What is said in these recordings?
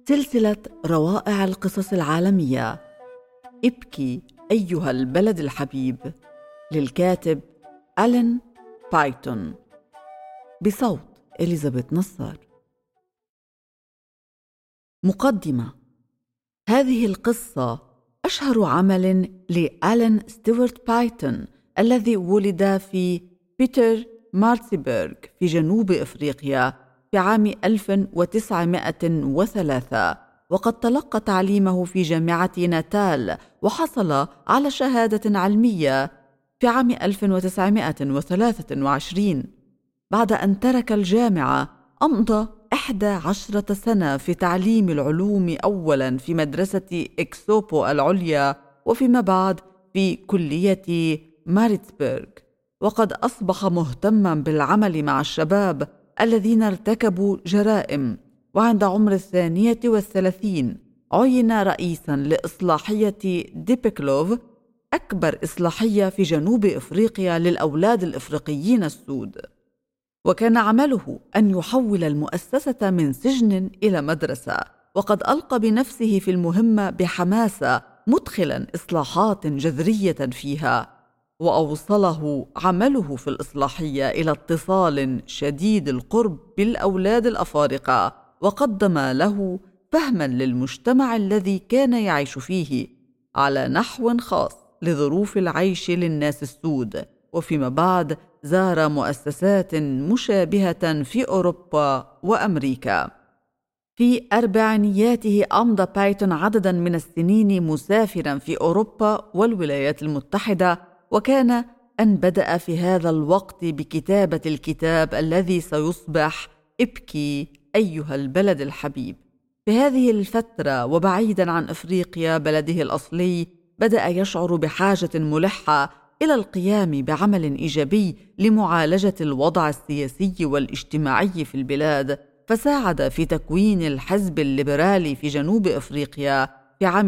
سلسلة روائع القصص العالمية ابكي أيها البلد الحبيب للكاتب ألين بايتون بصوت إليزابيث نصار. مقدمة: هذه القصة أشهر عمل لألين ستيوارت بايتون الذي ولد في بيتر مارتسبرغ في جنوب إفريقيا في عام 1903، وقد تلقى تعليمه في جامعة ناتال وحصل على شهادة علمية في عام 1923. بعد أن ترك الجامعة أمضى 11 سنة في تعليم العلوم، أولاً في مدرسة إكسوبو العليا وفيما بعد في كلية مارتسبرغ، وقد أصبح مهتماً بالعمل مع الشباب الذين ارتكبوا جرائم. وعند عمر 32 عين رئيساً لإصلاحية ديبكلوف، أكبر إصلاحية في جنوب إفريقيا للأولاد الإفريقيين السود. وكان عمله أن يحول المؤسسة من سجن إلى مدرسة، وقد ألقى بنفسه في المهمة بحماسة، مدخلاً إصلاحات جذرية فيها. وأوصله عمله في الإصلاحية إلى اتصال شديد القرب بالأولاد الأفارقة، وقدم له فهماً للمجتمع الذي كان يعيش فيه على نحو خاص لظروف العيش للناس السود. وفيما بعد زار مؤسسات مشابهة في أوروبا وأمريكا. في أربعينياته أمضى بايتون عدداً من السنين مسافراً في أوروبا والولايات المتحدة، وكان أن بدأ في هذا الوقت بكتابة الكتاب الذي سيصبح ابكي أيها البلد الحبيب. في هذه الفترة وبعيداً عن إفريقيا بلده الأصلي، بدأ يشعر بحاجة ملحة إلى القيام بعمل إيجابي لمعالجة الوضع السياسي والاجتماعي في البلاد، فساعد في تكوين الحزب الليبرالي في جنوب إفريقيا في عام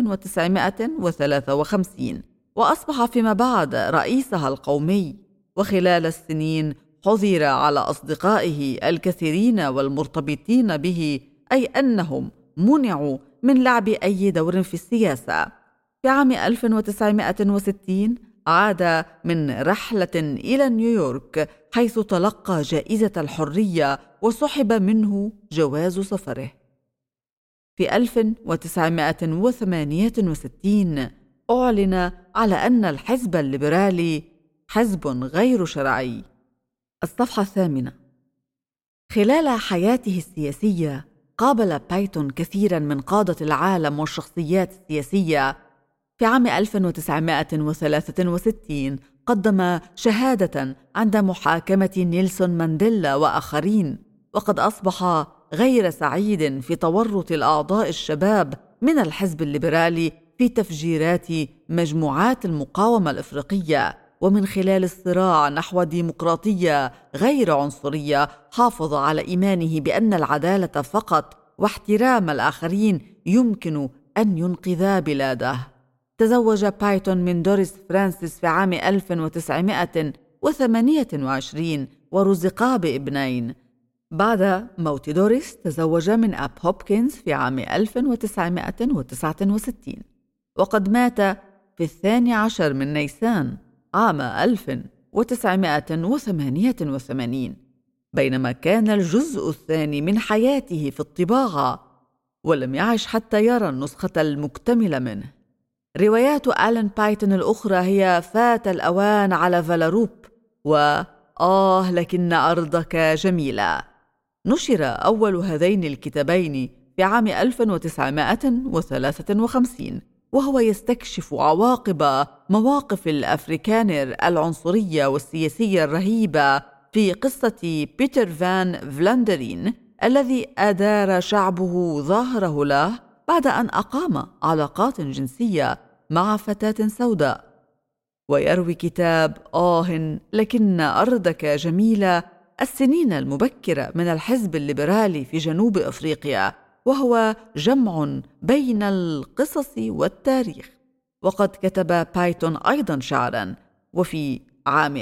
1953، وأصبح فيما بعد رئيسها القومي. وخلال السنين حظر على أصدقائه الكثيرين والمرتبطين به، أي أنهم منعوا من لعب أي دور في السياسة. في عام 1960 عاد من رحلة إلى نيويورك، حيث تلقى جائزة الحرية وسحب منه جواز سفره. في 1968 أعلن على أن الحزب الليبرالي حزب غير شرعي. الصفحة 8. خلال حياته السياسية قابل بايتون كثيراً من قادة العالم والشخصيات السياسية. في عام 1963 قدم شهادة عند محاكمة نيلسون مانديلا وآخرين، وقد أصبح غير سعيد في تورط الأعضاء الشباب من الحزب الليبرالي في تفجيرات مجموعات المقاومة الإفريقية. ومن خلال الصراع نحو ديمقراطية غير عنصرية، حافظ على إيمانه بأن العدالة فقط واحترام الآخرين يمكن أن ينقذ بلاده. تزوج بايتون من دوريس فرانسيس في عام 1928 ورزقا بابنين. بعد موت دوريس تزوج من أب هوبكنز في عام 1969، وقد مات في 12 من نيسان عام 1988، بينما كان الجزء الثاني من حياته في الطباعة، ولم يعش حتى يرى النسخة المكتملة منه. روايات ألين بايتون الأخرى هي فات الأوان على فالروب لكن أرضك جميلة. نشر أول هذين الكتابين في عام 1953، وهو يستكشف عواقب مواقف الأفريكانر العنصرية والسياسية الرهيبة في قصة بيتر فان فلاندرين الذي أدار شعبه ظهره له بعد أن أقام علاقات جنسية مع فتاة سوداء. ويروي كتاب لكن أرضك جميلة السنين المبكرة من الحزب الليبرالي في جنوب إفريقيا، وهو جمع بين القصص والتاريخ. وقد كتب بايتون أيضا شعرا. وفي عام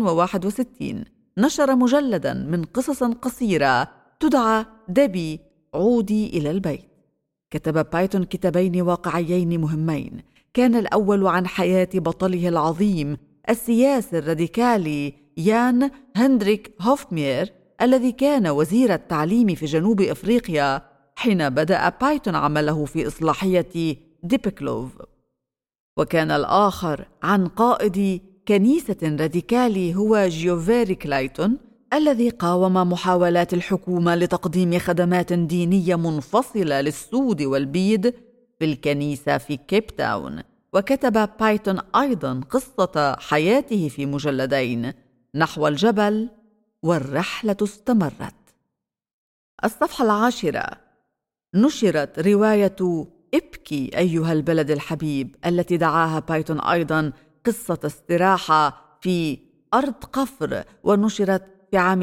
1961 نشر مجلدا من قصص قصيرة تدعى ديبي عودي إلى البيت. كتب بايتون كتابين واقعيين مهمين. كان الأول عن حياة بطله العظيم السياسي الراديكالي يان هندريك هوفمير الذي كان وزير التعليم في جنوب أفريقيا حين بدأ بايتون عمله في إصلاحية ديبكلوف. وكان الآخر عن قائد كنيسة راديكالي هو جيوفيري كلايتون الذي قاوم محاولات الحكومة لتقديم خدمات دينية منفصلة للسود والبيض في الكنيسة في كيب تاون. وكتب بايتون أيضاً قصة حياته في مجلدين، نحو الجبل والرحلة استمرت. الصفحة 10 نشرت رواية ابكي أيها البلد الحبيب التي دعاها بايتون أيضاً قصة استراحة في أرض قفر، ونشرت في عام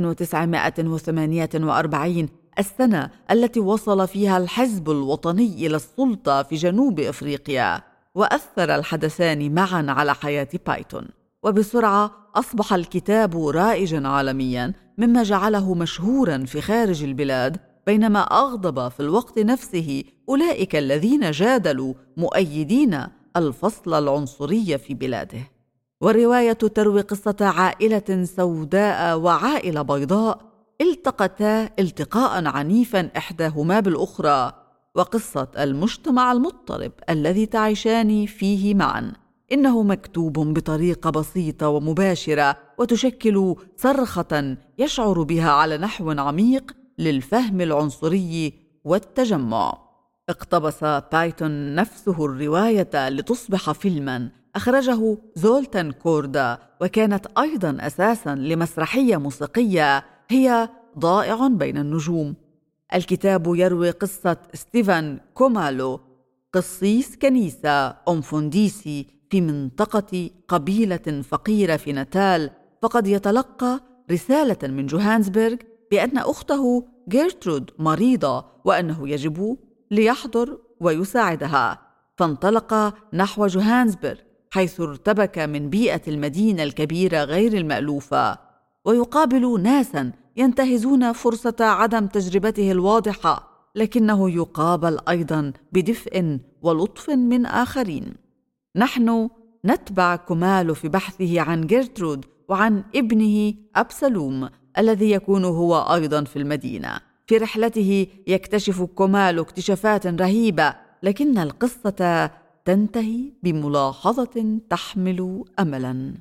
1948 السنة التي وصل فيها الحزب الوطني إلى السلطة في جنوب أفريقيا. وأثر الحدثان معاً على حياة بايتون، وبسرعة أصبح الكتاب رائجاً عالمياً مما جعله مشهوراً في خارج البلاد، بينما أغضب في الوقت نفسه أولئك الذين جادلوا مؤيدين الفصل العنصري في بلاده. والرواية تروي قصة عائلة سوداء وعائلة بيضاء التقتا التقاء عنيفا إحداهما بالأخرى، وقصة المجتمع المضطرب الذي تعيشان فيه معا. إنه مكتوب بطريقة بسيطة ومباشرة وتشكل صرخة يشعر بها على نحو عميق للفهم العنصري والتجمع. اقتبس بايتون نفسه الرواية لتصبح فيلماً أخرجه زولتان كوردا، وكانت أيضاً أساساً لمسرحية موسيقية هي ضائع بين النجوم. الكتاب يروي قصة ستيفان كومالو، قسيس كنيسة أمفونديسي في منطقة قبيلة فقيرة في ناتال، فقد يتلقى رسالة من جوهانسبرغ بأن أخته جيرترود مريضة وأنه يجب ليحضر ويساعدها، فانطلق نحو جوهانسبرغ حيث ارتبك من بيئة المدينة الكبيرة غير المألوفة، ويقابل ناساً ينتهزون فرصة عدم تجربته الواضحة، لكنه يقابل أيضاً بدفء ولطف من آخرين. نحن نتبع كومالو في بحثه عن جيرترود وعن ابنه أبسلوم الذي يكون هو أيضاً في المدينة. في رحلته يكتشف كومالو اكتشافات رهيبة، لكن القصة تنتهي بملاحظة تحمل أملاً.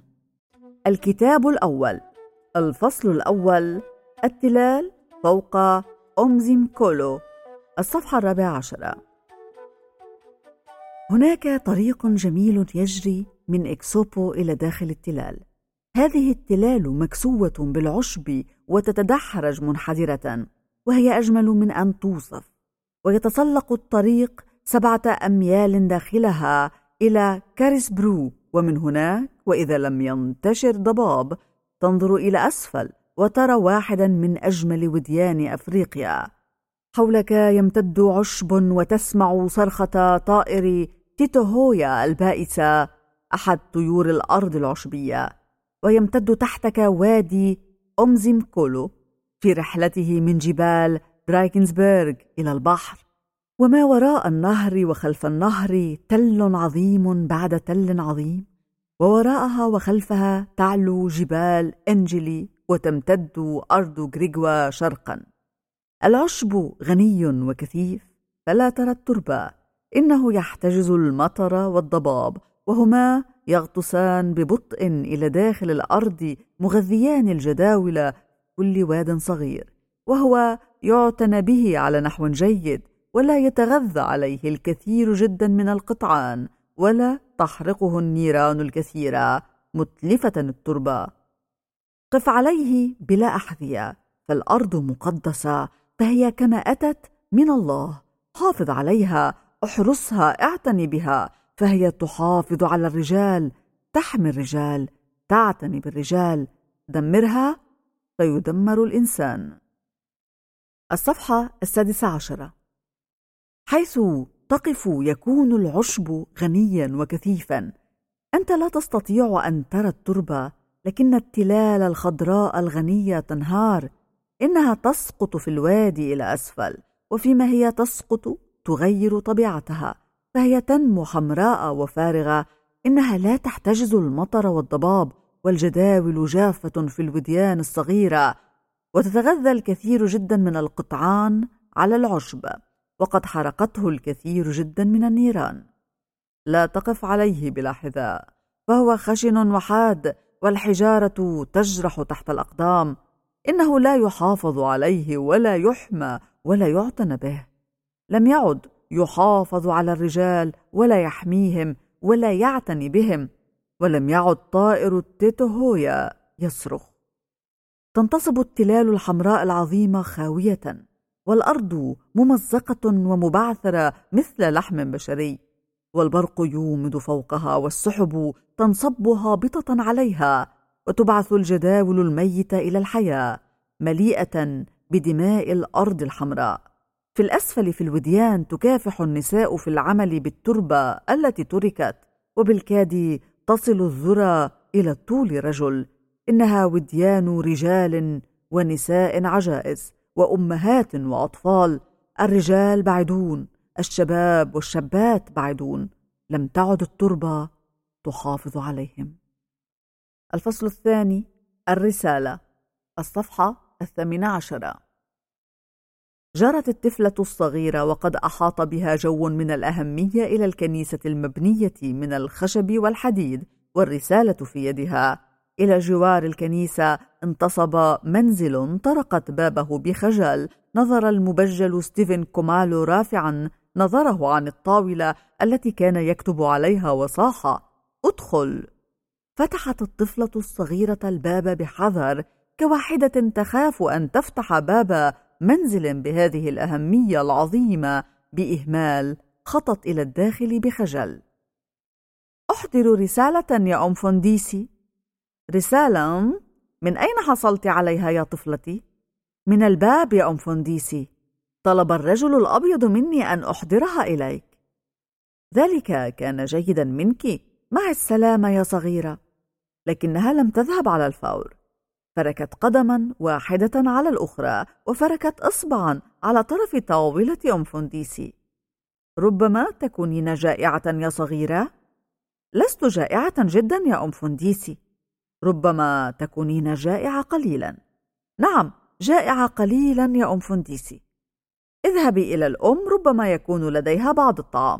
الكتاب الأول، الفصل الأول، التلال فوق أمزيمكولو، الصفحة 14. هناك طريق جميل يجري من إكسوبو إلى داخل التلال. هذه التلال مكسوة بالعشب وتتدحرج منحدرة، وهي أجمل من أن توصف. ويتسلق الطريق 7 أميال داخلها إلى كاريسبرو، ومن هناك وإذا لم ينتشر ضباب تنظر إلى أسفل وترى واحدا من أجمل وديان أفريقيا. حولك يمتد عشب وتسمع صرخة طائر تيتوهويا البائسة، أحد طيور الأرض العشبية. ويمتد تحتك وادي أمزيمكولو في رحلته من جبال درايكنسبرغ إلى البحر، وما وراء النهر وخلف النهر تل عظيم بعد تل عظيم، ووراءها وخلفها تعلو جبال أنجلي وتمتد أرض غريغوا شرقا. العشب غني وكثيف فلا ترى التربة، إنه يحتجز المطر والضباب، وهما يغطسان ببطء إلى داخل الأرض مغذيان الجداول كل واد صغير، وهو يعتنى به على نحو جيد، ولا يتغذى عليه الكثير جدا من القطعان، ولا تحرقه النيران الكثيرة متلفة التربة. قف عليه بلا أحذية، فالأرض مقدسة، فهي كما أتت من الله. حافظ عليها، احرسها، اعتني بها، فهي تحافظ على الرجال، تحمي الرجال، تعتني بالرجال. دمرها فيدمر الإنسان. الصفحة 16. حيث تقف يكون العشب غنيا وكثيفا. أنت لا تستطيع أن ترى التربة، لكن التلال الخضراء الغنية تنهار. إنها تسقط في الوادي إلى أسفل، وفيما هي تسقط تغير طبيعتها، فهي تنمو حمراء وفارغة. إنها لا تحتجز المطر والضباب، والجداول جافة في الوديان الصغيرة، وتتغذى الكثير جدا من القطعان على العشب، وقد حرقته الكثير جدا من النيران. لا تقف عليه بلا حذاء، فهو خشن وحاد، والحجارة تجرح تحت الأقدام. إنه لا يحافظ عليه ولا يحمى ولا يعتنى به. لم يعد يحافظ على الرجال ولا يحميهم ولا يعتني بهم، ولم يعد طائر التيتوهويا يصرخ. تنتصب التلال الحمراء العظيمة خاوية، والأرض ممزقة ومبعثرة مثل لحم بشري، والبرق يومض فوقها، والسحب تنصب هابطة عليها، وتبعث الجداول الميتة إلى الحياة مليئة بدماء الأرض الحمراء. في الأسفل في الوديان تكافح النساء في العمل بالتربة التي تركت، وبالكاد تصل الذرى الى طول رجل. إنها وديان رجال ونساء عجائز وأمهات وأطفال. الرجال بعدون، الشباب والشابات بعدون، لم تعد التربة تحافظ عليهم. الفصل الثاني، الرسالة، الصفحة 18. جرت الطفلة الصغيرة وقد أحاط بها جو من الأهمية إلى الكنيسة المبنية من الخشب والحديد، والرسالة في يدها. إلى جوار الكنيسة انتصب منزل طرقت بابه بخجل. نظر المبجل ستيفن كومالو رافعا نظره عن الطاولة التي كان يكتب عليها وصاح: ادخل. فتحت الطفلة الصغيرة الباب بحذر، كواحدة تخاف أن تفتح باب منزل بهذه الأهمية العظيمة بإهمال. خطت إلى الداخل بخجل. أحضر رسالة يا أم فونديسي. رسالة؟ من أين حصلت عليها يا طفلتي؟ من الباب يا أم فونديسي. طلب الرجل الأبيض مني أن أحضرها إليك. ذلك كان جيدا منك. مع السلامة يا صغيرة. لكنها لم تذهب على الفور. فركت قدما واحدة على الأخرى، وفركت إصبعا على طرف طاولة أم فونديسي. ربما تكونين جائعة يا صغيرة. لست جائعة جدا يا أم فونديسي. ربما تكونين جائعة قليلا. نعم، جائعة قليلا يا أم فونديسي. اذهبي إلى الأم، ربما يكون لديها بعض الطعام.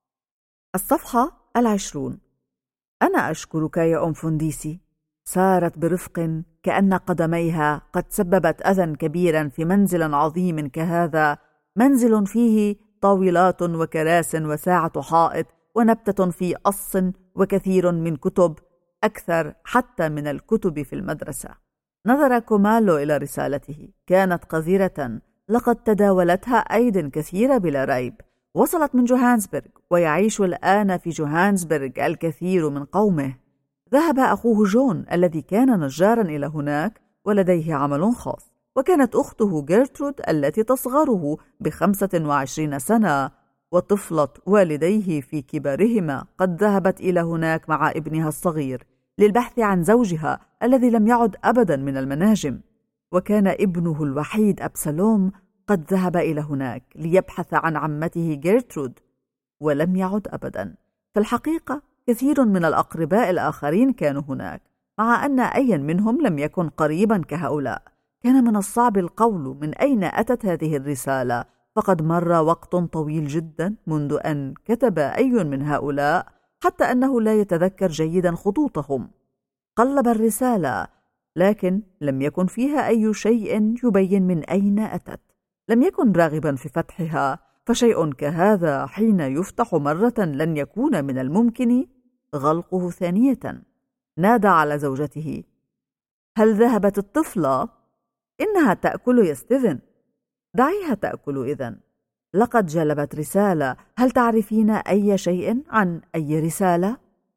الصفحة 20. أنا أشكرك يا أم فونديسي. سارت برفق، كأن قدميها قد سببت أذى كبيرا في منزل عظيم كهذا، منزل فيه طاولات وكراس وساعة حائط ونبتة في قص وكثير من كتب، أكثر حتى من الكتب في المدرسة. نظر كومالو إلى رسالته، كانت قذرة، لقد تداولتها أيد كثيرة بلا ريب. وصلت من جوهانسبرغ، ويعيش الآن في جوهانسبرغ الكثير من قومه. ذهب أخوه جون الذي كان نجارا إلى هناك ولديه عمل خاص، وكانت أخته جيرترود التي تصغره ب25 سنة، وطفلة والديه في كبارهما قد ذهبت إلى هناك مع ابنها الصغير للبحث عن زوجها الذي لم يعد أبدا من المناجم. وكان ابنه الوحيد أبسالوم قد ذهب إلى هناك ليبحث عن عمته جيرترود ولم يعد أبدا. في الحقيقة كثير من الأقرباء الآخرين كانوا هناك، مع أن أي منهم لم يكن قريبا كهؤلاء. كان من الصعب القول من أين أتت هذه الرسالة، فقد مر وقت طويل جدا منذ أن كتب أي من هؤلاء، حتى أنه لا يتذكر جيدا خطوطهم. قلب الرسالة، لكن لم يكن فيها أي شيء يبين من أين أتت. لم يكن راغبا في فتحها، فشيء كهذا حين يفتح مرة لن يكون من الممكن غلقه ثانية. نادى على زوجته: هل ذهبت الطفلة؟ إنها تأكل يا ستيفن. دعيها تأكل إذن. لقد جلبت رسالة. هل تعرفين أي شيء عن أي رسالة؟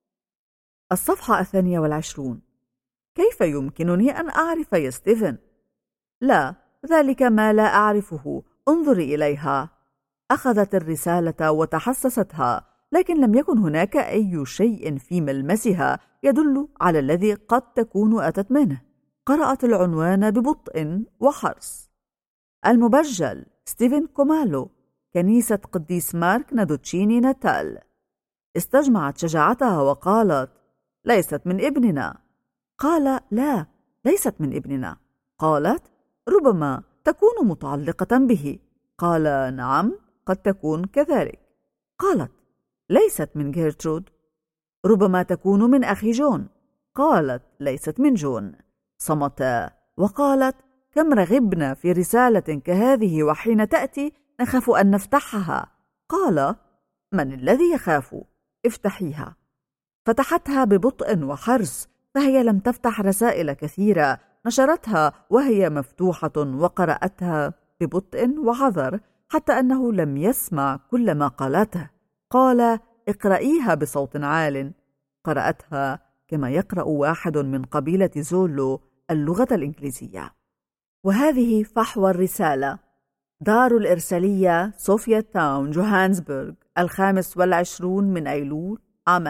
الصفحة 22. كيف يمكنني أن أعرف يا ستيفن؟ لا، ذلك ما لا أعرفه. انظري إليها. أخذت الرسالة وتحسستها، لكن لم يكن هناك أي شيء في ملمسها يدل على الذي قد تكون أتت منه. قرأت العنوان ببطء وحرص: المبجل، ستيفن كومالو، كنيسة قديس مارك نادوتشيني ناتال. استجمعت شجاعتها وقالت: ليست من ابننا. قال: لا، ليست من ابننا. قالت: ربما تكون متعلقة به. قال: نعم، قد تكون كذلك. قالت: ليست من جيرترود. ربما تكون من أخي جون. قالت: ليست من جون. صمتا، وقالت: كم رغبنا في رسالة كهذه، وحين تأتي نخاف أن نفتحها. قال: من الذي يخاف؟ افتحيها. فتحتها ببطء وحرص، فهي لم تفتح رسائل كثيرة، نشرتها وهي مفتوحة وقرأتها ببطء وحذر، حتى أنه لم يسمع كل ما قالته. قال: اقرأيها بصوت عال. قرأتها كما يقرأ واحد من قبيلة زولو اللغة الإنجليزية. وهذه فحوى الرسالة: دار الإرسالية صوفيا تاون، جوهانسبرغ، 25 من أيلول عام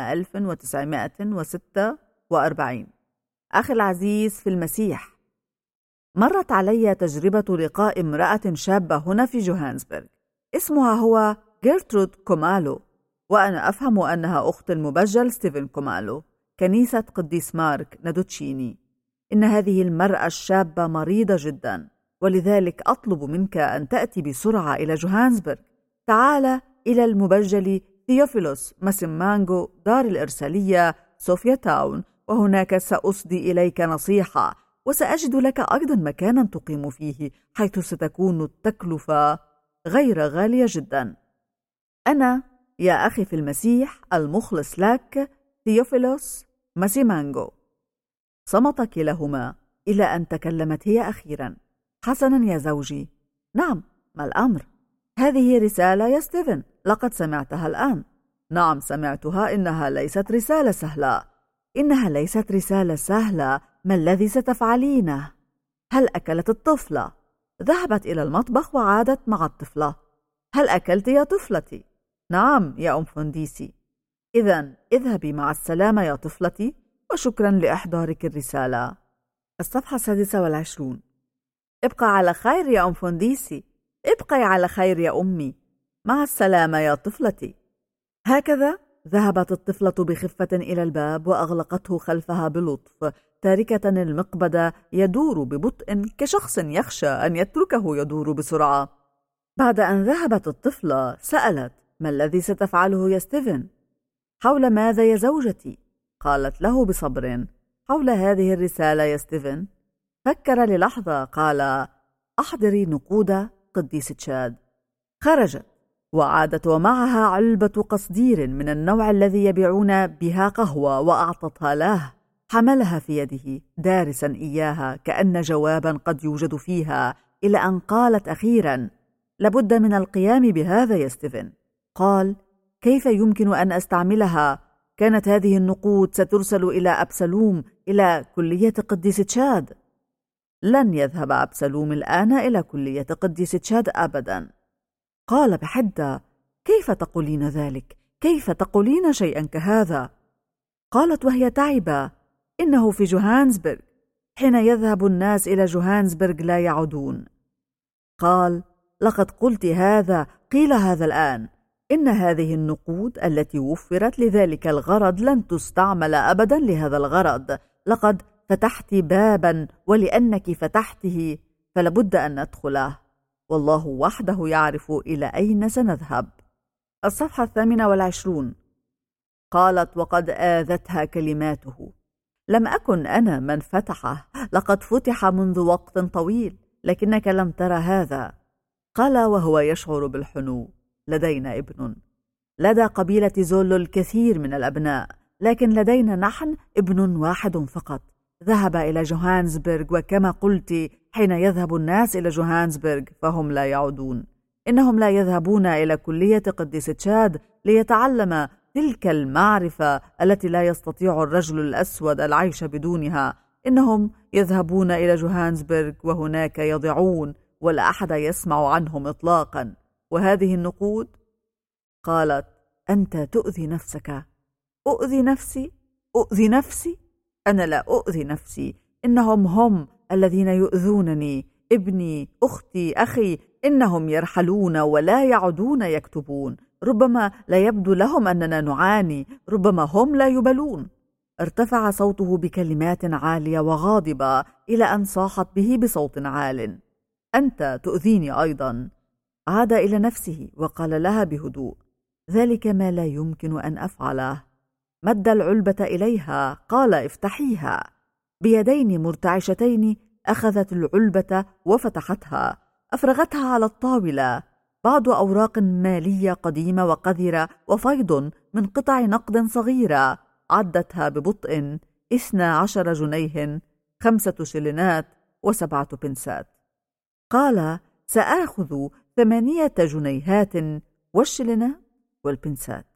1946. أخي العزيز في المسيح، مرت علي تجربة لقاء امرأة شابة هنا في جوهانسبرغ، اسمها هو جيرترود كومالو، وأنا أفهم أنها أخت المبجل ستيفن كومالو، كنيسة قديس مارك نادوتشيني. إن هذه المرأة الشابة مريضة جدا، ولذلك أطلب منك أن تأتي بسرعة إلى جوهانسبرغ. تعال إلى المبجل ثيوفيلوس ماسيمانغو، دار الإرسالية صوفيا تاون، وهناك سأسدي إليك نصيحة، وسأجد لك أيضا مكانا تقيم فيه، حيث ستكون التكلفة غير غالية جدا. أنا يا أخي في المسيح المخلص لك، ثيوفيلوس ماسيمانغو. صمت كلاهما إلى أن تكلمت هي أخيرا: حسنا يا زوجي. نعم، ما الأمر؟ هذه رسالة يا ستيفن، لقد سمعتها الآن. نعم سمعتها، إنها ليست رسالة سهلة. إنها ليست رسالة سهلة. ما الذي ستفعلينه؟ هل أكلت الطفلة؟ ذهبت إلى المطبخ وعادت مع الطفلة. هل أكلت يا طفلتي؟ نعم يا فونديسي. إذن اذهبي مع السلامة يا طفلتي، وشكرا لإحضارك الرسالة. الصفحة 26. ابقى على خير يا فونديسي. ابقي على خير يا أمي. مع السلامة يا طفلتي. هكذا ذهبت الطفلة بخفة إلى الباب وأغلقته خلفها بلطف، تاركة المقبض يدور ببطء كشخص يخشى أن يتركه يدور بسرعة. بعد أن ذهبت الطفلة سألت: ما الذي ستفعله يا ستيفن؟ حول ماذا يا زوجتي؟ قالت له بصبر: حول هذه الرسالة يا ستيفن. فكر للحظة، قال: أحضري نقود قديس تشاد. خرجت وعادت ومعها علبة قصدير من النوع الذي يبيعون بها قهوة، وأعطتها له. حملها في يده دارسا إياها كأن جوابا قد يوجد فيها، إلى أن قالت أخيرا: لابد من القيام بهذا يا ستيفن. قال: كيف يمكن أن أستعملها؟ كانت هذه النقود سترسل إلى أبسلوم، إلى كلية قديس تشاد. لن يذهب أبسلوم الآن إلى كلية قديس تشاد أبدا. قال بحدة: كيف تقولين ذلك؟ كيف تقولين شيئا كهذا؟ قالت وهي تعبة: إنه في جوهانسبرغ، حين يذهب الناس إلى جوهانسبرغ لا يعودون. قال: لقد قلت هذا، قيل هذا الآن. إن هذه النقود التي وفرت لذلك الغرض لن تستعمل أبدا لهذا الغرض. لقد فتحت بابا، ولأنك فتحته فلابد أن ندخله، والله وحده يعرف إلى أين سنذهب. الصفحة 28. قالت وقد آذتها كلماته: لم أكن أنا من فتحه، لقد فتح منذ وقت طويل، لكنك لم ترى هذا. قال وهو يشعر بالحنو: لدينا ابن. لدى قبيلة زولو الكثير من الأبناء، لكن لدينا نحن ابن واحد فقط. ذهب إلى جوهانسبرغ، وكما قلت حين يذهب الناس إلى جوهانسبرغ فهم لا يعودون. إنهم لا يذهبون إلى كلية قديس تشاد ليتعلم تلك المعرفة التي لا يستطيع الرجل الأسود العيش بدونها. إنهم يذهبون إلى جوهانسبرغ وهناك يضيعون، ولا أحد يسمع عنهم إطلاقا. وهذه النقود؟ قالت: أنت تؤذي نفسك. أؤذي نفسي؟ أؤذي نفسي؟ أنا لا أؤذي نفسي، إنهم هم الذين يؤذونني. ابني، أختي، أخي، إنهم يرحلون ولا يعودون يكتبون. ربما لا يبدو لهم أننا نعاني، ربما هم لا يبالون. ارتفع صوته بكلمات عالية وغاضبة إلى أن صاحت به بصوت عال: أنت تؤذيني أيضا. عاد إلى نفسه وقال لها بهدوء: ذلك ما لا يمكن أن أفعله. مد العلبة إليها، قال: افتحيها. بيدين مرتعشتين أخذت العلبة وفتحتها، أفرغتها على الطاولة. بعض أوراق مالية قديمة وقذرة وفيض من قطع نقد صغيرة. عدتها ببطء: 12 جنيه، 5 شلنات و7 بنسات. قال: سآخذ 8 جنيهات والشلنات والبنسات.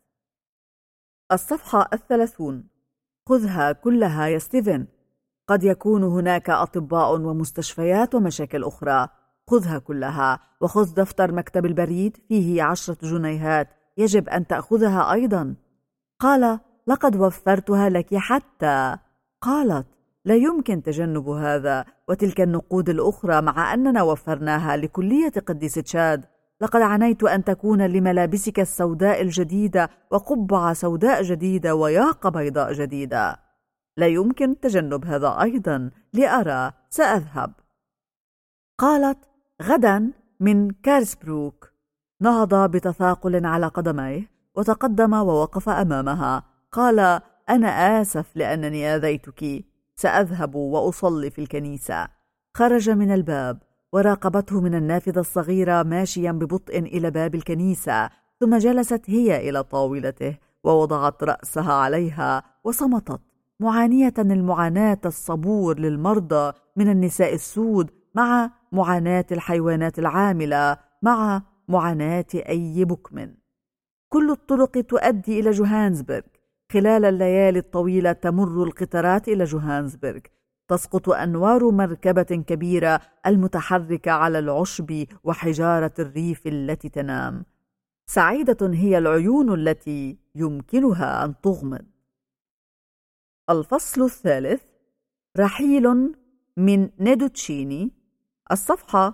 الصفحة 30. خذها كلها يا ستيفن. قد يكون هناك أطباء ومستشفيات ومشاكل أخرى. خذها كلها، وخذ دفتر مكتب البريد فيه 10 جنيهات، يجب أن تأخذها أيضا. قال: لقد وفرتها لك حتى. قالت: لا يمكن تجنب هذا، وتلك النقود الأخرى مع أننا وفرناها لكلية قديس تشاد. لقد عنيت أن تكون لملابسك السوداء الجديدة وقبعة سوداء جديدة وياقة بيضاء جديدة. لا يمكن تجنب هذا أيضا. لأرى، سأذهب. قالت: غدا من كارسبروك. نهض بتثاقل على قدميه وتقدم ووقف أمامها. قال: أنا آسف لأنني آذيتك. سأذهب وأصلي في الكنيسة. خرج من الباب وراقبته من النافذة الصغيرة ماشيا ببطء إلى باب الكنيسة، ثم جلست هي إلى طاولته ووضعت رأسها عليها وصمتت، معانية المعاناة الصبور للمرضى من النساء السود مع معاناة الحيوانات العاملة مع معاناة أي بكم. كل الطرق تؤدي إلى جوهانسبرغ. خلال الليالي الطويلة تمر القطارات إلى جوهانسبرغ. تسقط أنوار مركبة كبيرة المتحركة على العشب وحجارة الريف التي تنام. سعيدة هي العيون التي يمكنها أن تغمض. الفصل 3. رحيل من نيدوتشيني. الصفحة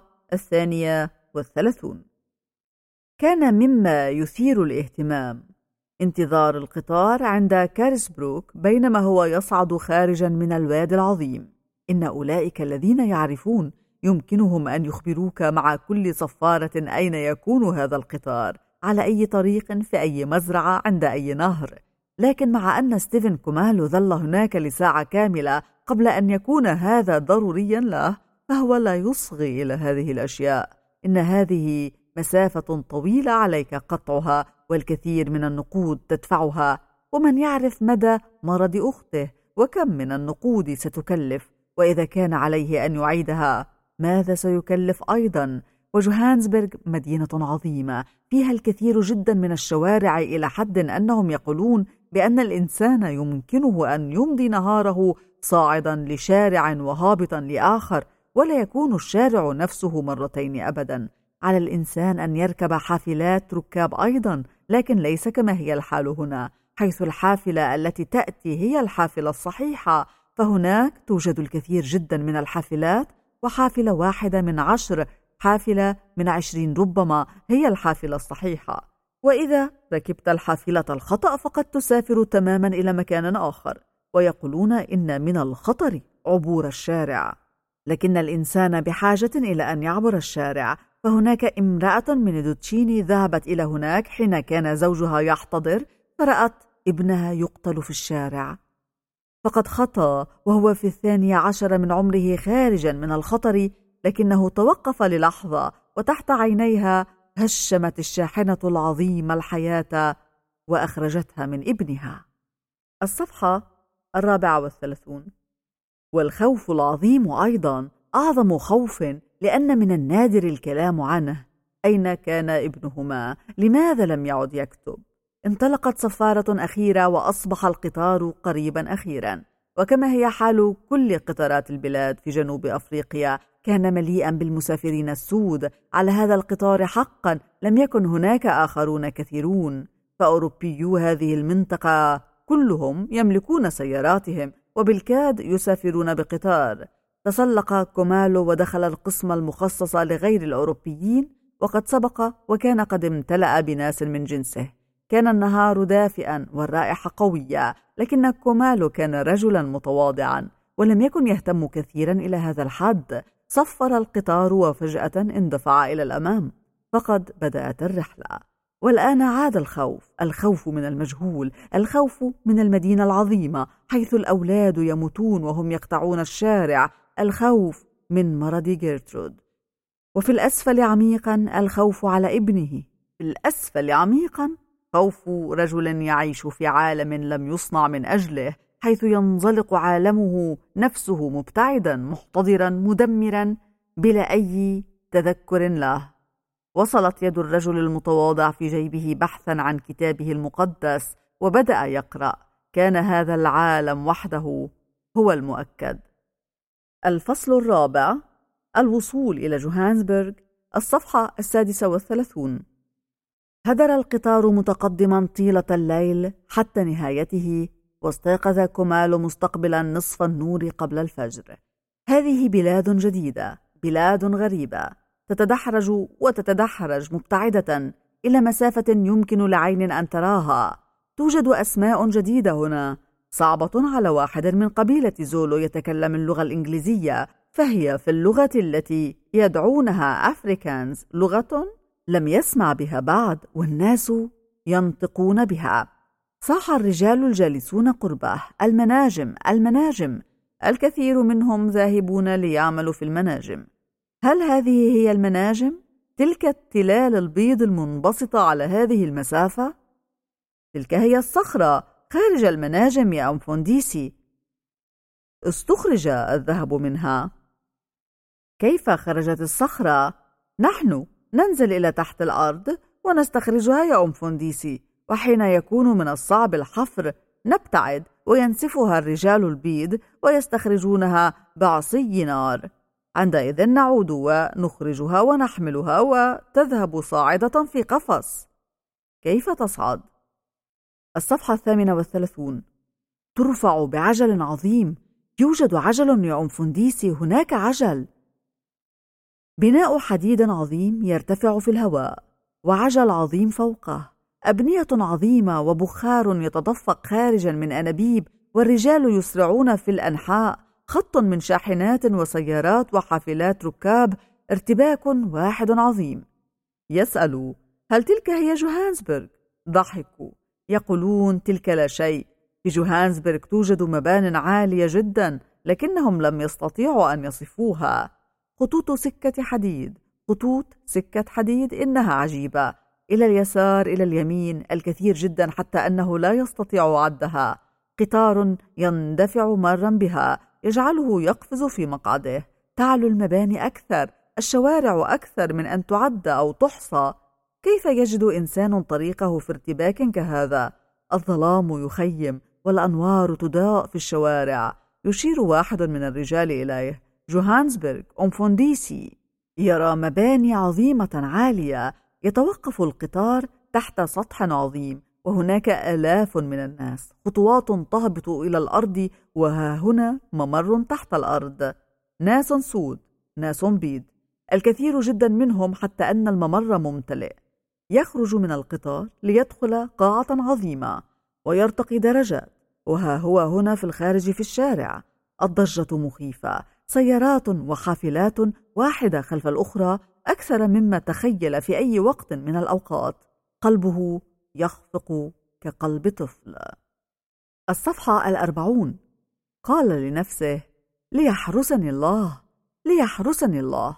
32. كان مما يثير الاهتمام انتظار القطار عند كارسبروك بينما هو يصعد خارجا من الوادي العظيم. إن أولئك الذين يعرفون يمكنهم أن يخبروك مع كل صفارة أين يكون هذا القطار، على أي طريق، في أي مزرعة، عند أي نهر. لكن مع أن ستيفن كومالو ظل هناك لساعة كاملة قبل أن يكون هذا ضروريا له، فهو لا يصغي إلى هذه الأشياء. إن هذه مسافة طويلة عليك قطعها، والكثير من النقود تدفعها، ومن يعرف مدى مرض أخته وكم من النقود ستكلف، وإذا كان عليه أن يعيدها ماذا سيكلف أيضا. وجوهانسبرغ مدينة عظيمة فيها الكثير جدا من الشوارع، إلى حد أنهم يقولون بأن الإنسان يمكنه أن يمضي نهاره صاعدا لشارع وهابطا لآخر، ولا يكون الشارع نفسه مرتين أبدا. على الإنسان أن يركب حافلات ركاب أيضا، لكن ليس كما هي الحال هنا، حيث الحافلة التي تأتي هي الحافلة الصحيحة. فهناك توجد الكثير جدا من الحافلات، وحافلة واحدة من 10، حافلة من 20 ربما هي الحافلة الصحيحة. وإذا ركبت الحافلة الخطأ فقد تسافر تماما إلى مكان آخر. ويقولون إن من الخطر عبور الشارع، لكن الإنسان بحاجة إلى أن يعبر الشارع. فهناك امرأة من دوتشيني ذهبت إلى هناك حين كان زوجها يحتضر، فرأت ابنها يقتل في الشارع. فقد خطأ وهو في 12 من عمره خارجا من الخطر، لكنه توقف للحظة، وتحت عينيها هشمت الشاحنة العظيمة الحياة وأخرجتها من ابنها. الصفحة 34. والخوف العظيم أيضا أعظم خوف، لأن من النادر الكلام عنه. أين كان ابنهما؟ لماذا لم يعد يكتب؟ انطلقت صفارة أخيرة وأصبح القطار قريبا أخيرا. وكما هي حال كل قطارات البلاد في جنوب أفريقيا، كان مليئا بالمسافرين السود. على هذا القطار حقا لم يكن هناك آخرون كثيرون، فأوروبيو هذه المنطقة كلهم يملكون سياراتهم وبالكاد يسافرون بقطار. تسلق كومالو ودخل القسم المخصص لغير الأوروبيين، وقد سبق وكان قد امتلأ بناس من جنسه. كان النهار دافئا والرائحة قوية، لكن كومالو كان رجلا متواضعا ولم يكن يهتم كثيرا إلى هذا الحد. صفر القطار وفجأة اندفع إلى الأمام، فقد بدأت الرحلة. والآن عاد الخوف من المجهول، الخوف من المدينة العظيمة حيث الأولاد يموتون وهم يقطعون الشارع، الخوف من مرض جيرترود. وفي الأسفل عميقا الخوف على ابنه، في الأسفل عميقا خوف رجل يعيش في عالم لم يصنع من أجله، حيث ينزلق عالمه نفسه مبتعدا محتضرا مدمرا بلا أي تذكر له. وصلت يد الرجل المتواضع في جيبه بحثا عن كتابه المقدس وبدأ يقرأ. كان هذا العالم وحده هو المؤكد. الفصل الرابع، الوصول إلى جوهانسبرغ، الصفحة 36. هدر القطار متقدما طيلة الليل حتى نهايته، واستيقظ كومالو مستقبلا نصف النور قبل الفجر. هذه بلاد جديدة، بلاد غريبة، تتدحرج وتتدحرج مبتعدة إلى مسافة يمكن لعين أن تراها. توجد أسماء جديدة هنا، صعبة على واحد من قبيلة زولو يتكلم اللغة الإنجليزية، فهي في اللغة التي يدعونها أفريكانز لغة لم يسمع بها بعد، والناس ينطقون بها. صاح الرجال الجالسون قربه: المناجم، المناجم! الكثير منهم ذاهبون ليعملوا في المناجم. هل هذه هي المناجم؟ تلك التلال البيض المنبسطة على هذه المسافة؟ تلك هي الصخرة خارج المناجم يا أمفونديسي. استخرج الذهب منها. كيف خرجت الصخرة؟ نحن ننزل إلى تحت الأرض ونستخرجها يا أمفونديسي، وحين يكون من الصعب الحفر نبتعد وينسفها الرجال البيض ويستخرجونها بعصي نار. عندئذ نعود ونخرجها ونحملها وتذهب صاعدة في قفص. كيف تصعد؟ الصفحة 38. ترفع بعجل عظيم. يوجد عجل يا أمفونديسي، هناك عجل. بناء حديد عظيم يرتفع في الهواء، وعجل عظيم فوقه، أبنية عظيمة وبخار يتدفق خارجا من أنابيب، والرجال يسرعون في الأنحاء، خط من شاحنات وسيارات وحافلات ركاب، ارتباك واحد عظيم. يسألوا: هل تلك هي جوهانسبرغ؟ ضحكوا، يقولون: تلك لا شيء. في جوهانسبرغ توجد مبان عالية جدا، لكنهم لم يستطيعوا أن يصفوها. خطوط سكة حديد، خطوط سكة حديد، إنها عجيبة. إلى اليسار، إلى اليمين، الكثير جدا حتى أنه لا يستطيع عدها. قطار يندفع مارا بها يجعله يقفز في مقعده. تعلو المباني أكثر، الشوارع أكثر من أن تعد أو تحصى. كيف يجد إنسان طريقه في ارتباك كهذا؟ الظلام يخيم والأنوار تضاء في الشوارع. يشير واحد من الرجال إليه: جوهانسبرغ، أمفونديسي. يرى مباني عظيمة عالية. يتوقف القطار تحت سطح عظيم، وهناك آلاف من الناس. خطوات تهبط إلى الأرض، وها هنا ممر تحت الأرض. ناس سود، ناس بيض، الكثير جدا منهم حتى أن الممر ممتلئ. يخرج من القطار ليدخل قاعة عظيمة ويرتقي درجات، وها هو هنا في الخارج في الشارع. الضجة مخيفة، سيارات وحافلات واحدة خلف الأخرى، أكثر مما تخيل في أي وقت من الأوقات. قلبه يخفق كقلب طفل. الصفحة 40. قال لنفسه: ليحرسني الله، ليحرسني الله.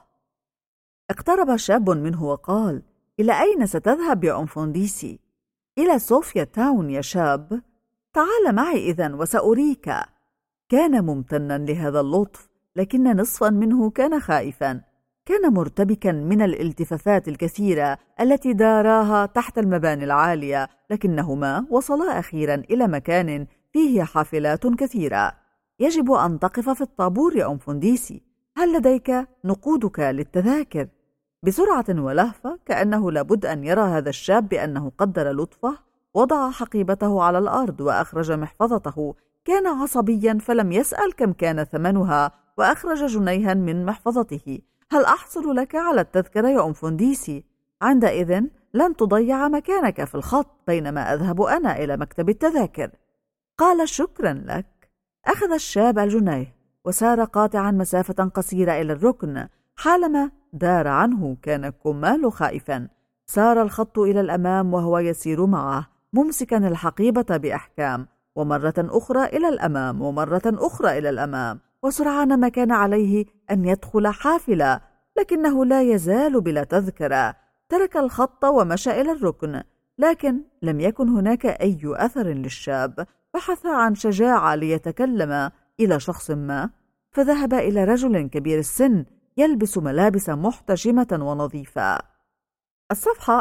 اقترب شاب منه وقال: إلى أين ستذهب يا أمفونديسي؟ إلى صوفيا تاون يا شاب. تعال معي إذن وسأريك. كان ممتنا لهذا اللطف، لكن نصفا منه كان خائفا. كان مرتبكا من الالتفافات الكثيرة التي داراها تحت المباني العالية، لكنهما وصلا أخيرا إلى مكان فيه حافلات كثيرة. يجب أن تقف في الطابور يا أمفونديسي. هل لديك نقودك للتذاكر؟ بسرعة ولهفة، كأنه لابد أن يرى هذا الشاب بأنه قدر لطفه، وضع حقيبته على الأرض وأخرج محفظته. كان عصبيا فلم يسأل كم كان ثمنها، وأخرج جنيها من محفظته. هل أحصل لك على التذكرة يا أم فنديسي؟ عندئذ لن تضيع مكانك في الخط بينما أذهب أنا إلى مكتب التذاكر. قال شكرا لك. أخذ الشاب الجنيه وسار قاطعا مسافة قصيرة إلى الركن. حالما دار عنه كان كمال خائفا. سار الخط إلى الأمام وهو يسير معه ممسكا الحقيبة بإحكام، ومرة أخرى إلى الأمام ومرة أخرى إلى الأمام، وسرعان ما كان عليه أن يدخل حافلة، لكنه لا يزال بلا تذكرة. ترك الخط ومشى إلى الركن، لكن لم يكن هناك أي أثر للشاب. بحث عن شجاعة ليتكلم إلى شخص ما، فذهب إلى رجل كبير السن يلبس ملابس محتشمة ونظيفة. الصفحة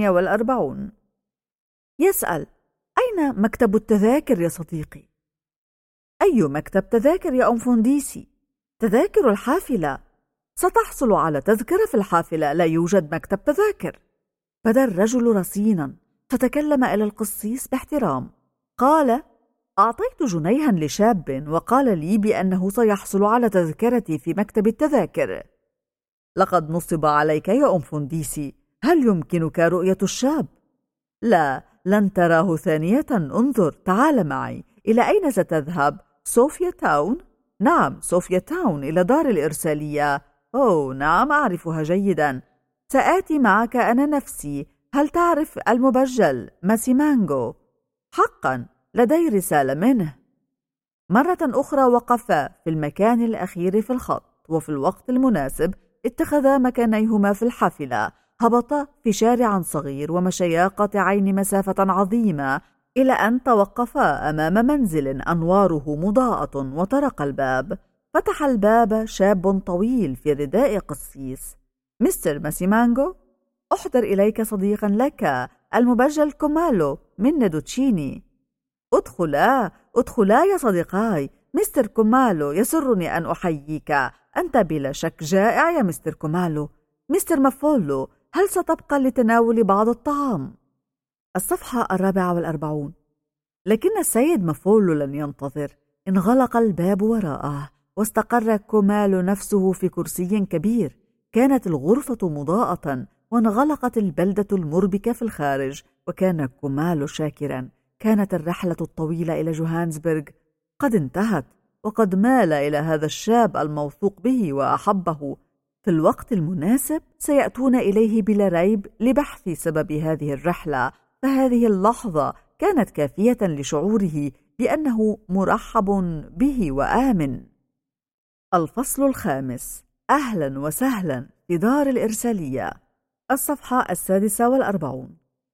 42. يسأل: أين مكتب التذاكر يا صديقي؟ أي مكتب تذاكر يا أم فنديسي؟ تذاكر الحافلة. ستحصل على تذكرة في الحافلة، لا يوجد مكتب تذاكر. بدا الرجل رصينا فتكلم إلى القسيس باحترام. قال: أعطيت جنيها لشاب وقال لي بأنه سيحصل على تذكرتي في مكتب التذاكر. لقد نصب عليك يا أم فنديسي. هل يمكنك رؤية الشاب؟ لا، لن تراه ثانية. انظر، تعال معي. إلى أين ستذهب؟ صوفيا تاون؟ نعم، صوفيا تاون، إلى دار الإرسالية. أوه نعم، أعرفها جيدا. سآتي معك أنا نفسي. هل تعرف المبجل ماسيمانغو؟ حقا، لدي رسالة منه. مرة أخرى وقف في المكان الأخير في الخط، وفي الوقت المناسب اتخذا مكانيهما في الحافلة. هبطا في شارع صغير ومشيا قاطعين مسافة عظيمة إلى أن توقفا أمام منزل أنواره مضاءة، وطرق الباب. فتح الباب شاب طويل في رداء قسيس. مستر ماسيمانغو، أحضر إليك صديقا لك، المبجل كومالو من ندوتشيني. ادخلا ادخلا يا صديقاي. مستر كومالو، يسرني أن أحييك. أنت بلا شك جائع يا مستر كومالو. مستر مافولو، هل ستبقى لتناول بعض الطعام؟ الصفحة 44. لكن السيد مافولو لن ينتظر. انغلق الباب وراءه، واستقر كومالو نفسه في كرسي كبير. كانت الغرفة مضاءة، وانغلقت البلدة المربكة في الخارج، وكان كومالو شاكرا. كانت الرحلة الطويلة إلى جوهانسبرغ قد انتهت، وقد مال إلى هذا الشاب الموثوق به وأحبه. في الوقت المناسب سيأتون إليه بلا ريب لبحث سبب هذه الرحلة، فهذه اللحظة كانت كافية لشعوره بأنه مرحب به وآمن. الفصل 5. أهلا وسهلا في دار الإرسالية. الصفحة 46.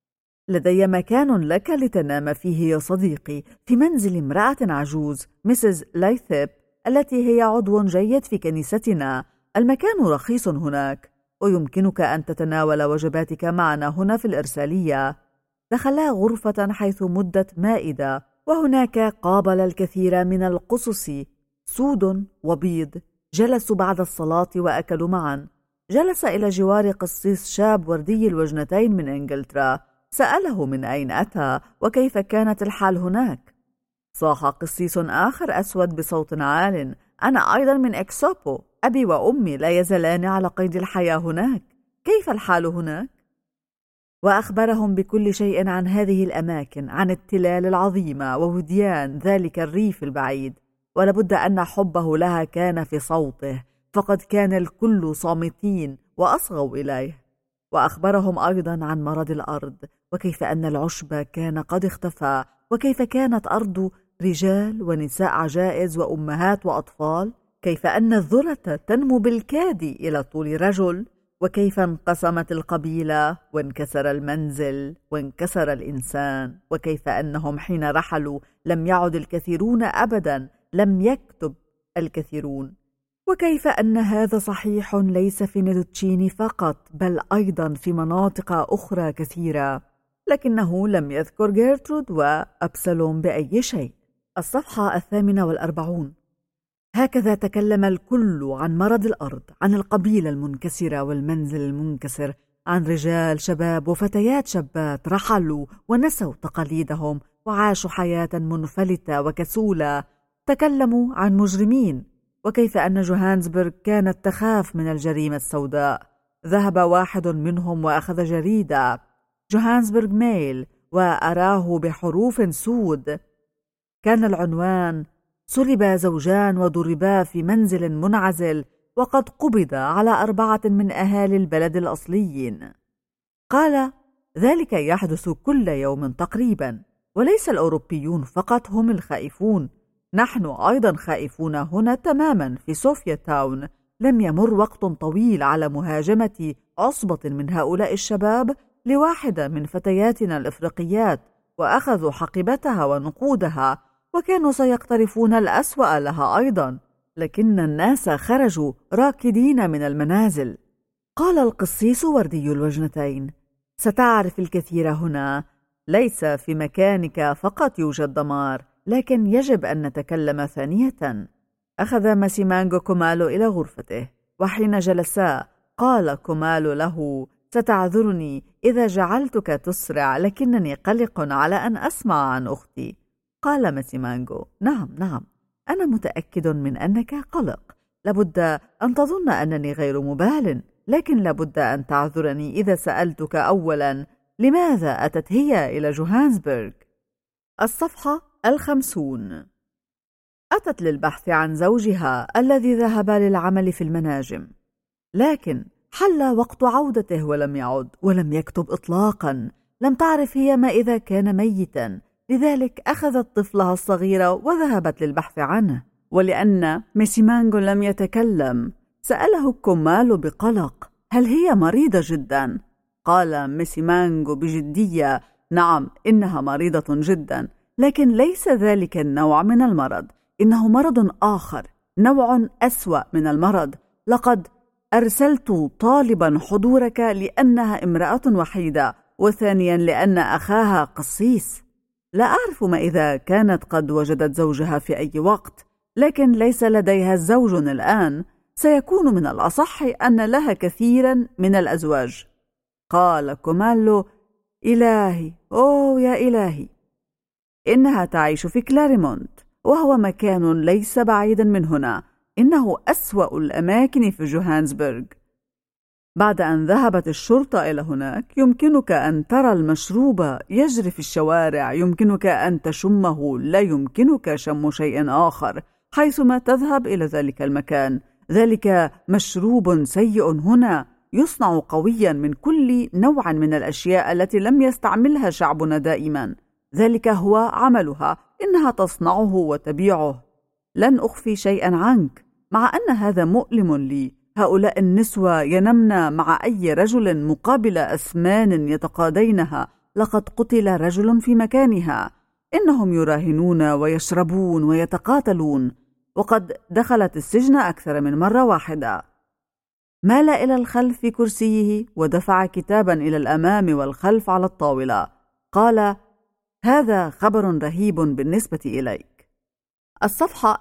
لدي مكان لك لتنام فيه يا صديقي، في منزل امرأة عجوز، مسز لايثيب، التي هي عضو جيد في كنيستنا. المكان رخيص هناك، ويمكنك أن تتناول وجباتك معنا هنا في الإرسالية. دخلا غرفة حيث مدت مائدة، وهناك قابل الكثير من القصص سود وبيض. جلسوا بعد الصلاة وأكلوا معا. جلس إلى جوار قسيس شاب وردي الوجنتين من إنجلترا. سأله من أين أتى وكيف كانت الحال هناك. صاح قسيس آخر أسود بصوت عال: أنا أيضا من إكسوبو. أبي وأمي لا يزالان على قيد الحياة هناك. كيف الحال هناك؟ وأخبرهم بكل شيء عن هذه الأماكن، عن التلال العظيمة ووديان ذلك الريف البعيد. ولابد أن حبه لها كان في صوته، فقد كان الكل صامتين وأصغوا إليه. وأخبرهم أيضا عن مرض الأرض، وكيف أن العشب كان قد اختفى، وكيف كانت أرض رجال ونساء عجائز وأمهات وأطفال، كيف أن الذرة تنمو بالكاد إلى طول رجل، وكيف انقسمت القبيلة وانكسر المنزل وانكسر الإنسان، وكيف أنهم حين رحلوا لم يعد الكثيرون أبدا، لم يكتب الكثيرون، وكيف أن هذا صحيح ليس في ندوتشيني فقط بل أيضا في مناطق أخرى كثيرة. لكنه لم يذكر جيرترود وأبسلوم بأي شيء. الصفحة 48. هكذا تكلم الكل عن مرض الأرض، عن القبيلة المنكسرة والمنزل المنكسر، عن رجال شباب وفتيات شابات رحلوا ونسوا تقاليدهم وعاشوا حياة منفلتة وكسولة. تكلموا عن مجرمين وكيف أن جوهانسبرغ كانت تخاف من الجريمة السوداء. ذهب واحد منهم وأخذ جريدة جوهانسبرغ ميل وأراه بحروف سود. كان العنوان: صلب زوجان وضربا في منزل منعزل وقد قبض على 4 من أهالي البلد الأصليين. قال: ذلك يحدث كل يوم تقريبا، وليس الأوروبيون فقط هم الخائفون، نحن أيضا خائفون هنا تماما في صوفيا تاون. لم يمر وقت طويل على مهاجمة عصبة من هؤلاء الشباب لواحدة من فتياتنا الإفريقيات، وأخذوا حقيبتها ونقودها، وكانوا سيقترفون الأسوأ لها أيضا، لكن الناس خرجوا راكدين من المنازل. قال القسيس وردي الوجنتين: ستعرف الكثير هنا، ليس في مكانك فقط يوجد دمار، لكن يجب أن نتكلم ثانية. أخذ ماسيمانغو كومالو إلى غرفته، وحين جلسا قال كومالو له: ستعذرني إذا جعلتك تسرع، لكنني قلق على أن أسمع عن أختي. قال ماسيمانغو: نعم، أنا متأكد من أنك قلق، لابد أن تظن أنني غير مبال، لكن لابد أن تعذرني إذا سألتك أولا: لماذا أتت هي إلى جوهانسبرغ؟ الصفحة 50. أتت للبحث عن زوجها الذي ذهب للعمل في المناجم، لكن حل وقت عودته ولم يعد ولم يكتب إطلاقا. لم تعرف هي ما إذا كان ميتا، لذلك أخذت طفلها الصغير وذهبت للبحث عنه. ولأن ماسيمانغو لم يتكلم، سأله كومالو بقلق: هل هي مريضة جدا؟ قال ماسيمانغو بجدية: نعم، إنها مريضة جدا، لكن ليس ذلك النوع من المرض، إنه مرض آخر، نوع أسوأ من المرض. لقد أرسلت طالبا حضورك لأنها امرأة وحيدة، وثانيا لأن أخاها قسيس. لا أعرف ما إذا كانت قد وجدت زوجها في أي وقت، لكن ليس لديها زوج الآن. سيكون من الأصح أن لها كثيرا من الأزواج. قال كومالو: إلهي، أوه يا إلهي، إنها تعيش في كلاريمونت، وهو مكان ليس بعيدا من هنا. إنه أسوأ الأماكن في جوهانسبرغ. بعد أن ذهبت الشرطة إلى هناك، يمكنك أن ترى المشروب يجري في الشوارع، يمكنك أن تشمه، لا يمكنك شم شيء آخر حيثما تذهب إلى ذلك المكان. ذلك مشروب سيء هنا، يصنع قويا من كل نوع من الأشياء التي لم يستعملها شعبنا دائما. ذلك هو عملها، إنها تصنعه وتبيعه. لن أخفي شيئا عنك، مع أن هذا مؤلم لي. هؤلاء النسوة ينمن مع أي رجل مقابل أثمان يتقاضينها. لقد قتل رجل في مكانها. إنهم يراهنون ويشربون ويتقاتلون، وقد دخلت السجن أكثر من مرة واحدة. مال إلى الخلف في كرسيه ودفع كتابا إلى الأمام والخلف على الطاولة. قال: هذا خبر رهيب بالنسبة إليك. الصفحة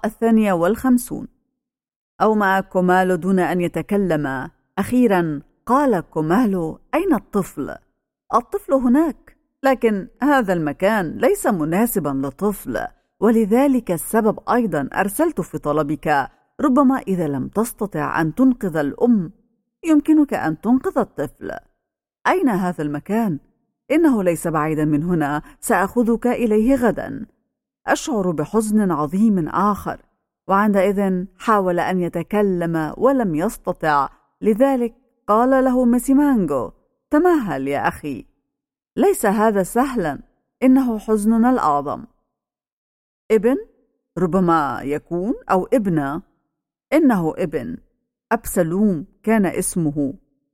52. أومأ كومالو دون أن يتكلم. أخيرا قال كومالو: أين الطفل؟ الطفل هناك، لكن هذا المكان ليس مناسبا لطفل، ولذلك السبب أيضا أرسلت في طلبك. ربما إذا لم تستطع أن تنقذ الأم، يمكنك أن تنقذ الطفل. أين هذا المكان؟ إنه ليس بعيدا من هنا، سأخذك إليه غدا. أشعر بحزن عظيم آخر. وعندئذ حاول أن يتكلم ولم يستطع، لذلك قال له ماسيمانغو: تمهل يا أخي، ليس هذا سهلا، إنه حزننا الأعظم. ابن؟ ربما يكون، أو ابنة. إنه ابن. أبسلوم كان اسمه.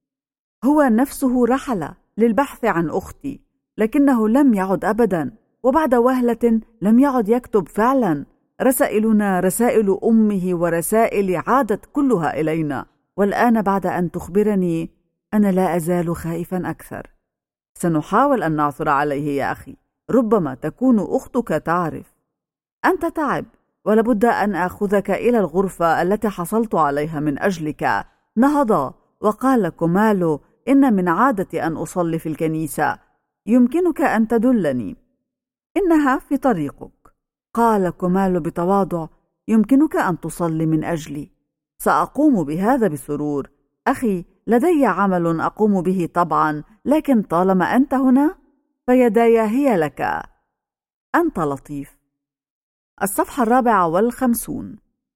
هو نفسه رحل للبحث عن أختي، لكنه لم يعد أبدا، وبعد وهلة لم يعد يكتب فعلا. رسائلنا رسائل أمه ورسائل عادت كلها إلينا، والآن بعد أن تخبرني أنا لا أزال خائفا أكثر. سنحاول أن نعثر عليه يا أخي، ربما تكون أختك تعرف. أنت تعب، ولابد أن أخذك إلى الغرفة التي حصلت عليها من أجلك. نهض وقال كومالو: إن من عادتي أن أصلي في الكنيسة، يمكنك أن تدلني. إنها في طريقك. قال كومالو بتواضع: يمكنك أن تصلي من أجلي. سأقوم بهذا بسرور. أخي، لدي عمل أقوم به طبعا، لكن طالما أنت هنا فيداي هي لك. أنت لطيف. الصفحة 54.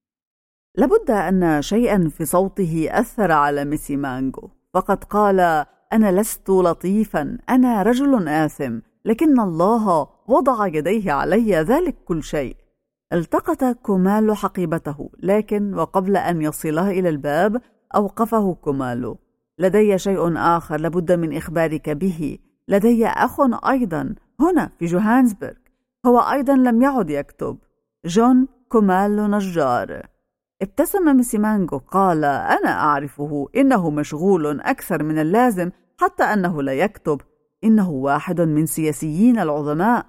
لابد أن شيئا في صوته أثر على ميسي مانجو، فقد قال: أنا لست لطيفا، أنا رجل آثم، لكن الله وضع يديه علي ذلك كل شيء. التقط كومالو حقيبته، لكن وقبل أن يصلها إلى الباب أوقفه كومالو. لدي شيء آخر لابد من إخبارك به. لدي أخ أيضا هنا في جوهانسبرغ، هو أيضا لم يعد يكتب. جون كومالو نجار. ابتسم ميسي مانجو. قال: أنا أعرفه، إنه مشغول أكثر من اللازم، حتى أنه لا يكتب. إنه واحد من سياسيين العظماء.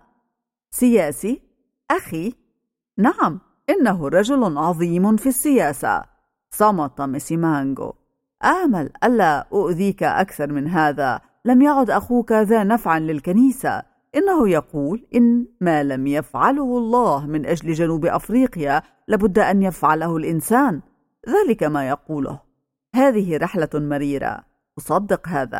سياسي؟ أخي؟ نعم، إنه رجل عظيم في السياسة. صمت ميسي مانجو. آمل ألا أؤذيك أكثر من هذا. لم يعد أخوك ذا نفع للكنيسة. إنه يقول إن ما لم يفعله الله من أجل جنوب أفريقيا لابد أن يفعله الإنسان. ذلك ما يقوله. هذه رحلة مريرة، أصدق هذا.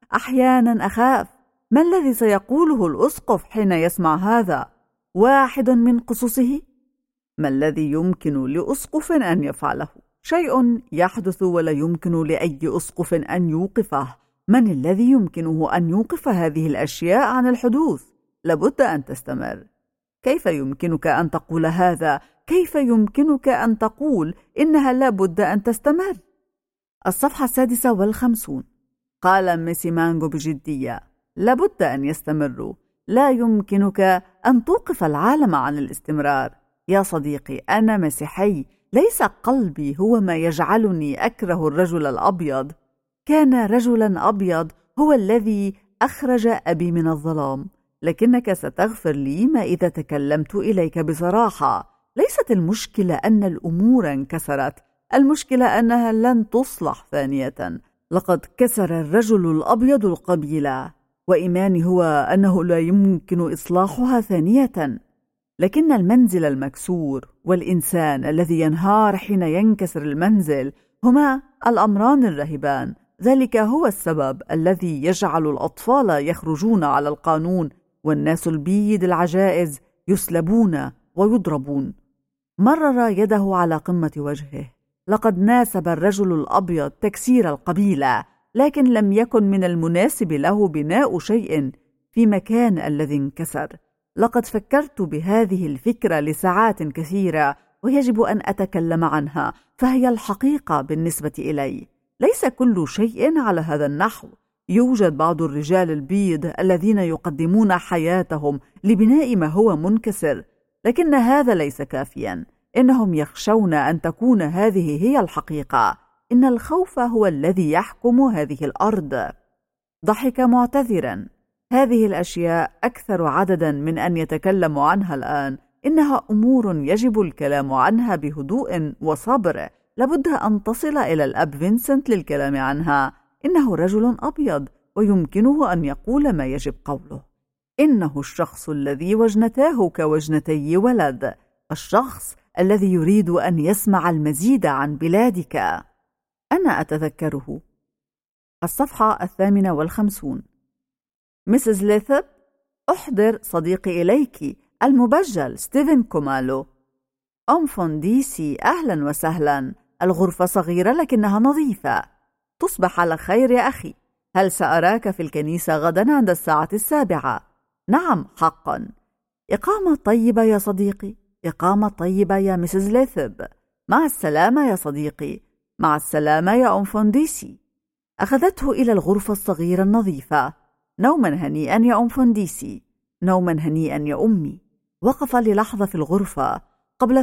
أحيانا أخاف ما الذي سيقوله الأسقف حين يسمع هذا. واحد من قصصه. ما الذي يمكن لأسقف أن يفعله؟ شيء يحدث ولا يمكن لأي أسقف أن يوقفه. من الذي يمكنه أن يوقف هذه الأشياء عن الحدوث؟ لابد أن تستمر. كيف يمكنك أن تقول هذا؟ كيف يمكنك أن تقول إنها لابد أن تستمر؟ الصفحة 56. قال ميسي مانجو بجدية: لابد أن يستمروا. لا يمكنك أن توقف العالم عن الاستمرار. يا صديقي، أنا مسيحي، ليس قلبي هو ما يجعلني أكره الرجل الأبيض. كان رجلا أبيض هو الذي أخرج أبي من الظلام. لكنك ستغفر لي ما إذا تكلمت إليك بصراحة. ليست المشكلة أن الأمور انكسرت، المشكلة أنها لن تصلح ثانية. لقد كسر الرجل الأبيض القبيلة، وإيماني هو أنه لا يمكن إصلاحها ثانية. لكن المنزل المكسور والإنسان الذي ينهار حين ينكسر المنزل هما الأمران الرهبان. ذلك هو السبب الذي يجعل الأطفال يخرجون على القانون، والناس البيض العجائز يسلبون ويضربون. مرر يده على قمة وجهه. لقد ناسب الرجل الأبيض تكسير القبيلة، لكن لم يكن من المناسب له بناء شيء في مكان الذي انكسر. لقد فكرت بهذه الفكرة لساعات كثيرة، ويجب أن أتكلم عنها، فهي الحقيقة بالنسبة إلي. ليس كل شيء على هذا النحو. يوجد بعض الرجال البيض الذين يقدمون حياتهم لبناء ما هو منكسر، لكن هذا ليس كافيا. إنهم يخشون أن تكون هذه هي الحقيقة. إن الخوف هو الذي يحكم هذه الأرض. ضحك معتذرا. هذه الأشياء أكثر عددا من أن يتكلم عنها الآن. إنها أمور يجب الكلام عنها بهدوء وصبر. لابد أن تصل إلى الأب فينسنت للكلام عنها. إنه رجل أبيض ويمكنه أن يقول ما يجب قوله. إنه الشخص الذي وجنتاه كوجنتي ولد، الشخص الذي يريد أن يسمع المزيد عن بلادك. أنا أتذكره. الصفحة 58. مسز ليثب، أحضر صديقي إليك المبجل ستيفن كومالو. فونديسي، أهلا وسهلا. الغرفة صغيرة لكنها نظيفة. تصبح على خير يا أخي. هل سأراك في الكنيسة غدا عند الساعة 7؟ نعم حقا. إقامة طيبة يا صديقي. إقامة طيبة يا مسز ليثب. مع السلامة يا صديقي. مع السلامة يا فونديسي. أخذته إلى الغرفة الصغيرة النظيفة. نوما هنيئا يا فونديسي. نوما هنيئا يا أمي. وقف للحظة في الغرفة. قبل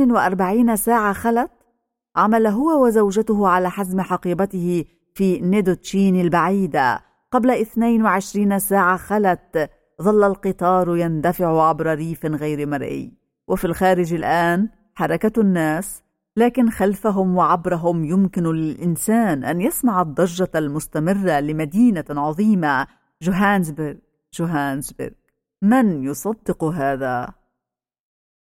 48 ساعة خلت. عمل هو وزوجته على حزم حقيبته في نيدوتشين البعيدة. قبل 22 ساعة خلت. ظل القطار يندفع عبر ريف غير مرئي، وفي الخارج الآن حركة الناس، لكن خلفهم وعبرهم يمكن للإنسان أن يسمع الضجة المستمرة لمدينة عظيمة. جوهانسبرغ. من يصدق هذا؟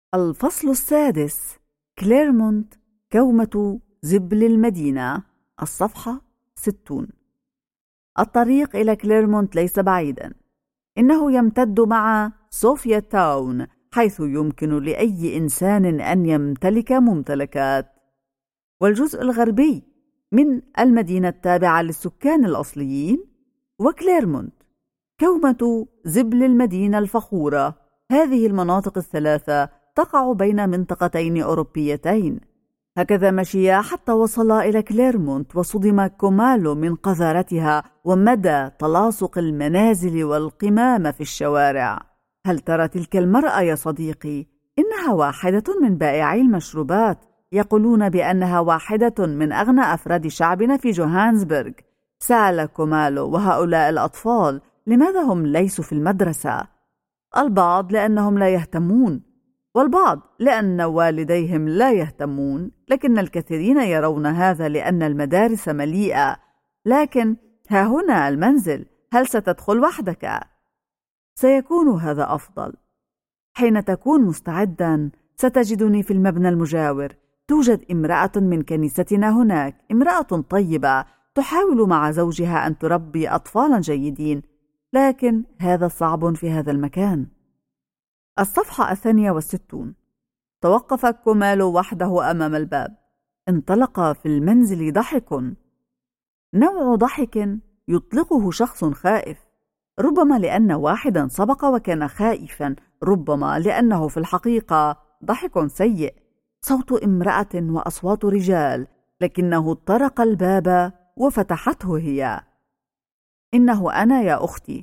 الفصل السادس. كليرمونت، كومة زبل المدينة. الصفحة 60. الطريق إلى كليرمونت ليس بعيدا، إنه يمتد مع صوفيا تاون، حيث يمكن لأي إنسان أن يمتلك ممتلكات. والجزء الغربي من المدينة التابعة للسكان الأصليين، وكليرمونت كومة زبل المدينة الفخورة. هذه المناطق الثلاثة تقع بين منطقتين أوروبيتين. هكذا مشيا حتى وصل إلى كليرمونت، وصدم كومالو من قذارتها ومدى تلاصق المنازل والقمامة في الشوارع. هل ترى تلك المرأة يا صديقي؟ إنها واحدة من بائعي المشروبات، يقولون بأنها واحدة من أغنى أفراد شعبنا في جوهانسبرغ. سأل كومالو: وهؤلاء الأطفال لماذا هم ليسوا في المدرسة؟ البعض لأنهم لا يهتمون، والبعض لأن والديهم لا يهتمون، لكن الكثيرين يرون هذا لأن المدارس مليئة. لكن ها هنا المنزل، هل ستدخل وحدك؟ سيكون هذا أفضل. حين تكون مستعدا ستجدني في المبنى المجاور. توجد امرأة من كنيستنا هناك، امرأة طيبة تحاول مع زوجها أن تربي أطفالا جيدين، لكن هذا صعب في هذا المكان. الصفحة 62. توقف كومالو وحده أمام الباب. انطلق في المنزل ضحك، نوع ضحك يطلقه شخص خائف، ربما لأن واحدا سبق وكان خائفا، ربما لأنه في الحقيقة ضحك سيء. صوت امرأة وأصوات رجال، لكنه طرق الباب وفتحته هي. إنه أنا يا أختي.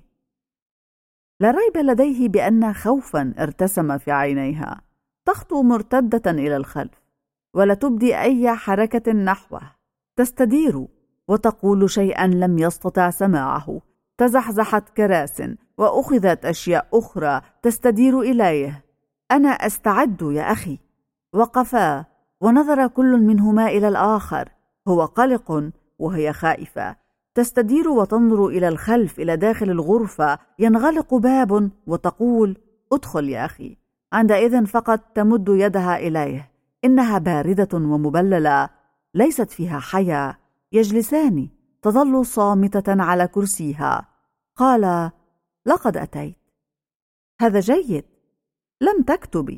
لا ريب لديه بأن خوفا ارتسم في عينيها. تخطو مرتدة إلى الخلف ولا تبدي أي حركة نحوه. تستدير وتقول شيئا لم يستطع سماعه. تزحزحت كراس وأخذت أشياء أخرى تستدير إليه. أنا أستعد يا أخي. وقفا ونظر كل منهما إلى الآخر، هو قلق وهي خائفة. تستدير وتنظر إلى الخلف إلى داخل الغرفة. ينغلق باب وتقول: ادخل يا أخي. عندئذ فقط تمد يدها إليه. إنها باردة ومبللة، ليست فيها حياة. يجلسان، تظل صامتة على كرسيها. قال: لقد أتيت. هذا جيد. لم تكتبي؟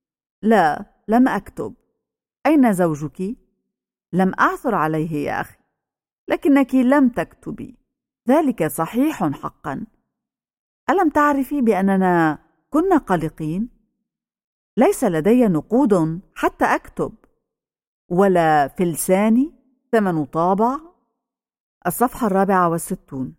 لا، لم أكتب. أين زوجك؟ لم أعثر عليه يا أخي. لكنك لم تكتبي. ذلك صحيح حقا. ألم تعرفي بأننا كنا قلقين؟ ليس لدي نقود حتى أكتب، ولا فلساني ثمن طابع. الصفحة 64.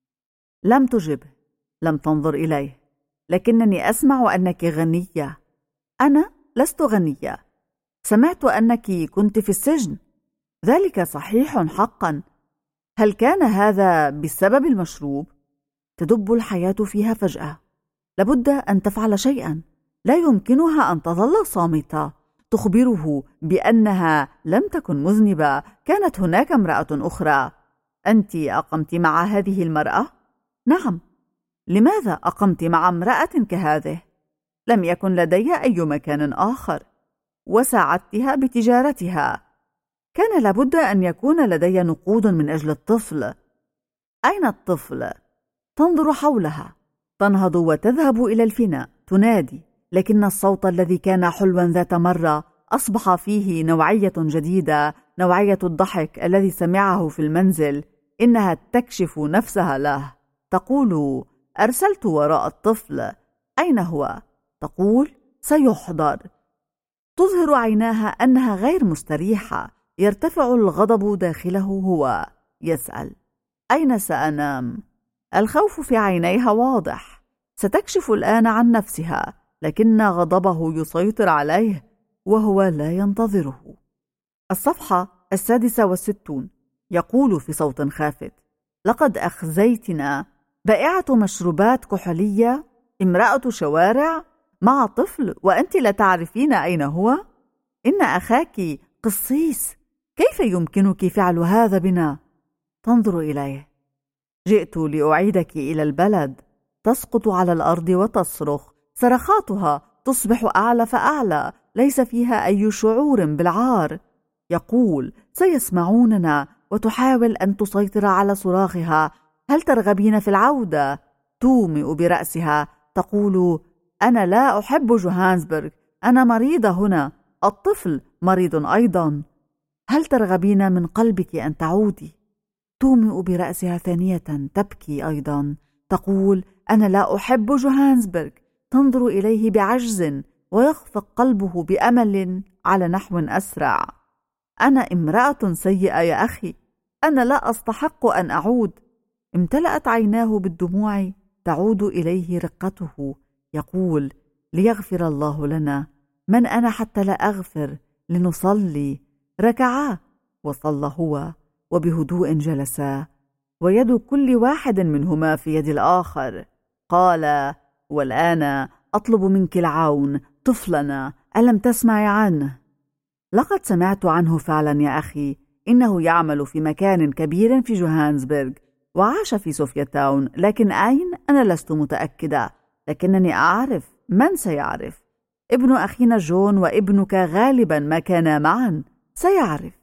لم تجبه، لم تنظر إليه. لكنني أسمع أنك غنية. أنا لست غنية. سمعت أنك كنت في السجن. ذلك صحيح حقا. هل كان هذا بسبب المشروب؟ تدب الحياة فيها فجأة. لابد أن تفعل شيئا. لا يمكنها أن تظل صامتة. تخبره بأنها لم تكن مذنبة. كانت هناك امرأة أخرى. أنت أقمت مع هذه المرأة؟ نعم. لماذا أقمت مع امرأة كهذه؟ لم يكن لدي أي مكان آخر، وساعدتها بتجارتها. كان لابد أن يكون لدي نقود من أجل الطفل. أين الطفل؟ تنظر حولها. تنهض وتذهب إلى الفناء. تنادي، لكن الصوت الذي كان حلوا ذات مرة أصبح فيه نوعية جديدة، نوعية الضحك الذي سمعه في المنزل. إنها تكشف نفسها له. تقول: أرسلت وراء الطفل. أين هو؟ تقول: سيحضر. تظهر عيناها أنها غير مستريحة. يرتفع الغضب داخله. هو يسأل: أين سأنام؟ الخوف في عينيها واضح. ستكشف الآن عن نفسها، لكن غضبه يسيطر عليه وهو لا ينتظره. الصفحة 66. يقول في صوت خافت: لقد أخزيتنا. بائعة مشروبات كحولية، امرأة شوارع، مع طفل، وأنت لا تعرفين أين هو؟ إن أخاك قصيص. كيف يمكنك فعل هذا بنا؟ تنظر إليه. جئت لأعيدك إلى البلد. تسقط على الأرض وتصرخ. صرخاتها تصبح أعلى فأعلى، ليس فيها أي شعور بالعار. يقول: سيسمعوننا، وتحاول أن تسيطر على صراخها: هل ترغبين في العودة؟ تومئ برأسها تقول: أنا لا أحب جوهانسبرغ، أنا مريضة هنا، الطفل مريض أيضا. هل ترغبين من قلبك أن تعودي؟ تومئ برأسها ثانية تبكي أيضا، تقول: أنا لا أحب جوهانسبرغ. تنظر إليه بعجز، ويخفق قلبه بأمل على نحو أسرع. أنا امرأة سيئة يا أخي، أنا لا أستحق أن أعود. امتلأت عيناه بالدموع، تعود إليه رقته. يقول: ليغفر الله لنا، من أنا حتى لا أغفر؟ لنصلي. ركعا وصلى هو، وبهدوء جلسا، ويد كل واحد منهما في يد الآخر. قال: والآن أطلب منك العون، طفلنا ألم تسمعي عنه؟ لقد سمعت عنه فعلا يا أخي، إنه يعمل في مكان كبير في جوهانسبرغ، وعاش في صوفيا تاون، لكن أين؟ أنا لست متأكدة، لكنني أعرف من سيعرف. ابن أخينا جون وابنك غالبا ما كانا معا، سيعرف.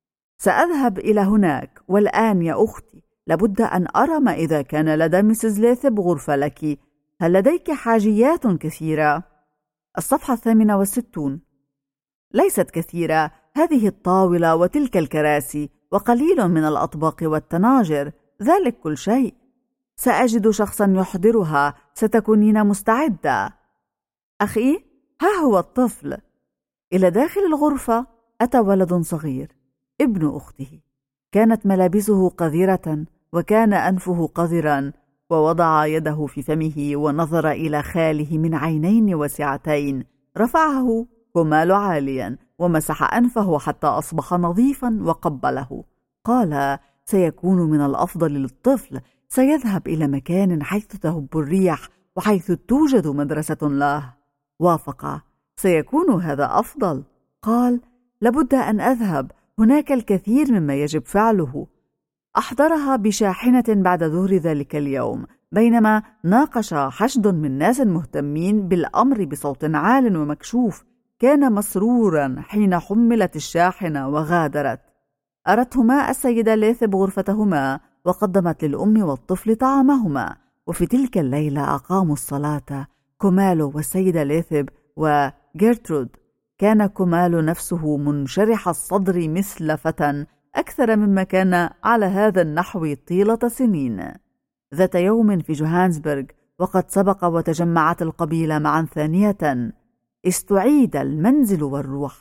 سأذهب إلى هناك، والآن يا أختي لابد أن أرى ما إذا كان لدى مسز ليثب غرفة لك. هل لديك حاجيات كثيرة؟ الصفحة 68. ليست كثيرة، هذه الطاولة وتلك الكراسي وقليل من الأطباق والتناجر، ذلك كل شيء. سأجد شخصا يحضرها، ستكونين مستعدة. أخي، ها هو الطفل. إلى داخل الغرفة أتى ولد صغير، ابن أخته. كانت ملابسه قذرة، وكان أنفه قذرا، ووضع يده في فمه ونظر إلى خاله من عينين واسعتين. رفعه كمال عاليا ومسح أنفه حتى أصبح نظيفا وقبله. قال: سيكون من الأفضل للطفل، سيذهب إلى مكان حيث تهب الريح وحيث توجد مدرسة له. وافق: سيكون هذا أفضل. قال: لابد أن أذهب، هناك الكثير مما يجب فعله. أحضرها بشاحنة بعد ظهر ذلك اليوم، بينما ناقش حشد من ناس مهتمين بالأمر بصوت عال ومكشوف. كان مسرورا حين حملت الشاحنة وغادرت. أرتهما السيدة ليثب غرفتهما، وقدمت للأم والطفل طعامهما. وفي تلك الليلة أقاموا الصلاة، كمال والسيدة ليثب وجيرترود. كان كمال نفسه منشرح الصدر مثل فتى، أكثر مما كان على هذا النحو طيلة سنين. ذات يوم في جوهانسبرغ، وقد سبق وتجمعت القبيلة معا ثانية، استعيد المنزل والروح.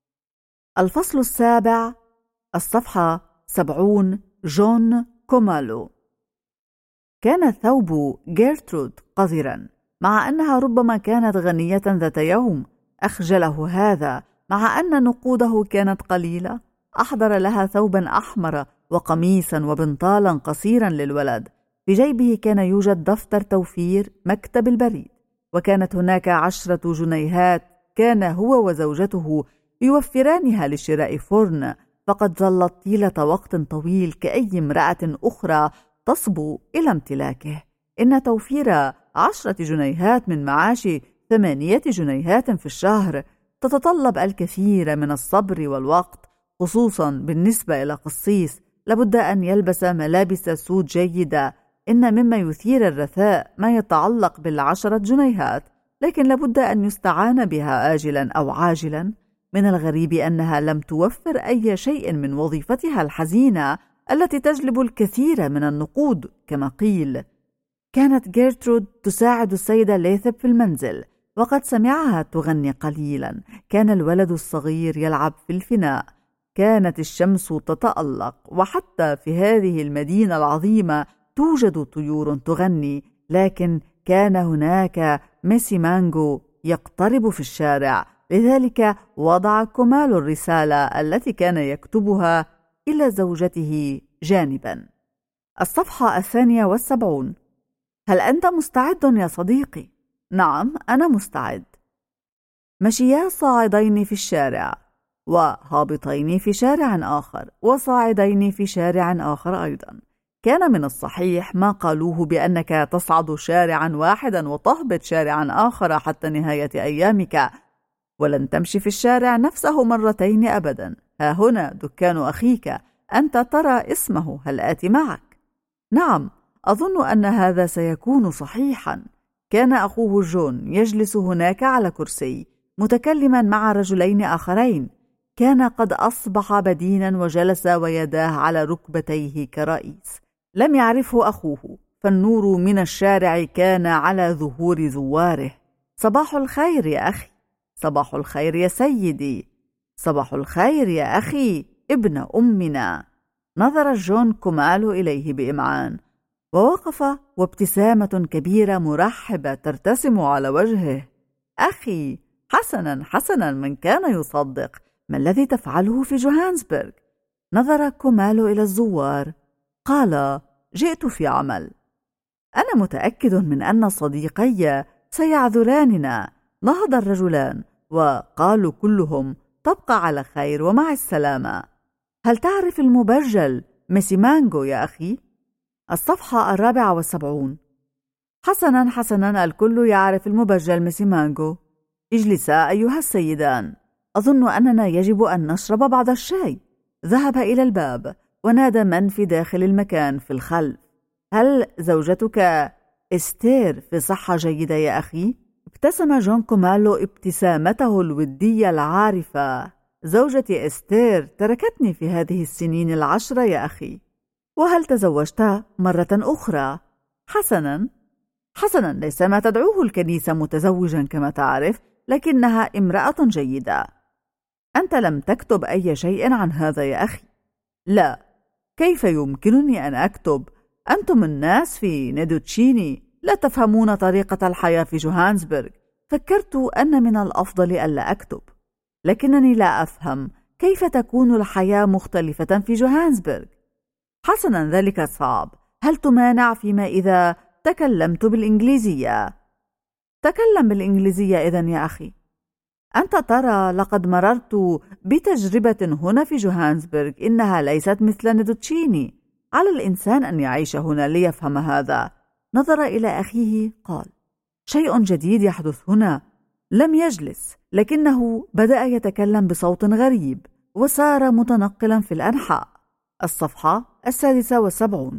الفصل 7، الصفحة 70. جون كومالو. كان ثوب جيرترود قذرا، مع أنها ربما كانت غنية ذات يوم. أخجله هذا، مع أن نقوده كانت قليلة. أحضر لها ثوبا أحمر وقميصا وبنطالا قصيرا للولد. في جيبه كان يوجد دفتر توفير مكتب البريد، وكانت هناك 10 جنيهات كان هو وزوجته يوفرانها لشراء فرن. فقد ظلت طيلة وقت طويل كأي امرأة أخرى تصبو إلى امتلاكه. إن توفير 10 جنيهات من معاش 8 جنيهات في الشهر تتطلب الكثير من الصبر والوقت، خصوصا بالنسبة إلى قصيص لابد أن يلبس ملابس سود جيدة. إن مما يثير الرثاء ما يتعلق ب10 جنيهات، لكن لابد أن يستعان بها آجلا أو عاجلا. من الغريب أنها لم توفر أي شيء من وظيفتها الحزينة التي تجلب الكثير من النقود كما قيل. كانت جيرترود تساعد السيدة ليثب في المنزل، وقد سمعها تغني قليلا. كان الولد الصغير يلعب في الفناء. كانت الشمس تتألق، وحتى في هذه المدينة العظيمة توجد طيور تغني، لكن كان هناك ميسي مانجو يقترب في الشارع. لذلك وضع كمال الرسالة التي كان يكتبها إلى زوجته جانبا. الصفحة 72. هل أنت مستعد يا صديقي؟ نعم، أنا مستعد. مشيا صاعدين في الشارع، وهابطين في شارع آخر، وصاعدين في شارع آخر أيضا. كان من الصحيح ما قالوه بأنك تصعد شارعا واحدا وتهبط شارعا آخر حتى نهاية أيامك، ولن تمشي في الشارع نفسه مرتين أبدا. ها هنا دكان أخيك، أنت ترى اسمه، هل آتي معك؟ نعم، أظن أن هذا سيكون صحيحا. كان أخوه جون يجلس هناك على كرسي متكلما مع رجلين آخرين. كان قد أصبح بدينا وجلس ويداه على ركبتيه كرئيس. لم يعرفه أخوه، فالنور من الشارع كان على ظهور زواره. صباح الخير يا أخي، صباح الخير يا سيدي، صباح الخير يا أخي ابن أمنا. نظر جون كومالو إليه بإمعان، ووقف وابتسامة كبيرة مرحبة ترتسم على وجهه. أخي، حسنا حسنا، من كان يصدق؟ ما الذي تفعله في جوهانسبرغ؟ نظر كومالو إلى الزوار، قال: جئت في عمل. أنا متأكد من أن صديقي سيعذراننا. نهض الرجلان وقالوا كلهم: تبقى على خير ومع السلامة. هل تعرف المبجل ميسيمانغو يا أخي؟ الصفحة 74. حسنا حسنا، الكل يعرف المبجل ميسيمانغو. اجلسا أيها السيدان، أظن أننا يجب أن نشرب بعض الشاي. ذهب إلى الباب ونادى من في داخل المكان في الخلف: هل زوجتك إستير في صحة جيدة يا أخي؟ ابتسم جون كومالو ابتسامته الودية العارفة. زوجتي إستير تركتني في هذه السنين 10 يا أخي. وهل تزوجت مرة أخرى؟ حسنا حسنا، ليس ما تدعوه الكنيسة متزوجا كما تعرف، لكنها امرأة جيدة. أنت لم تكتب أي شيء عن هذا يا أخي. لا، كيف يمكنني أن أكتب؟ أنتم الناس في نيدوتشيني لا تفهمون طريقة الحياة في جوهانسبرغ. فكرت أن من الأفضل ألا أكتب، لكنني لا أفهم كيف تكون الحياة مختلفة في جوهانسبرغ. حسنا، ذلك صعب. هل تمانع فيما إذا تكلمت بالإنجليزية؟ تكلم بالإنجليزية إذن يا أخي. أنت ترى، لقد مررت بتجربة هنا في جوهانسبرغ، إنها ليست مثل نيدوتشيني. على الإنسان أن يعيش هنا ليفهم هذا. نظر إلى أخيه قال: شيء جديد يحدث هنا. لم يجلس، لكنه بدأ يتكلم بصوت غريب وصار متنقلا في الأنحاء. الصفحة 76.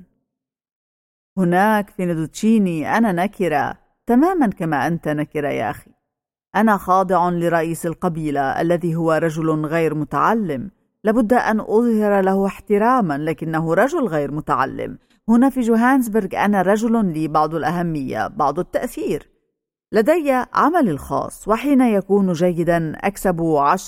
هناك في نيدوتشيني أنا نكرة، تماما كما أنت نكرة يا أخي. أنا خاضع لرئيس القبيلة الذي هو رجل غير متعلم. لابد أن أظهر له احتراما، لكنه رجل غير متعلم. هنا في جوهانسبرغ أنا رجل لي بعض الأهمية، بعض التأثير. لدي عملي الخاص، وحين يكون جيدا أكسب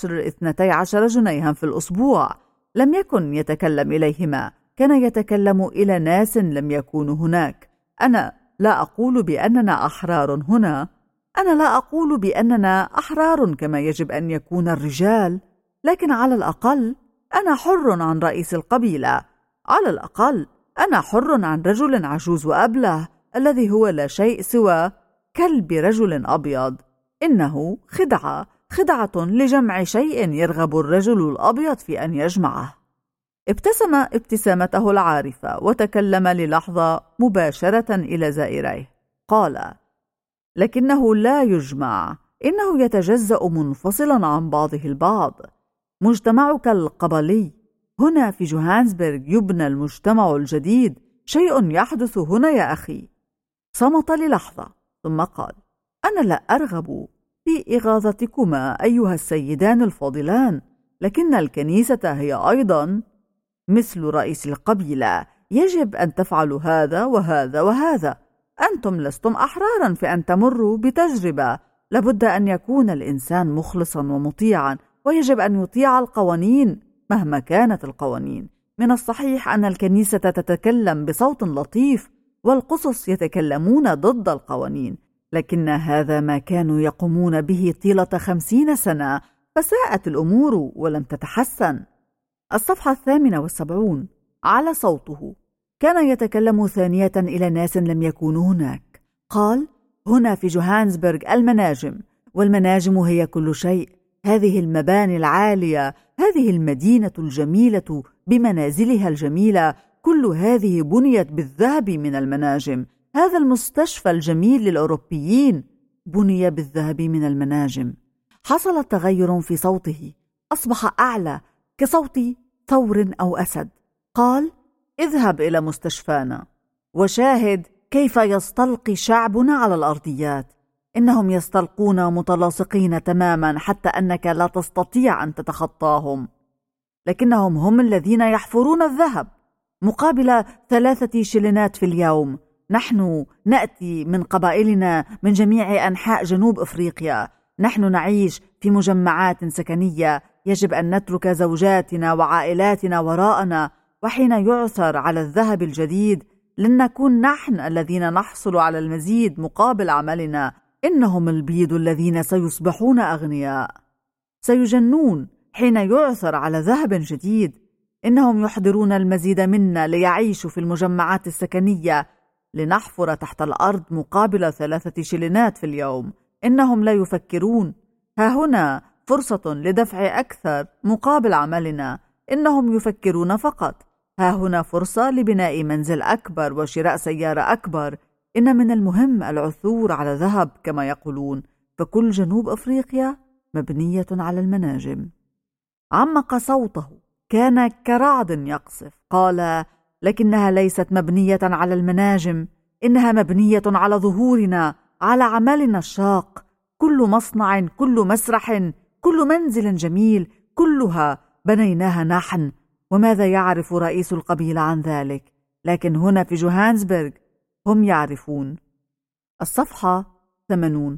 12 جنيها في الأسبوع. لم يكن يتكلم إليهما، كان يتكلم إلى ناس لم يكونوا هناك. أنا لا أقول بأننا أحرار هنا، أنا لا أقول بأننا أحرار كما يجب أن يكون الرجال، لكن على الأقل أنا حر عن رئيس القبيلة. على الأقل أنا حر عن رجل عجوز وأبله الذي هو لا شيء سوى كلب رجل أبيض. إنه خدعة لجمع شيء يرغب الرجل الأبيض في أن يجمعه. ابتسم ابتسامته العارفة وتكلم للحظة مباشرة إلى زائريه. قال: لكنه لا يجمع، إنه يتجزأ منفصلا عن بعضه البعض. مجتمعك القبلي هنا في جوهانسبرغ يبنى المجتمع الجديد. شيء يحدث هنا يا أخي. صمت للحظة ثم قال: أنا لا أرغب في إغاظتكما أيها السيدان الفاضلان، لكن الكنيسة هي أيضا مثل رئيس القبيلة. يجب أن تفعلوا هذا وهذا وهذا. أنتم لستم أحرارا في أن تمروا بتجربة. لابد أن يكون الإنسان مخلصا ومطيعا، ويجب أن يطيع القوانين مهما كانت القوانين. من الصحيح أن الكنيسة تتكلم بصوت لطيف والقصص يتكلمون ضد القوانين، لكن هذا ما كانوا يقومون به طيلة 50 سنة، فساءت الأمور ولم تتحسن. الصفحة 78. على صوته. كان يتكلم ثانية إلى ناس لم يكونوا هناك. قال: هنا في جوهانسبرغ المناجم، والمناجم هي كل شيء. هذه المباني العالية، هذه المدينة الجميلة بمنازلها الجميلة، كل هذه بنيت بالذهب من المناجم. هذا المستشفى الجميل للأوروبيين بني بالذهب من المناجم. حصل تغير في صوته، أصبح أعلى كصوت ثور أو أسد. قال: اذهب إلى مستشفانا وشاهد كيف يستلقي شعبنا على الأرضيات. إنهم يستلقون متلاصقين تماما حتى أنك لا تستطيع أن تتخطاهم، لكنهم هم الذين يحفرون الذهب مقابل 3 شلينات في اليوم. نحن نأتي من قبائلنا من جميع أنحاء جنوب أفريقيا. نحن نعيش في مجمعات سكنية، يجب أن نترك زوجاتنا وعائلاتنا وراءنا، وحين يعثر على الذهب الجديد لن نكون نحن الذين نحصل على المزيد مقابل عملنا. إنهم البيض الذين سيصبحون أغنياء، سيجنون حين يعثر على ذهب جديد. إنهم يحضرون المزيد منا ليعيشوا في المجمعات السكنية، لنحفر تحت الأرض مقابل 3 شلينات في اليوم. إنهم لا يفكرون. ها هنا فرصة لدفع أكثر مقابل عملنا. إنهم يفكرون فقط. ها هنا فرصة لبناء منزل أكبر وشراء سيارة أكبر. إن من المهم العثور على ذهب كما يقولون، فكل جنوب أفريقيا مبنية على المناجم. عمق صوته، كان كرعد يقصف. قال: لكنها ليست مبنية على المناجم، إنها مبنية على ظهورنا، على عملنا الشاق. كل مصنع، كل مسرح، كل منزل جميل، كلها بنيناها نحن. وماذا يعرف رئيس القبيلة عن ذلك؟ لكن هنا في جوهانسبرغ هم يعرفون. الصفحة 80.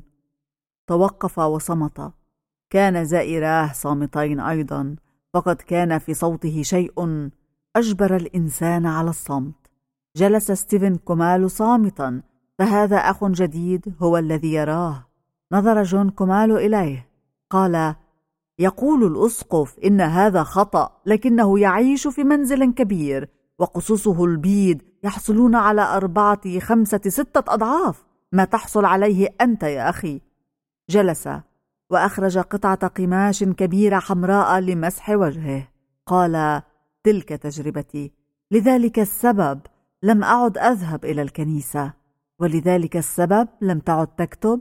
توقف وصمت. كان زائراه صامتين أيضا، فقد كان في صوته شيء أجبر الإنسان على الصمت. جلس ستيفن كومالو صامتا، فهذا أخ جديد هو الذي يراه. نظر جون كومالو إليه. قال: يقول الأسقف إن هذا خطأ، لكنه يعيش في منزل كبير وقصصه البيض يحصلون على 4 5 6 أضعاف ما تحصل عليه أنت يا أخي. جلس وأخرج قطعة قماش كبيرة حمراء لمسح وجهه. قال: تلك تجربتي، لذلك السبب لم أعد أذهب إلى الكنيسة، ولذلك السبب لم تعد تكتب.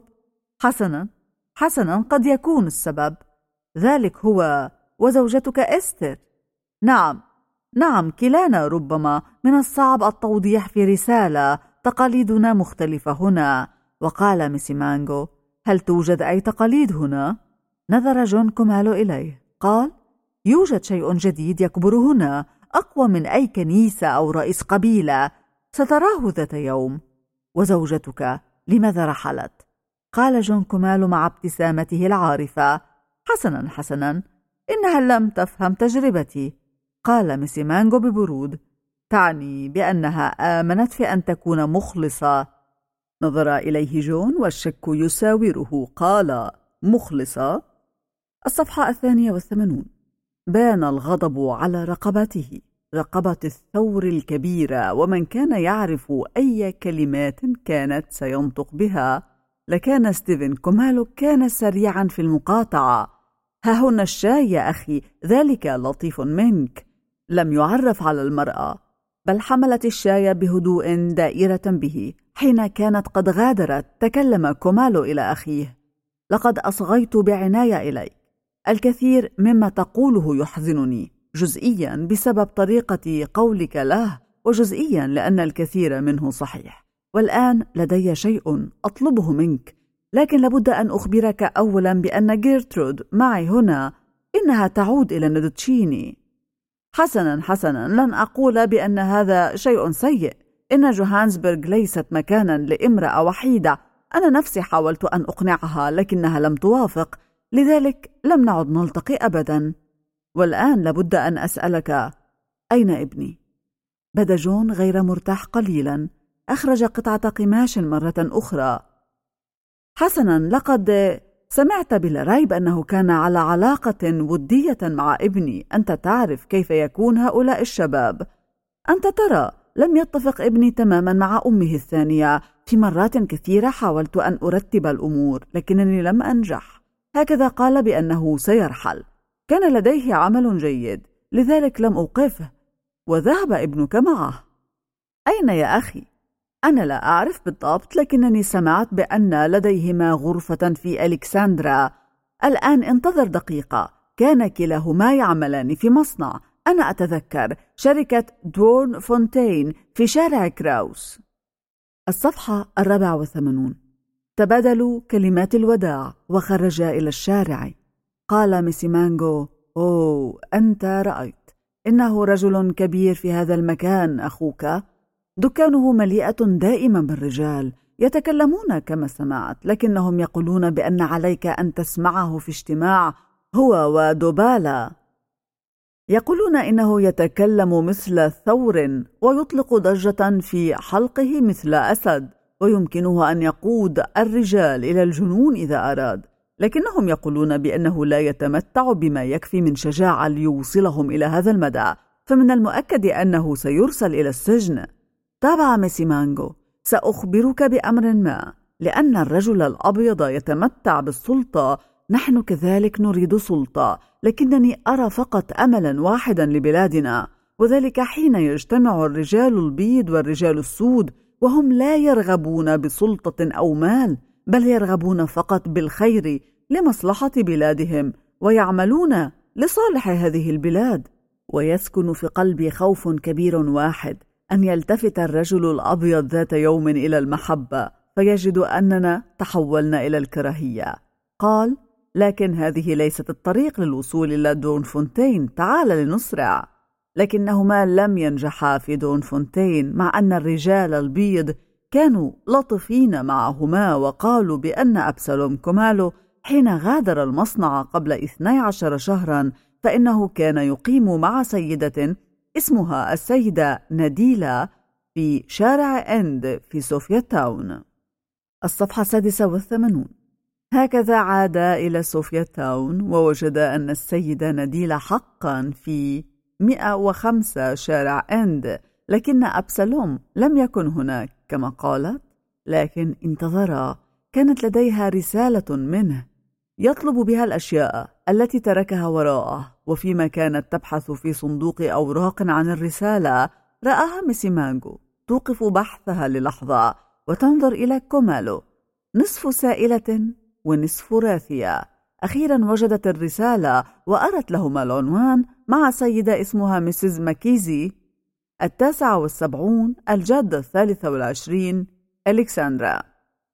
حسنا، قد يكون السبب ذلك هو وزوجتك إستر. نعم، كلانا ربما من الصعب التوضيح في رسالة. تقاليدنا مختلفة هنا. وقال ميسي مانغو: هل توجد أي تقاليد هنا؟ نظر جون كومالو إليه. قال: يوجد شيء جديد يكبر هنا، أقوى من أي كنيسة أو رئيس قبيلة. ستراه ذات يوم. وزوجتك لماذا رحلت؟ قال جون كومالو مع ابتسامته العارفة: حسنا، إنها لم تفهم تجربتي. قال ميسي مانغو ببرود: تعني بأنها آمنت في أن تكون مخلصة. نظر إليه جون والشك يساوره. قال: مخلصة؟ الصفحة 82. بان الغضب على رقبته، رقبة الثور الكبيرة، ومن كان يعرف أي كلمات كانت سينطق بها لكان ستيفن كومالو كان سريعا في المقاطعة. ها هنا الشاي يا أخي، ذلك لطيف منك. لم يعرف على المرأة، بل حملت الشاي بهدوء دائرة به. حين كانت قد غادرت تكلم كومالو إلى أخيه: لقد أصغيت بعناية إليك. الكثير مما تقوله يحزنني، جزئيا بسبب طريقة قولك له، وجزئيا لأن الكثير منه صحيح. والآن لدي شيء أطلبه منك، لكن لابد أن أخبرك أولا بأن جيرترود معي هنا. إنها تعود إلى ندوتشيني. حسنا، لن أقول بأن هذا شيء سيء. إن جوهانسبرغ ليست مكانا لامرأة وحيدة. أنا نفسي حاولت أن أقنعها لكنها لم توافق، لذلك لم نعد نلتقي أبدا. والآن لابد أن أسألك: أين ابني؟ بدا جون غير مرتاح قليلا. أخرج قطعة قماش مرة أخرى. حسنا، لقد سمعت بلا ريب أنه كان على علاقة ودية مع ابني. أنت تعرف كيف يكون هؤلاء الشباب. أنت ترى، لم يتفق ابني تماما مع أمه الثانية. في مرات كثيرة حاولت أن أرتب الأمور لكنني لم أنجح. هكذا قال بأنه سيرحل. كان لديه عمل جيد، لذلك لم أوقفه. وذهب ابنك معه. أين يا أخي؟ أنا لا أعرف بالضبط، لكنني سمعت بأن لديهما غرفة في ألكسندرا. الآن انتظر دقيقة، كان كلاهما يعملان في مصنع، أنا أتذكر، شركة دورن فونتين في شارع كراوس. الصفحة 84. تبادلوا كلمات الوداع وخرجا إلى الشارع. قال ميسيمانغو: أوه، أنت رأيت، إنه رجل كبير في هذا المكان أخوك. دكانه مليئة دائما بالرجال يتكلمون كما سمعت، لكنهم يقولون بأن عليك أن تسمعه في اجتماع هو ودوبالا. يقولون إنه يتكلم مثل ثور ويطلق ضجة في حلقه مثل أسد، ويمكنه أن يقود الرجال إلى الجنون إذا أراد، لكنهم يقولون بأنه لا يتمتع بما يكفي من شجاعة ليوصلهم إلى هذا المدى، فمن المؤكد أنه سيرسل إلى السجن. تابع ميسيمانغو: سأخبرك بأمر ما، لأن الرجل الأبيض يتمتع بالسلطة، نحن كذلك نريد سلطة، لكنني أرى فقط أملا واحدا لبلادنا، وذلك حين يجتمع الرجال البيض والرجال السود، وهم لا يرغبون بسلطة أو مال، بل يرغبون فقط بالخير لمصلحة بلادهم، ويعملون لصالح هذه البلاد. ويسكن في قلبي خوف كبير واحد، أن يلتفت الرجل الأبيض ذات يوم إلى المحبة فيجد أننا تحولنا إلى الكراهية. قال: لكن هذه ليست الطريق للوصول إلى دون فونتين، تعال لنسرع. لكنهما لم ينجحا في دون فونتين، مع أن الرجال البيض كانوا لطفين معهما، وقالوا بأن أبسلوم كومالو حين غادر المصنع قبل 12 شهرا فإنه كان يقيم مع سيدة اسمها السيدة ناديلا في شارع إند في صوفيا تاون. الصفحة 86. هكذا عاد إلى صوفيا تاون ووجد أن السيدة ناديلا حقا في 105 شارع إند، لكن أبسلوم لم يكن هناك كما قالت، لكن انتظرا. كانت لديها رسالة منه يطلب بها الأشياء التي تركها وراءه، وفيما كانت تبحث في صندوق أوراق عن الرسالة رآها ميسيمانغو توقف بحثها للحظة وتنظر إلى كومالو، نصف سائلة ونصف راثية. أخيرا وجدت الرسالة وأرت لهما العنوان مع سيدة اسمها ميسيز ماكيزي، 79 الجادة 23 ألكسندرا.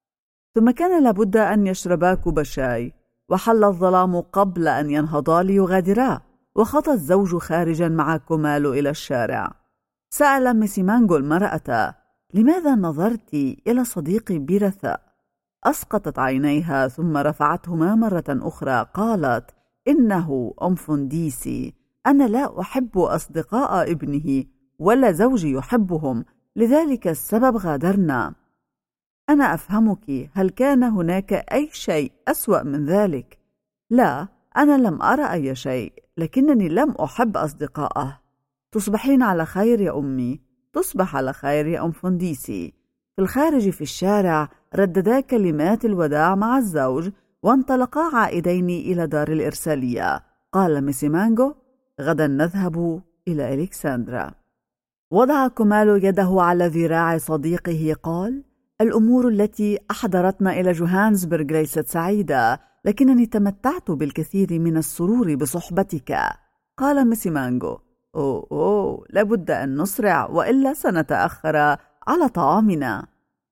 ثم كان لابد أن يشربا كوب شاي، وحل الظلام قبل أن ينهضا ليغادرا، وخطى الزوج خارجا مع كومالو إلى الشارع. سأل ميسيمانغو المرأة: لماذا نظرت إلى صديقي برثاء؟ أسقطت عينيها ثم رفعتهما مرة أخرى. قالت: إنه أمفنديسي، أنا لا أحب أصدقاء ابنه ولا زوجي يحبهم، لذلك السبب غادرنا. أنا أفهمك، هل كان هناك أي شيء أسوأ من ذلك؟ لا، أنا لم أرى أي شيء، لكنني لم أحب أصدقائه. تصبحين على خير يا أمي. تصبح على خير يا أمفنديسي. في الخارج في الشارع رددا كلمات الوداع مع الزوج، وانطلقا عائدين إلى دار الإرسالية. قال ميسيمانغو: غدا نذهب إلى ألكسندرا. وضع كومالو يده على ذراع صديقه. قال: الأمور التي أحضرتنا إلى جوهانسبرغ ليست سعيدة، لكنني تمتعت بالكثير من السرور بصحبتك. قال ميسيمانغو: أوه، لابد أن نسرع وإلا سنتأخر على طعامنا.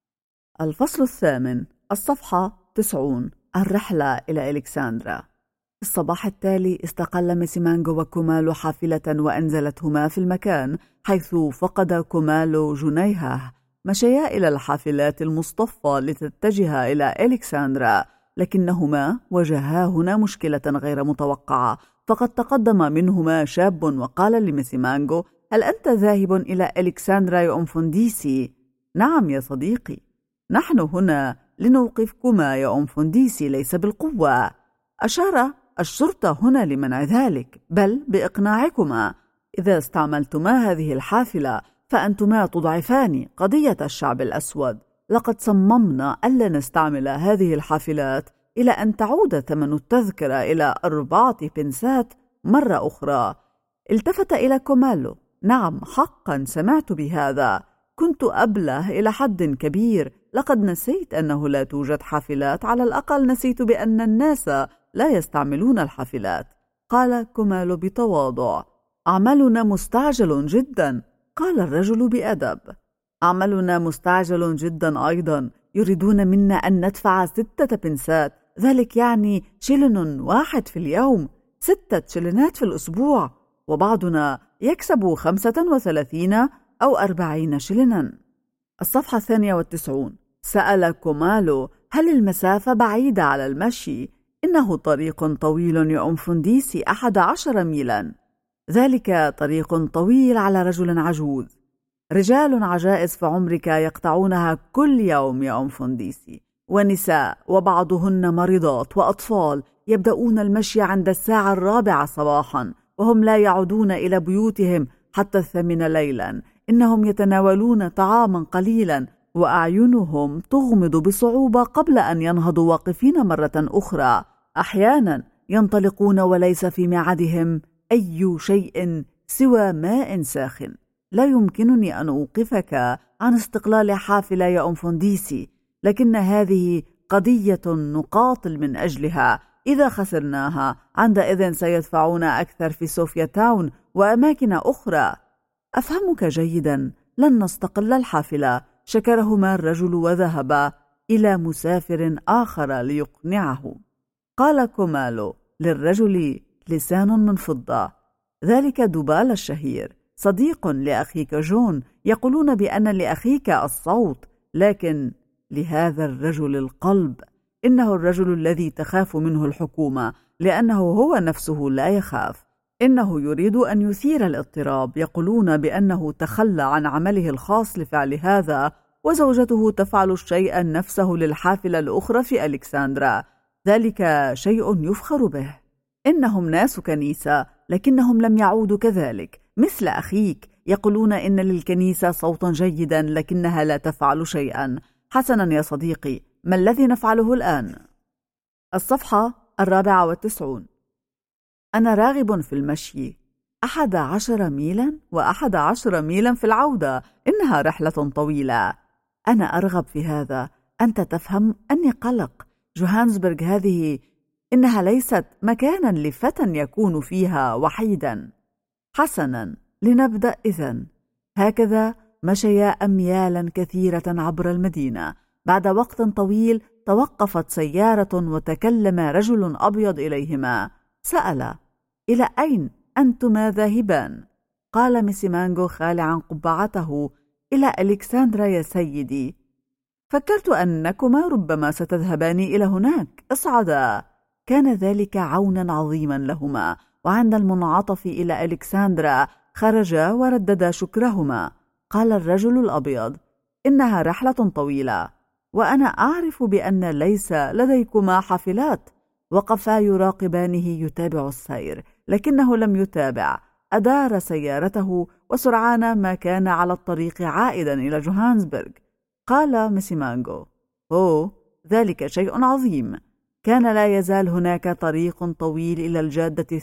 الفصل 8. الصفحة 90. الرحلة إلى ألكسندرا. في الصباح التالي استقل ميسيمانغو وكومالو حافلة وأنزلتهما في المكان حيث فقد كومالو جنيهه. مشيا إلى الحافلات المصطفى لتتجه إلى ألكسندرا، لكنهما واجها هنا مشكلة غير متوقعة، فقد تقدم منهما شاب وقال لميسيمانغو: هل أنت ذاهب إلى ألكسندرا يا أمفنديسي؟ نعم يا صديقي، نحن هنا لنوقفكما يا أمفنديسي، ليس بالقوة. أشار الشرطة هنا لمنع ذلك، بل بإقناعكما. إذا استعملتما هذه الحافلة فأنتما تضعفان قضية الشعب الأسود. لقد صممنا ألا نستعمل هذه الحافلات إلى أن تعود ثمن التذكرة إلى 4 بنسات مرة أخرى. التفت إلى كومالو: نعم حقا سمعت بهذا. كنت أبله إلى حد كبير. لقد نسيت أنه لا توجد حافلات، على الأقل نسيت بأن الناس لا يستعملون الحافلات. قال كومالو بتواضع. عملنا مستعجل جدا. قال الرجل بأدب. عملنا مستعجل جدا أيضا. يريدون منا أن ندفع 6 بنسات، ذلك يعني شلن واحد في اليوم، 6 شلنات في الأسبوع، وبعضنا يكسب 35 أو 40 شلنا. الصفحة 92. سأل كومالو: هل المسافة بعيدة على المشي؟ إنه طريق طويل يا أم فنديسي، 11 ميلا. ذلك طريق طويل على رجل عجوز. رجال عجائز في عمرك يقطعونها كل يوم يا أم فنديسي، ونساء وبعضهن مريضات وأطفال يبدأون المشي عند 4:00 صباحا، وهم لا يعودون إلى بيوتهم حتى 8 ليلا. إنهم يتناولون طعاما قليلا وأعينهم تغمض بصعوبة قبل أن ينهضوا واقفين مرة أخرى. أحيانا ينطلقون وليس في معدهم أي شيء سوى ماء ساخن. لا يمكنني أن أوقفك عن استقلال حافلة يا أم فنديسي، لكن هذه قضية نقاتل من أجلها. إذا خسرناها عندئذ سيدفعون أكثر في صوفيا تاون وأماكن أخرى. أفهمك جيدا، لن نستقل الحافلة. شكرهما الرجل وذهب إلى مسافر آخر ليقنعه. قال كومالو للرجل: لسان من فضة. ذلك دوبال الشهير، صديق لأخيك جون. يقولون بأن لأخيك الصوت، لكن لهذا الرجل القلب. إنه الرجل الذي تخاف منه الحكومة، لأنه هو نفسه لا يخاف. إنه يريد أن يثير الاضطراب. يقولون بأنه تخلى عن عمله الخاص لفعل هذا، وزوجته تفعل الشيء نفسه للحافلة الأخرى في ألكسندرا. ذلك شيء يفخر به. إنهم ناس كنيسة، لكنهم لم يعودوا كذلك مثل أخيك. يقولون إن للكنيسة صوتا جيدا، لكنها لا تفعل شيئا. حسنا يا صديقي، ما الذي نفعله الآن؟ الصفحة 94. أنا راغب في المشي 11 ميلا و11 ميلا في العودة. إنها رحلة طويلة. أنا أرغب في هذا. أنت تفهم أني قلق. جوهانسبرغ هذه إنها ليست مكانا لفتى يكون فيها وحيدا. حسنا، لنبدأ إذن. هكذا مشيا أميالا كثيرة عبر المدينة. بعد وقت طويل توقفت سيارة وتكلم رجل أبيض إليهما. سأل: إلى أين أنتما ذاهبان؟ قال ميسيمانغو خالعا قبعته: إلى ألكسندرا يا سيدي. فكرت أنكما ربما ستذهبان إلى هناك. اصعدا. كان ذلك عونا عظيما لهما، وعند المنعطف إلى ألكسندرا خرجا ورددا شكرهما. قال الرجل الأبيض: إنها رحلة طويلة، وأنا أعرف بأن ليس لديكما حافلات. وقفا يراقبانه يتابع السير، لكنه لم يتابع. أدار سيارته وسرعان ما كان على الطريق عائدا إلى جوهانسبرغ. قال ميسيمانغو: أوه، ذلك شيء عظيم. كان لا يزال هناك طريق طويل إلى الجادة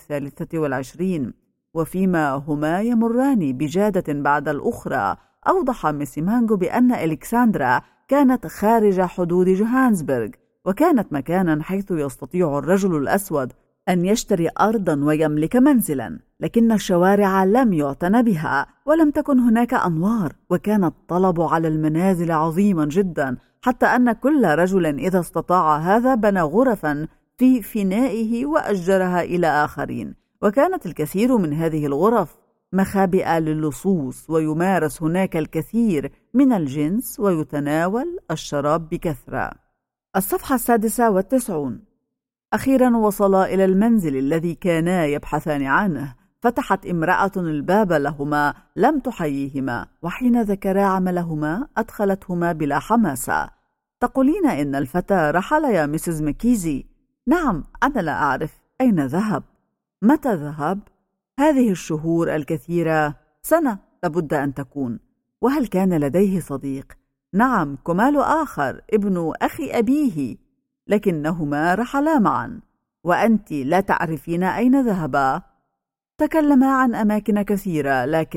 23، وفيما هما يمران بجادة بعد الأخرى أوضح ميسيمانغو بأن ألكسندرا كانت خارج حدود جوهانسبرغ، وكانت مكانا حيث يستطيع الرجل الأسود أن يشتري أرضا ويملك منزلا. لكن الشوارع لم يعتن بها، ولم تكن هناك أنوار، وكان الطلب على المنازل عظيما جدا، حتى أن كل رجل إذا استطاع هذا بنى غرفا في فنائه وأجرها إلى آخرين. وكانت الكثير من هذه الغرف مخابئ للصوص، ويمارس هناك الكثير من الجنس، ويتناول الشراب بكثرة. الصفحة 96. أخيرا وصلا إلى المنزل الذي كانا يبحثان عنه. فتحت امرأة الباب لهما، لم تحييهما، وحين ذكرا عملهما أدخلتهما بلا حماسة. تقولين إن الفتى رحل يا ميسيس مكيزي؟ نعم، أنا لا أعرف أين ذهب. متى ذهب؟ هذه الشهور الكثيرة، سنة لابد أن تكون. وهل كان لديه صديق؟ نعم، كمال آخر، ابن أخي أبيه، لكنهما رحلا معا. وأنت لا تعرفين أين ذهبا؟ تكلما عن أماكن كثيرة، لكن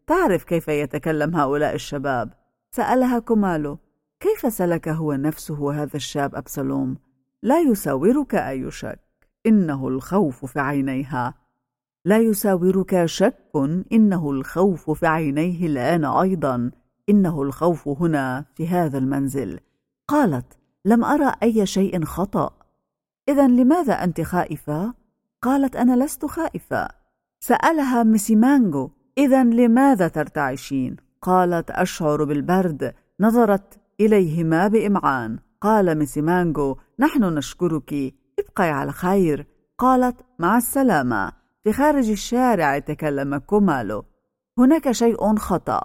تعرف كيف يتكلم هؤلاء الشباب. سألها كومالو: كيف سلك هو نفسه هذا الشاب أبسلوم؟ لا يساورك أي شك، إنه الخوف في عينيها. لا يساورك شك، إنه الخوف في عينيه الآن أيضا، إنه الخوف هنا في هذا المنزل. قالت: لم أرى أي شيء خطأ. إذن لماذا أنت خائفة؟ قالت: أنا لست خائفة. سألها ميسيمانغو: إذن لماذا ترتعشين؟ قالت: أشعر بالبرد. نظرت إليهما بإمعان. قال ميسيمانغو: نحن نشكرك، ابقي على خير. قالت: مع السلامة. في خارج الشارع تكلم كومالو: هناك شيء خطأ.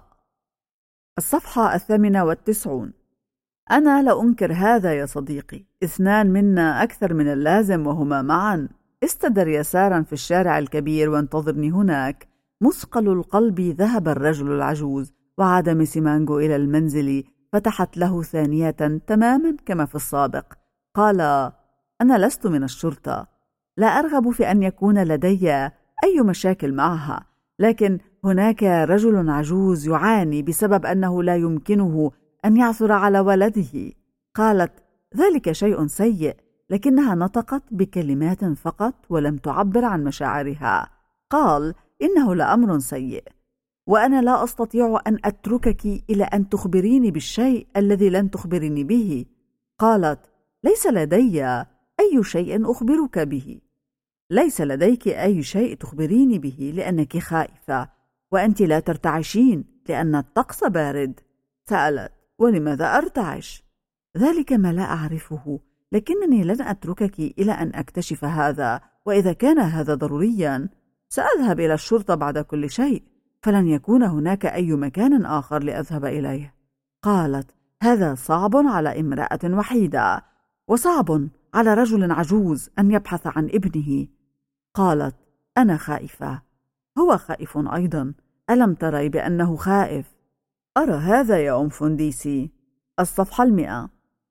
الصفحة 98. أنا لا أنكر هذا يا صديقي، اثنان منا أكثر من اللازم وهما معا. استدر يسارا في الشارع الكبير وانتظرني هناك. مثقل القلب ذهب الرجل العجوز، وعاد ميسيمانغو إلى المنزل. فتحت له ثانية تماما كما في السابق. قال: أنا لست من الشرطة، لا أرغب في أن يكون لدي أي مشاكل معها، لكن هناك رجل عجوز يعاني بسبب أنه لا يمكنه أن يعثر على ولده. قالت: ذلك شيء سيء، لكنها نطقت بكلمات فقط ولم تعبر عن مشاعرها. قال: إنه لأمر سيء، وأنا لا أستطيع أن أتركك إلى أن تخبريني بالشيء الذي لن تخبريني به. قالت: ليس لدي أي شيء أخبرك به. ليس لديك أي شيء تخبريني به لأنك خائفة، وأنت لا ترتعشين لأن الطقس بارد. سألت: ولماذا أرتعش؟ ذلك ما لا أعرفه، لكنني لن أتركك إلى أن أكتشف هذا، وإذا كان هذا ضروريا سأذهب إلى الشرطة بعد كل شيء، فلن يكون هناك أي مكان آخر لأذهب إليه. قالت: هذا صعب على امرأة وحيدة، وصعب على رجل عجوز أن يبحث عن ابنه. قالت: أنا خائفة. هو خائف أيضا، ألم تري بأنه خائف؟ أرى هذا يا أم فنديسي. الصفحة 100.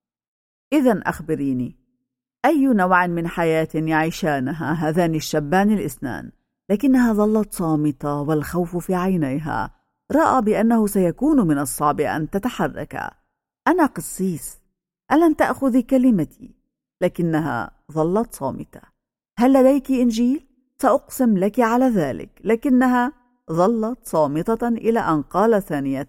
إذن أخبريني، أي نوع من حياة يعيشانها هذان الشابان الاثنان؟ لكنها ظلت صامتة والخوف في عينيها. رأى بأنه سيكون من الصعب أن تتحرك. أنا قسيس، ألن تأخذي كلمتي؟ لكنها ظلت صامتة. هل لديك إنجيل؟ سأقسم لك على ذلك. لكنها ظلت صامتة إلى أن قال ثانية: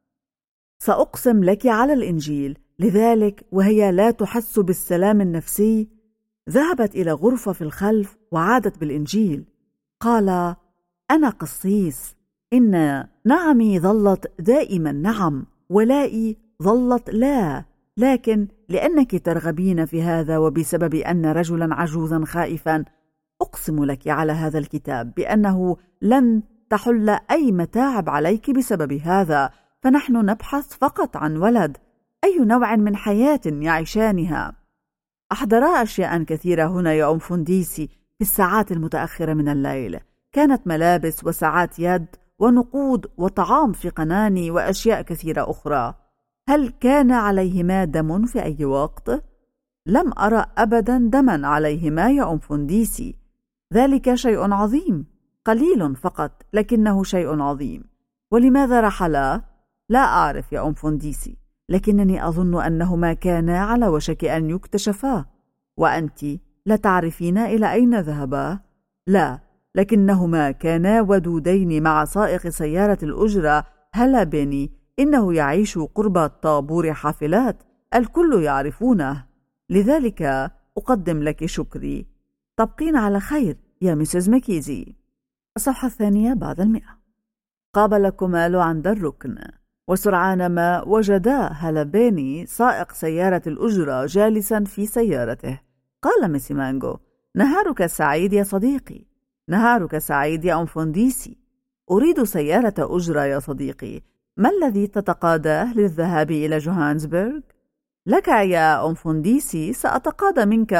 سأقسم لك على الإنجيل. لذلك وهي لا تحس بالسلام النفسي ذهبت إلى غرفة في الخلف وعادت بالإنجيل. قال: أنا قسيس، إن نعمي ظلت دائما نعم، ولائي ظلت لا، لكن لأنك ترغبين في هذا وبسبب أن رجلا عجوزا خائفا، أقسم لك على هذا الكتاب بأنه لن تحل أي متاعب عليك بسبب هذا، فنحن نبحث فقط عن ولد. أي نوع من حياة يعيشانها؟ أحضرا أشياء كثيرة هنا يا أم فنديسي في الساعات المتأخرة من الليل. كانت ملابس وساعات يد ونقود وطعام في قناني وأشياء كثيرة أخرى. هل كان عليهما دم في أي وقت؟ لم أرى أبدا دما عليهما يا أم فنديسي. ذلك شيء عظيم، قليل فقط لكنه شيء عظيم. ولماذا رحلا؟ لا أعرف يا أم فنديسي، لكنني أظن أنهما كانا على وشك أن يكتشفا. وأنت لا تعرفين إلى أين ذهبا؟ لا، لكنهما كانا ودودين مع سائق سيارة الأجرة. هلا بني، إنه يعيش قرب طابور حافلات، الكل يعرفونه، لذلك أقدم لك شكري. تبقين على خير يا مسز مكيزي. الصفحة 2 بعد 100. قابل كومالو عند الركن، وسرعان ما وجدا هالابيني سائق سيارة الأجرة جالسا في سيارته. قال ميسيمانغو: نهارك سعيد يا صديقي. نهارك سعيد يا أم فنديسي. أريد سيارة أجرة يا صديقي. ما الذي تتقاضاه للذهاب إلى جوهانسبرغ؟ لك يا أم فنديسي سأتقاضى منك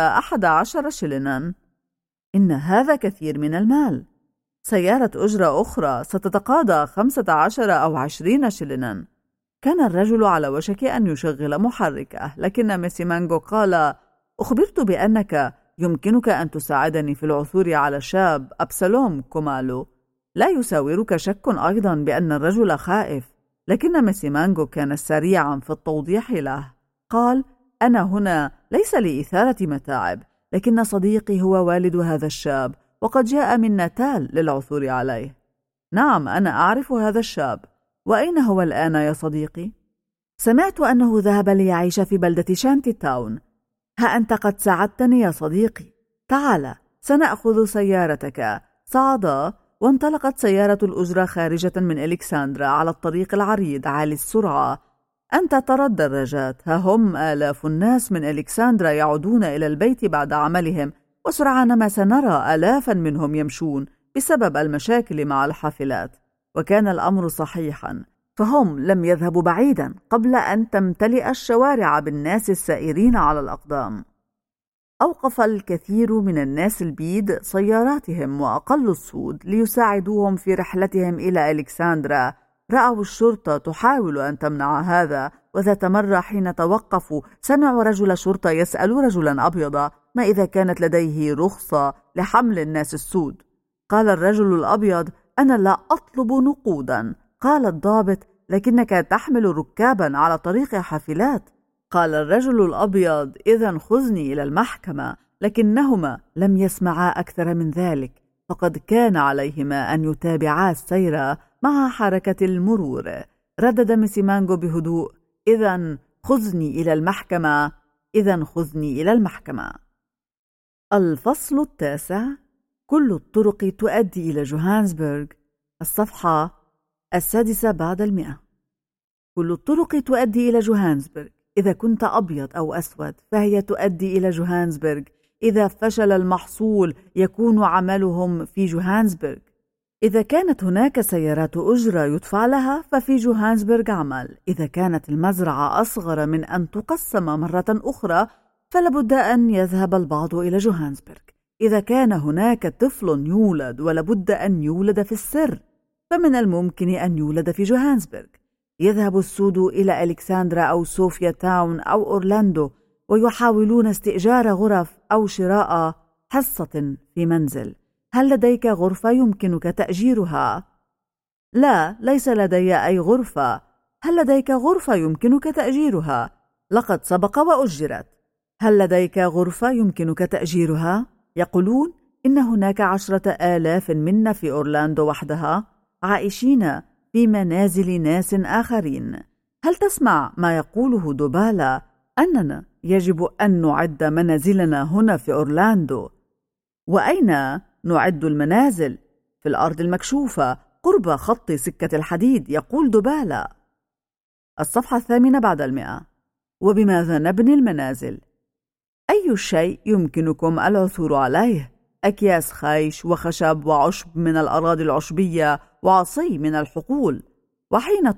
11 شلنا. إن هذا كثير من المال. سيارة أجرة أخرى ستتقاضى 15 أو 20 شلنا. كان الرجل على وشك أن يشغل محركه، لكن ميسيمانغو قال: أخبرت بأنك يمكنك أن تساعدني في العثور على شاب أبسلوم كومالو. لا يساورك شك أيضا بأن الرجل خائف، لكن ميسي مانجو كان سريعا في التوضيح له. قال: أنا هنا ليس لإثارة متاعب، لكن صديقي هو والد هذا الشاب، وقد جاء من ناتال للعثور عليه. نعم، أنا أعرف هذا الشاب. وأين هو الآن يا صديقي؟ سمعت أنه ذهب ليعيش في بلدة شانتي تاون. ها أنت قد ساعدتني يا صديقي. تعال، سنأخذ سيارتك. صعدا، وانطلقت سيارة الأجرة خارجة من إلكسندرا على الطريق العريض عالي السرعة. أنت ترى الدراجات، ها هم آلاف الناس من إلكسندرا يعودون إلى البيت بعد عملهم، وسرعان ما سنرى آلافا منهم يمشون بسبب المشاكل مع الحافلات. وكان الأمر صحيحا، فهم لم يذهبوا بعيدا قبل أن تمتلئ الشوارع بالناس السائرين على الأقدام. أوقف الكثير من الناس البيض سياراتهم وأقل السود ليساعدوهم في رحلتهم إلى إلكسندرا. رأوا الشرطة تحاول أن تمنع هذا، وذات مرة حين توقفوا سمعوا رجل شرطة يسأل رجلا أبيض ما إذا كانت لديه رخصة لحمل الناس السود. قال الرجل الأبيض: أنا لا أطلب نقودا. قال الضابط: لكنك تحمل ركابا على طريق حافلات. قال الرجل الأبيض: إذن خذني إلى المحكمة. لكنهما لم يسمعا أكثر من ذلك، فقد كان عليهما أن يتابعا السير مع حركة المرور. ردد ميسي مانجو بهدوء: إذن خذني إلى المحكمة، إذن خذني إلى المحكمة. الفصل 9. كل الطرق تؤدي إلى جوهانسبرغ. الصفحة 6 كل الطرق تؤدي إلى جوهانسبرغ. إذا كنت أبيض أو أسود فهي تؤدي إلى جوهانسبرغ. إذا فشل المحصول يكون عملهم في جوهانسبرغ. إذا كانت هناك سيارات أجرة يدفع لها ففي جوهانسبرغ عمل. إذا كانت المزرعة أصغر من أن تقسم مرة أخرى فلابد أن يذهب البعض إلى جوهانسبرغ. إذا كان هناك طفل يولد ولابد أن يولد في السر فمن الممكن أن يولد في جوهانسبرغ. يذهب السود إلى إلكسندرا أو صوفيا تاون أو أورلاندو ويحاولون استئجار غرف أو شراء حصة في منزل. هل لديك غرفة يمكنك تأجيرها؟ لا، ليس لدي أي غرفة. هل لديك غرفة يمكنك تأجيرها؟ لقد سبق وأجرت. هل لديك غرفة يمكنك تأجيرها؟ يقولون إن هناك 10,000 منا في أورلاندو وحدها عائشين في منازل ناس آخرين. هل تسمع ما يقوله دوبالا أننا يجب أن نعد منازلنا هنا في أورلاندو؟ وأين نعد المنازل؟ في الأرض المكشوفة قرب خط سكة الحديد، يقول دوبالا. الصفحة 8 وبماذا نبني المنازل؟ أي شيء يمكنكم العثور عليه؟ أكياس خيش وخشب وعشب من الأراضي العشبية وعصي من الحقول. وحين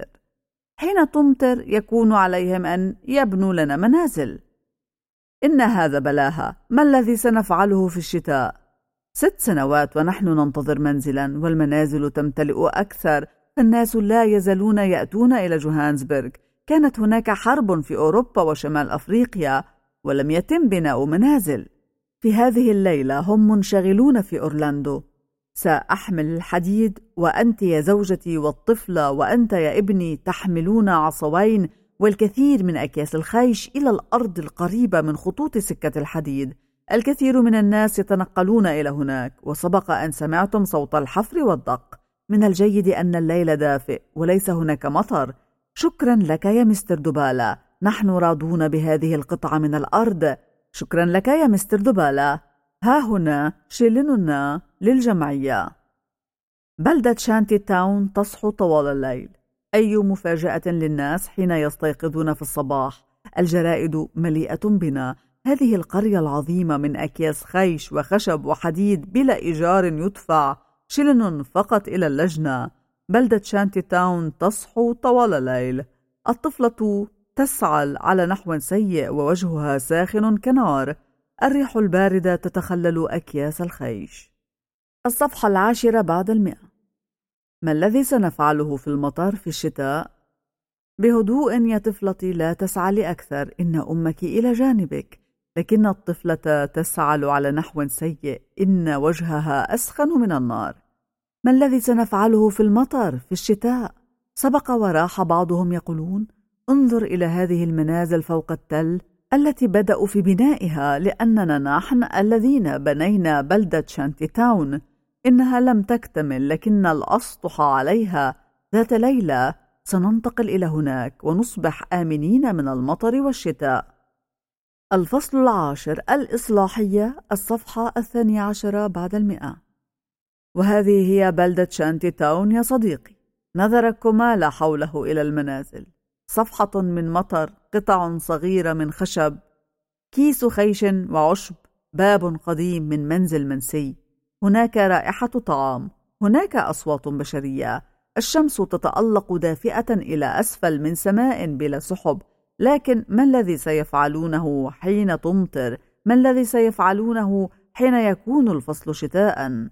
تمطر يكون عليهم أن يبنوا لنا منازل. إن هذا بلاها. ما الذي سنفعله في الشتاء؟ 6 سنوات ونحن ننتظر منزلا، والمنازل تمتلئ أكثر، فالناس لا يزالون يأتون إلى جوهانسبرغ. كانت هناك حرب في أوروبا وشمال أفريقيا ولم يتم بناء منازل. في هذه الليلة هم منشغلون في أورلاندو. سأحمل الحديد، وأنت يا زوجتي والطفلة وأنت يا ابني تحملون عصوين والكثير من أكياس الخيش إلى الأرض القريبة من خطوط سكة الحديد. الكثير من الناس يتنقلون إلى هناك، وسبق أن سمعتم صوت الحفر والدق. من الجيد أن الليل دافئ وليس هناك مطر. شكرا لك يا مستر دوبالا، نحن راضون بهذه القطعة من الأرض. شكرا لك يا مستر دوبالا. ها هنا شيلننا للجمعية. بلدة شانتي تاون تصحو طوال الليل. أي مفاجأة للناس حين يستيقظون في الصباح. الجرائد مليئة بنا. هذه القرية العظيمة من أكياس خيش وخشب وحديد بلا إيجار يدفع، شلن فقط إلى اللجنة. بلدة شانتي تاون تصحو طوال الليل. الطفلة تسعل على نحو سيء ووجهها ساخن كنار. الريح الباردة تتخلل أكياس الخيش. الصفحة 10 ما الذي سنفعله في المطر في الشتاء؟ بهدوء يا طفلتي، لا تسعلي أكثر، إن أمك إلى جانبك. لكن الطفلة تسعل على نحو سيء، إن وجهها أسخن من النار. ما الذي سنفعله في المطر في الشتاء؟ سبق وراح بعضهم يقولون: انظر إلى هذه المنازل فوق التل التي بدأوا في بنائها لأننا نحن الذين بنينا بلدة شانتي تاون. إنها لم تكتمل لكن الأسطح عليها. ذات ليلة سننتقل إلى هناك ونصبح آمنين من المطر والشتاء. الفصل 10: الإصلاحية، الصفحة 12 بعد 100. وهذه هي بلدة شانتي تاون يا صديقي. نظر كمال حوله إلى المنازل. صفحة من مطر، قطع صغيرة من خشب، كيس خيش وعشب، باب قديم من منزل منسي. هناك رائحة طعام، هناك أصوات بشرية. الشمس تتألق دافئة إلى أسفل من سماء بلا سحب. لكن ما الذي سيفعلونه حين تمطر؟ ما الذي سيفعلونه حين يكون الفصل شتاء؟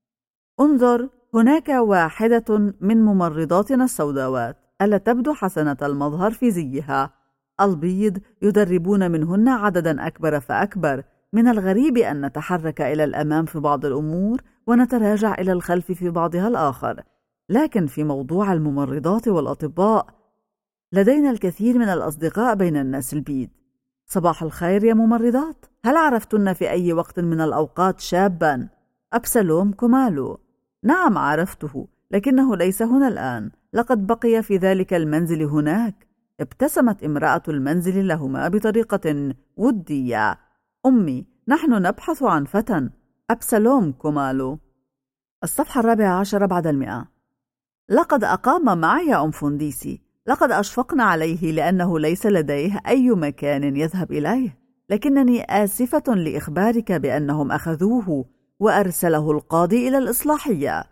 انظر، هناك واحدة من ممرضاتنا السوداوات، ألا تبدو حسنة المظهر في زيها؟ البيض يدربون منهن عددا أكبر فأكبر. من الغريب أن نتحرك إلى الأمام في بعض الأمور ونتراجع إلى الخلف في بعضها الآخر، لكن في موضوع الممرضات والأطباء لدينا الكثير من الأصدقاء بين الناس البيض. صباح الخير يا ممرضات، هل عرفتن في أي وقت من الأوقات شابا؟ أبسلوم كومالو. نعم عرفته، لكنه ليس هنا الآن، لقد بقي في ذلك المنزل هناك. ابتسمت امرأة المنزل لهما بطريقة ودية. أمي، نحن نبحث عن فتى. أبسلوم كومالو. الصفحة 14 بعد 100. لقد أقام معي أم فنديسي. لقد أشفقنا عليه لأنه ليس لديه أي مكان يذهب إليه، لكنني آسفة لإخبارك بأنهم أخذوه وأرسله القاضي إلى الإصلاحية.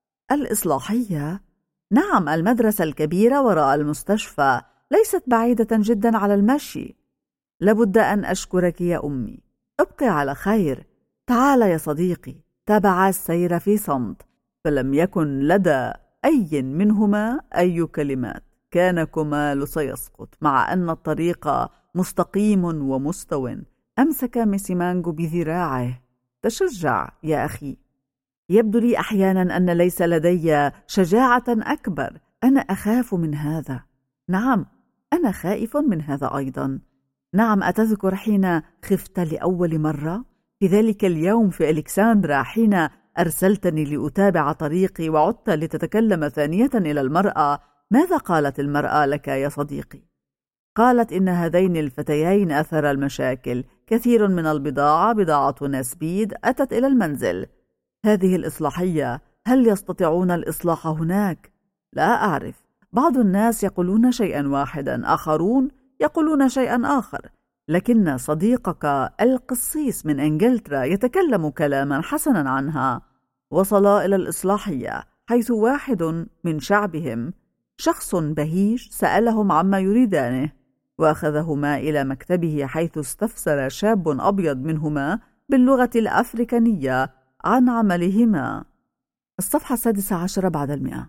الإصلاحية؟ نعم، المدرسة الكبيرة وراء المستشفى، ليست بعيدة جدا على المشي. لابد أن أشكرك يا أمي. ابقي على خير. تعال يا صديقي. تابعا السير في صمت، فلم يكن لدى أي منهما أي كلمات. كان كمال سيسقط مع أن الطريق مستقيم ومستو. أمسك ميسيمانجو بذراعه. تشجع يا أخي. يبدو لي أحيانا أن ليس لدي شجاعة أكبر. أنا أخاف من هذا. نعم، أنا خائف من هذا أيضا. نعم، أتذكر حين خفت لأول مرة في ذلك اليوم في ألكسندرا، حين أرسلتني لأتابع طريقي وعدت لتتكلم ثانية إلى المرأة. ماذا قالت المرأة لك يا صديقي؟ قالت إن هذين الفتيين أثر المشاكل. كثير من البضاعة، بضاعة ناس بيض، أتت إلى المنزل. هذه الإصلاحية، هل يستطيعون الإصلاح هناك؟ لا أعرف. بعض الناس يقولون شيئا واحدا، آخرون يقولون شيئا آخر. لكن صديقك القسيس من إنجلترا يتكلم كلاما حسنا عنها. وصلا إلى الإصلاحية، حيث واحد من شعبهم، شخص بهيج، سألهم عما يريدانه، وأخذهما إلى مكتبه، حيث استفسر شاب أبيض منهما باللغة الأفريكانية عن عملهما. الصفحة 16 بعد 100.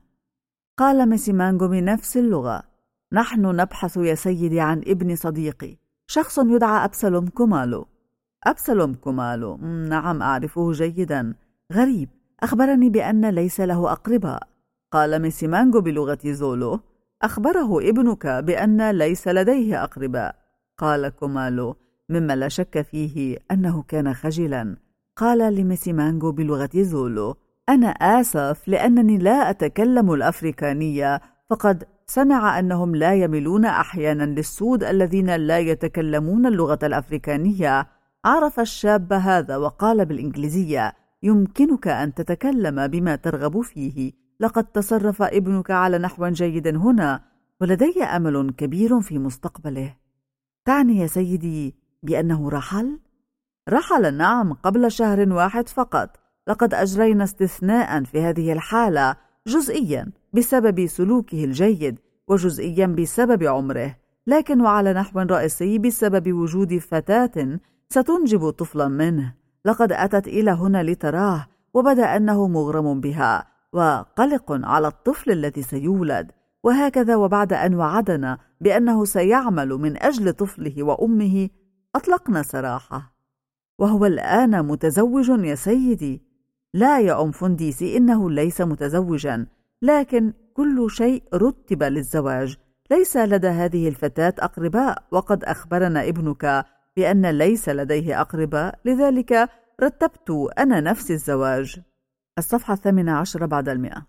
قال ميسيمانجو بنفس اللغة: نحن نبحث يا سيدي عن ابن صديقي، شخص يدعى أبسلوم كومالو. أبسلوم كومالو، نعم أعرفه جيدا. غريب، أخبرني بأن ليس له أقرباء. قال ميسيمانجو بلغة زولو: أخبره ابنك بأن ليس لديه أقرباء. قال كومالو مما لا شك فيه أنه كان خجلا. قال لميسيمانجو بلغة زولو: أنا آسف لأنني لا أتكلم الأفريكانية، فقد سمع أنهم لا يميلون أحيانا للسود الذين لا يتكلمون اللغة الأفريكانية. عرف الشاب هذا وقال بالإنجليزية: يمكنك أن تتكلم بما ترغب فيه، لقد تصرف ابنك على نحو جيد هنا، ولدي أمل كبير في مستقبله. تعني يا سيدي بأنه رحل؟ رحل، نعم، قبل شهر واحد فقط. لقد أجرينا استثناء في هذه الحالة، جزئيا بسبب سلوكه الجيد، وجزئيا بسبب عمره، لكن وعلى نحو رئيسي بسبب وجود فتاة ستنجب طفلا منه. لقد أتت إلى هنا لتراه، وبدا أنه مغرم بها وقلق على الطفل الذي سيولد، وهكذا. وبعد أن وعدنا بأنه سيعمل من أجل طفله وأمه، أطلقنا سراحه، وهو الآن متزوج يا سيدي. لا يا أم فنديسي، إنه ليس متزوجا، لكن كل شيء رتب للزواج. ليس لدى هذه الفتاة أقرباء، وقد أخبرنا ابنك بأن ليس لديه أقرباء، لذلك رتبت أنا نفسي الزواج. الصفحة 18 بعد 100.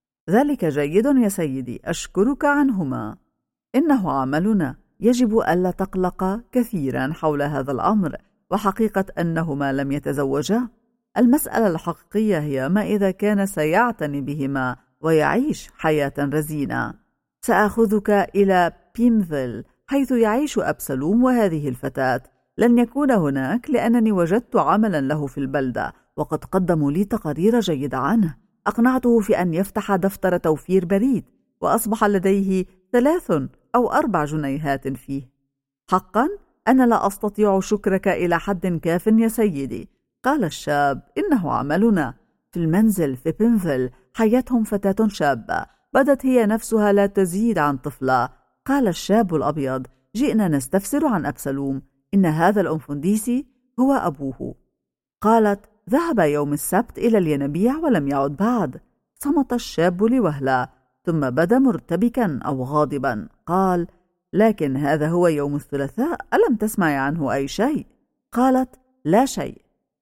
ذلك جيد يا سيدي، أشكرك عنهما. إنه عملنا، يجب ألا تقلق كثيرا حول هذا الأمر، وحقيقة أنهما لم يتزوجا. المسألة الحقيقية هي ما إذا كان سيعتني بهما ويعيش حياة رزينة. سأخذك إلى بيمفيل حيث يعيش أبسلوم وهذه الفتاة. لن يكون هناك لأنني وجدت عملا له في البلدة، وقد قدموا لي تقارير جيدة عنه. أقنعته في أن يفتح دفتر توفير بريد، وأصبح لديه 3 أو 4 جنيهات فيه. حقا أنا لا أستطيع شكرك إلى حد كاف يا سيدي، قال الشاب. إنه عملنا. في المنزل في بيمفيل حيتهم فتاة شابة، بدت هي نفسها لا تزيد عن طفلة. قال الشاب الأبيض: جئنا نستفسر عن أبسلوم، إن هذا الأنفنديسي هو أبوه. قالت: ذهب يوم السبت إلى الينبيع ولم يعد بعد. صمت الشاب لوهلة، ثم بدا مرتبكا أو غاضبا. قال: لكن هذا هو يوم الثلاثاء، ألم تسمعي عنه أي شيء؟ قالت: لا شيء.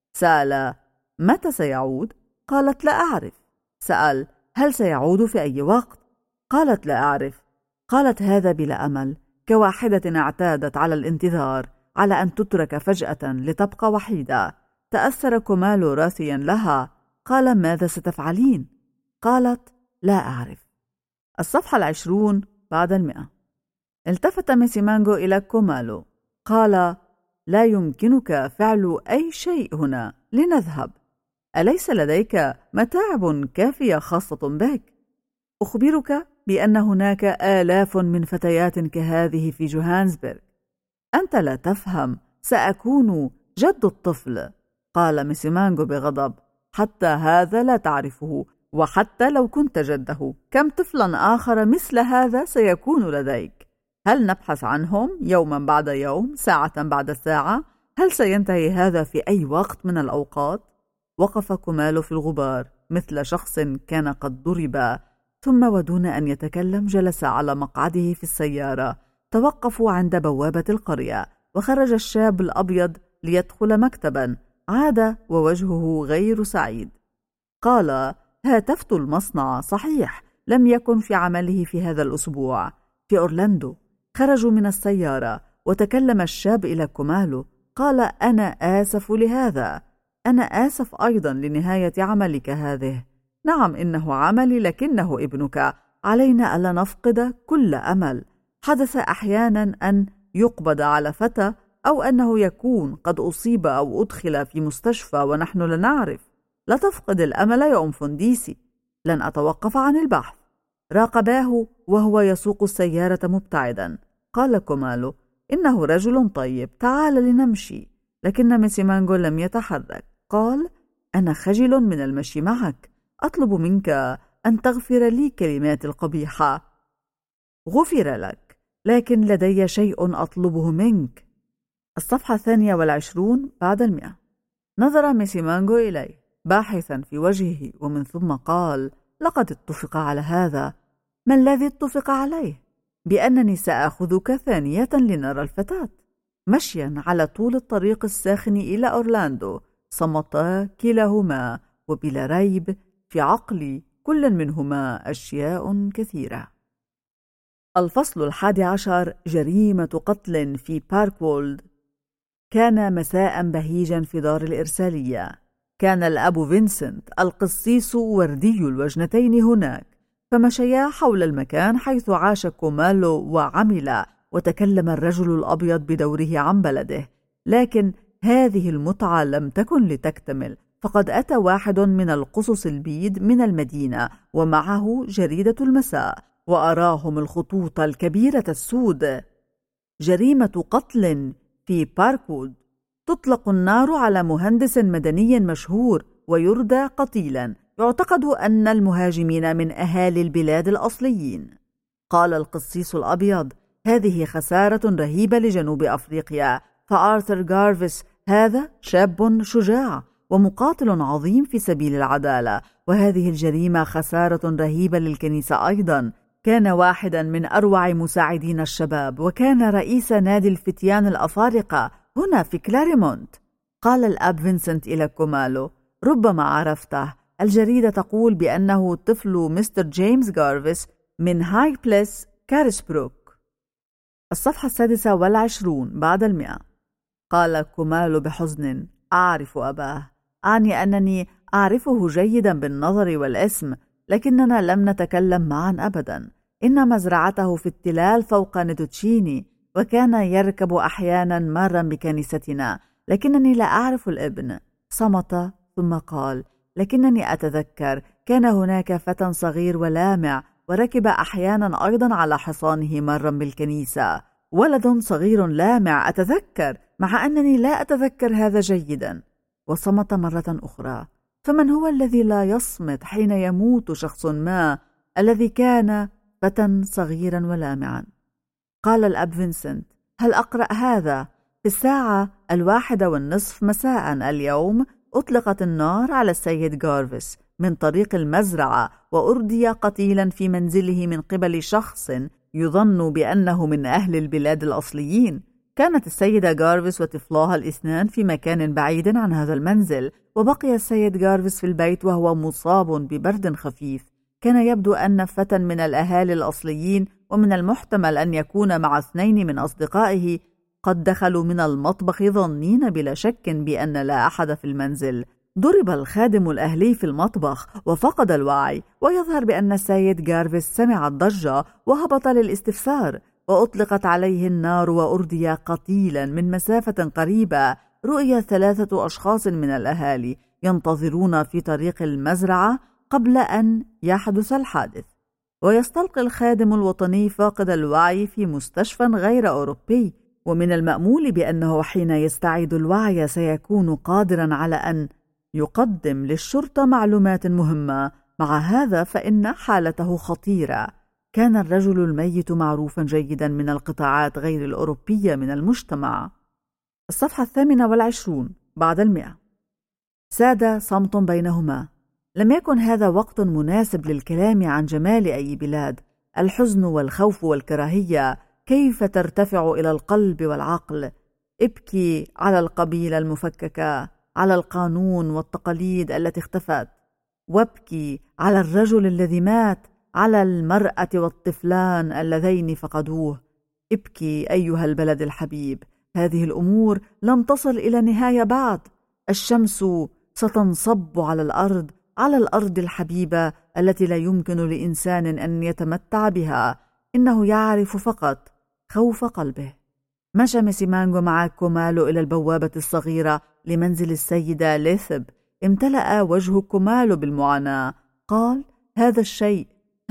سأل: متى سيعود؟ قالت: لا أعرف. سأل: هل سيعود في أي وقت؟ قالت: لا أعرف. قالت: هذا بلا أمل، كواحدة اعتادت على الانتظار، على أن تترك فجأة لتبقى وحيدة. تأثر كومالو راثيا لها. قال: ماذا ستفعلين؟ قالت: لا أعرف. الصفحة 20 بعد 100. التفت ميسيمانغو إلى كومالو. قال: لا يمكنك فعل أي شيء هنا، لنذهب. أليس لديك متاعب كافية خاصة بك؟ أخبرك بأن هناك آلاف من فتيات كهذه في جوهانسبرغ. أنت لا تفهم، سأكون جد الطفل. قال ميسيمانغو بغضب: حتى هذا لا تعرفه، وحتى لو كنت جده، كم طفلا آخر مثل هذا سيكون لديك؟ هل نبحث عنهم يوما بعد يوم، ساعة بعد ساعة؟ هل سينتهي هذا في أي وقت من الأوقات؟ وقف كومالو في الغبار مثل شخص كان قد ضرب، ثم ودون أن يتكلم جلس على مقعده في السيارة. توقفوا عند بوابة القرية، وخرج الشاب الأبيض ليدخل مكتبا. عاد ووجهه غير سعيد. قال: هاتفت المصنع، صحيح لم يكن في عمله في هذا الأسبوع. في أورلاندو. خرجوا من السيارة، وتكلم الشاب إلى كومالو. قال: أنا آسف لهذا. أنا آسف أيضا لنهاية عملك هذه. نعم، إنه عملي، لكنه ابنك. علينا ألا نفقد كل أمل. حدث أحيانا أن يقبض على فتى، أو أنه يكون قد أصيب أو أدخل في مستشفى ونحن لا نعرف. لا تفقد الأمل يا أم فنديسي، لن أتوقف عن البحث. راقباه وهو يسوق السيارة مبتعدا. قال كومالو: إنه رجل طيب، تعال لنمشي. لكن ميسيمانغو لم يتحرك. قال: أنا خجل من المشي معك، أطلب منك أن تغفر لي كلماتي القبيحة. غفر لك، لكن لدي شيء أطلبه منك. الصفحة 22 بعد 100. نظر ميسيمانغو إليه باحثا في وجهه، ومن ثم قال: لقد اتفق على هذا. ما الذي اتفق عليه؟ بأنني سأخذك ثانية لنرى الفتاة. مشيا على طول الطريق الساخن إلى أورلاندو. صمتا كلاهما، وبلا ريب في عقل كل منهما أشياء كثيرة. الفصل 11: جريمة قتل في باركوولد. كان مساء بهيجا في دار الإرسالية. كان الأب فينسنت القسيس وردي الوجنتين هناك، فمشيا حول المكان حيث عاش كومالو وعمل، وتكلم الرجل الأبيض بدوره عن بلده. لكن هذه المتعة لم تكن لتكتمل، فقد أتى واحد من القصص البيض من المدينة، ومعه جريدة المساء، وأراهم الخطوط الكبيرة السود: جريمة قتل في باركوود. تطلق النار على مهندس مدني مشهور ويردى قتيلا. يعتقد أن المهاجمين من أهالي البلاد الأصليين. قال القسيس الأبيض: هذه خسارة رهيبة لجنوب أفريقيا، فآرثر جارفيس هذا شاب شجاع، ومقاتل عظيم في سبيل العدالة، وهذه الجريمة خسارة رهيبة للكنيسة أيضا. كان واحدا من أروع مساعدين الشباب، وكان رئيس نادي الفتيان الأفارقة هنا في كلاريمونت. قال الأب فينسنت إلى كومالو: ربما عرفته، الجريدة تقول بأنه طفل مستر جيمس جارفيس من هاي بليس كارسبروك. الصفحة 26 بعد 100. قال كومالو بحزن: أعرف أباه، أعني أنني أعرفه جيدا بالنظر والاسم، لكننا لم نتكلم معا أبدا. إن مزرعته في التلال فوق نتوتشيني، وكان يركب أحيانا مارا بكنيستنا، لكنني لا أعرف الابن. صمت ثم قال: لكنني أتذكر كان هناك فتى صغير ولامع، وركب أحيانا أيضا على حصانه مارا بالكنيسة. ولد صغير لامع، أتذكر، مع أنني لا أتذكر هذا جيدا. وصمت مرة أخرى. فمن هو الذي لا يصمت حين يموت شخص ما الذي كان فتى صغيرا ولامعا؟ قال الأب فينسنت: هل أقرأ هذا؟ في الساعة 1:30 مساء اليوم أطلقت النار على السيد جارفيس من طريق المزرعة، وأردي قتيلا في منزله من قبل شخص يظن بأنه من أهل البلاد الأصليين. كانت السيدة جارفيس وطفلاها الاثنان في مكان بعيد عن هذا المنزل، وبقي السيد جارفيس في البيت وهو مصاب ببرد خفيف. كان يبدو أن فتى من الأهالي الأصليين، ومن المحتمل أن يكون مع 2 من أصدقائه، قد دخلوا من المطبخ ظنين بلا شك بأن لا أحد في المنزل. ضرب الخادم الأهلي في المطبخ وفقد الوعي، ويظهر بأن السيد جارفيس سمع الضجة وهبط للاستفسار، وأطلقت عليه النار وأردي قتيلا من مسافة قريبة. رؤي 3 أشخاص من الأهالي ينتظرون في طريق المزرعة قبل أن يحدث الحادث، ويستلقي الخادم الوطني فاقد الوعي في مستشفى غير أوروبي، ومن المأمول بأنه حين يستعيد الوعي سيكون قادرا على أن يقدم للشرطة معلومات مهمة. مع هذا فإن حالته خطيرة. كان الرجل الميت معروفا جيدا من القطاعات غير الأوروبية من المجتمع. الصفحة 28 بعد 100. ساد صمت بينهما. لم يكن هذا وقت مناسب للكلام عن جمال أي بلاد. الحزن والخوف والكراهية كيف ترتفع إلى القلب والعقل. ابكي على القبيلة المفككة، على القانون والتقاليد التي اختفت، وابكي على الرجل الذي مات، على المرأة والطفلان اللذين فقدوه. ابكي أيها البلد الحبيب، هذه الأمور لم تصل إلى نهاية بعد. الشمس ستنصب على الأرض الحبيبة التي لا يمكن لإنسان أن يتمتع بها. إنه يعرف فقط خوف قلبه. مشى ميسيمانغو مع كومالو إلى البوابة الصغيرة لمنزل السيدة ليثب. امتلأ وجه كومالو بالمعاناة. قال: هذا الشيء،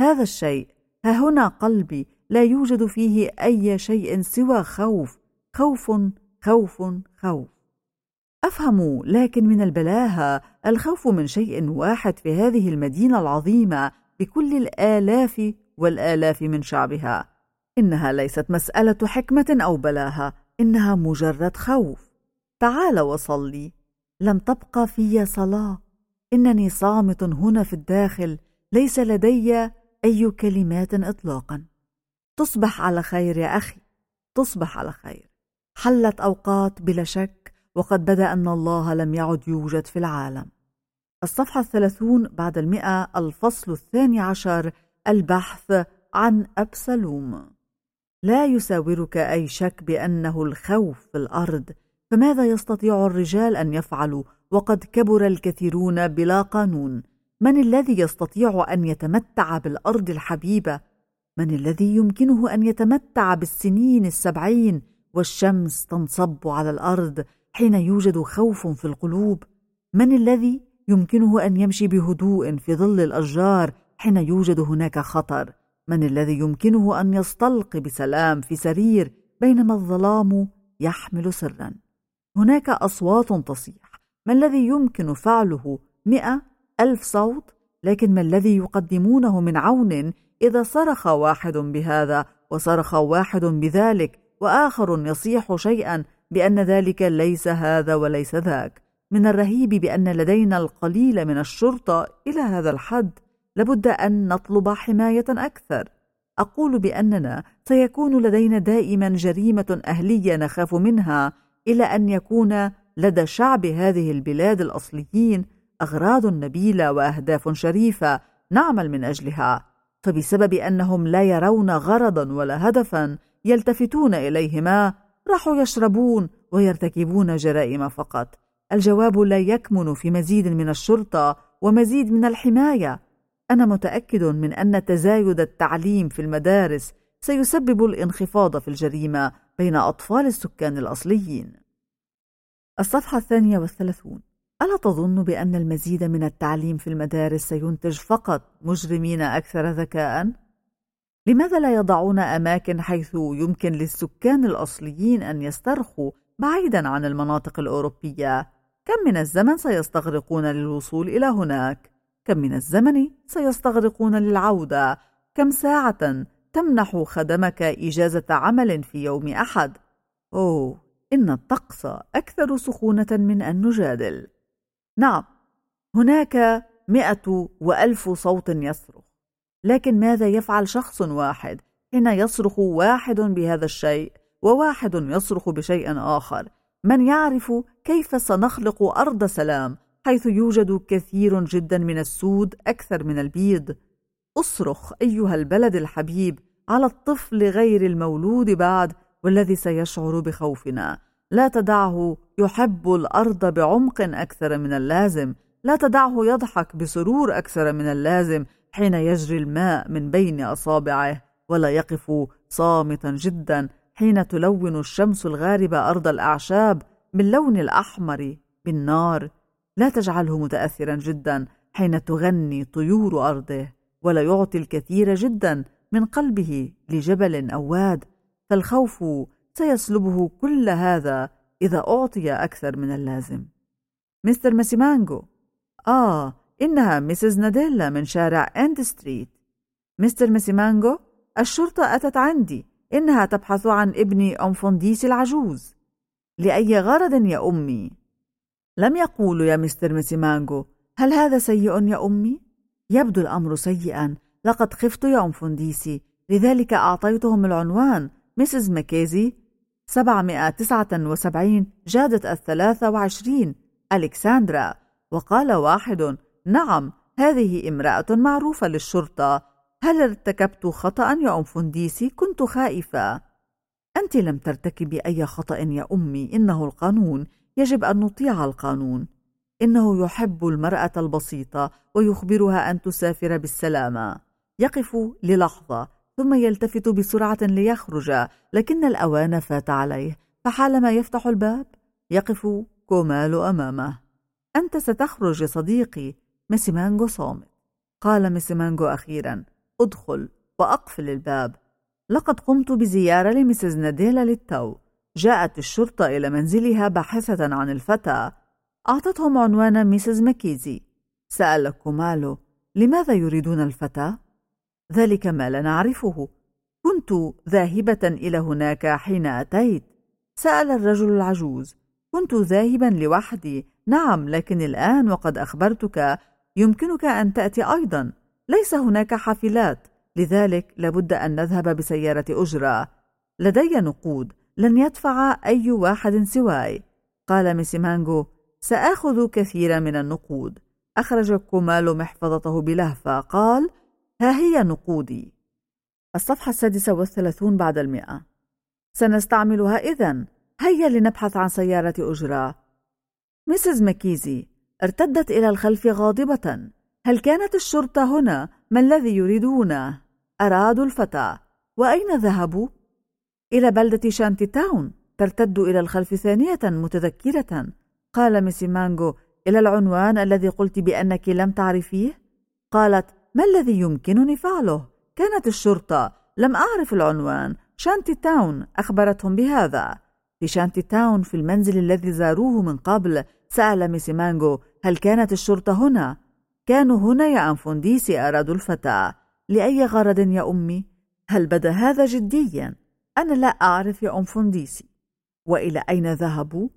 ها هنا قلبي لا يوجد فيه أي شيء سوى خوف، خوف خوف خوف. أفهم، لكن من البلاهة الخوف من شيء واحد في هذه المدينة العظيمة بكل الآلاف والآلاف من شعبها. إنها ليست مسألة حكمة أو بلاهة، إنها مجرد خوف. تعال وصلي. لم تبقى في صلاة. إنني صامت هنا في الداخل، ليس لدي أي كلمات إطلاقا. تصبح على خير يا أخي، تصبح على خير. حلت أوقات بلا شك، وقد بدأ أن الله لم يعد يوجد في العالم. الصفحة 30 بعد 100. الفصل 12. البحث عن أبسلوم. لا يساورك أي شك بأنه الخوف في الأرض، فماذا يستطيع الرجال أن يفعلوا وقد كبر الكثيرون بلا قانون؟ من الذي يستطيع أن يتمتع بالأرض الحبيبة؟ من الذي يمكنه أن يتمتع بالسنين 70 والشمس تنصب على الأرض حين يوجد خوف في القلوب؟ من الذي يمكنه أن يمشي بهدوء في ظل الأشجار حين يوجد هناك خطر؟ من الذي يمكنه أن يستلقي بسلام في سرير بينما الظلام يحمل سرا؟ هناك أصوات تصيح. ما الذي يمكن فعله 100,000 صوت؟ لكن ما الذي يقدمونه من عون إذا صرخ واحد بهذا وصرخ واحد بذلك، وآخر يصيح شيئا بأن ذلك ليس هذا وليس ذاك؟ من الرهيب بأن لدينا القليل من الشرطة إلى هذا الحد. لابد أن نطلب حماية أكثر. أقول بأننا سيكون لدينا دائما جريمة أهلية نخاف منها، إلى أن يكون لدى شعب هذه البلاد الأصليين أغراض نبيلة وأهداف شريفة نعمل من أجلها، فبسبب أنهم لا يرون غرضا ولا هدفا يلتفتون إليهما راحوا يشربون ويرتكبون جرائم فقط. الجواب لا يكمن في مزيد من الشرطة ومزيد من الحماية. أنا متأكد من أن تزايد التعليم في المدارس سيسبب الانخفاض في الجريمة بين أطفال السكان الأصليين. الصفحة 32. ألا تظن بأن المزيد من التعليم في المدارس سينتج فقط مجرمين أكثر ذكاء؟ لماذا لا يضعون أماكن حيث يمكن للسكان الأصليين أن يسترخوا بعيدا عن المناطق الأوروبية؟ كم من الزمن سيستغرقون للوصول إلى هناك؟ كم من الزمن سيستغرقون للعودة؟ كم ساعة تمنح خدمك إجازة عمل في يوم أحد؟ أوه، إن الطقس أكثر سخونة من أن نجادل. نعم، هناك 100 و1000 صوت يصرخ، لكن ماذا يفعل شخص واحد حين يصرخ واحد بهذا الشيء وواحد يصرخ بشيء آخر؟ من يعرف كيف سنخلق أرض سلام حيث يوجد كثير جدا من السود أكثر من البيض؟ أصرخ أيها البلد الحبيب على الطفل غير المولود بعد والذي سيشعر بخوفنا. لا تدعه يحب الأرض بعمق أكثر من اللازم. لا تدعه يضحك بسرور أكثر من اللازم حين يجري الماء من بين أصابعه، ولا يقف صامتا جدا حين تلون الشمس الغاربة أرض الأعشاب باللون الأحمر بالنار. لا تجعله متأثرا جدا حين تغني طيور أرضه، ولا يعطي الكثير جدا من قلبه لجبل أو واد، فالخوف سيسلبه كل هذا إذا أعطي أكثر من اللازم. مستر ماسيمانجو. إنها ميسيز ناديلا من شارع إند ستريت. مستر ماسيمانجو، الشرطة أتت عندي، إنها تبحث عن ابني أنفونديسي العجوز. لأي غرض يا أمي؟ لم يقولوا يا مستر ماسيمانجو. هل هذا سيء يا أمي؟ يبدو الأمر سيئا. لقد خفت يا أنفونديسي، لذلك أعطيتهم العنوان ميسيز ماكيزي 779 جادة 23 ألكسندرا. وقال واحد: نعم، هذه امرأة معروفة للشرطة. هل ارتكبت خطأ يا أنفونديسي؟ كنت خائفة. أنت لم ترتكبي أي خطأ يا أمي، إنه القانون، يجب أن نطيع القانون. إنه يحب المرأة البسيطة ويخبرها أن تسافر بالسلامة. يقف للحظة ثم يلتفت بسرعة ليخرج، لكن الأوان فات عليه، فحالما يفتح الباب يقف كومال أمامه. أنت ستخرج يا صديقي. ماسيمانجو صامت. قال ماسيمانجو أخيرا: أدخل وأقفل الباب. لقد قمت بزيارة لميسيز ناديلا للتو. جاءت الشرطة إلى منزلها باحثة عن الفتى. أعطتهم عنوان ميسيز ماكيزي. سأل كومالو: لماذا يريدون الفتى؟ ذلك ما لا نعرفه. كنت ذاهبة إلى هناك حين أتيت. سأل الرجل العجوز: كنت ذاهبا لوحدي. نعم، لكن الآن وقد أخبرتك يمكنك أن تأتي أيضا. ليس هناك حافلات، لذلك لابد أن نذهب بسيارة أجرة. لدي نقود، لن يدفع أي واحد سواي. قال ماسيمانجو: سآخذ كثيرا من النقود. أخرج كومالو محفظته بلهفة. قال: ها هي نقودي. الصفحة 36 بعد 100. سنستعملها إذن. هيا لنبحث عن سيارة أجرة. ميسيز ماكيزي ارتدت إلى الخلف غاضبة. هل كانت الشرطة هنا؟ ما الذي يريدونه؟ أرادوا الفتى. وأين ذهبوا؟ إلى بلدة شانتي تاون. ترتد إلى الخلف ثانية متذكرة. قال ماسيمانجو: إلى العنوان الذي قلت بأنك لم تعرفيه؟ قالت: ما الذي يمكنني فعله؟ كانت الشرطة. لم أعرف العنوان. شانتي تاون أخبرتهم بهذا. في شانتي تاون، في المنزل الذي زاروه من قبل. سأل ماسيمانجو: هل كانت الشرطة هنا؟ كانوا هنا يا أنفونديسي. أرادوا الفتى. لأي غرض يا أمي؟ هل بدا هذا جديا؟ أنا لا أعرف يا أنفونديسي. وإلى أين ذهبوا؟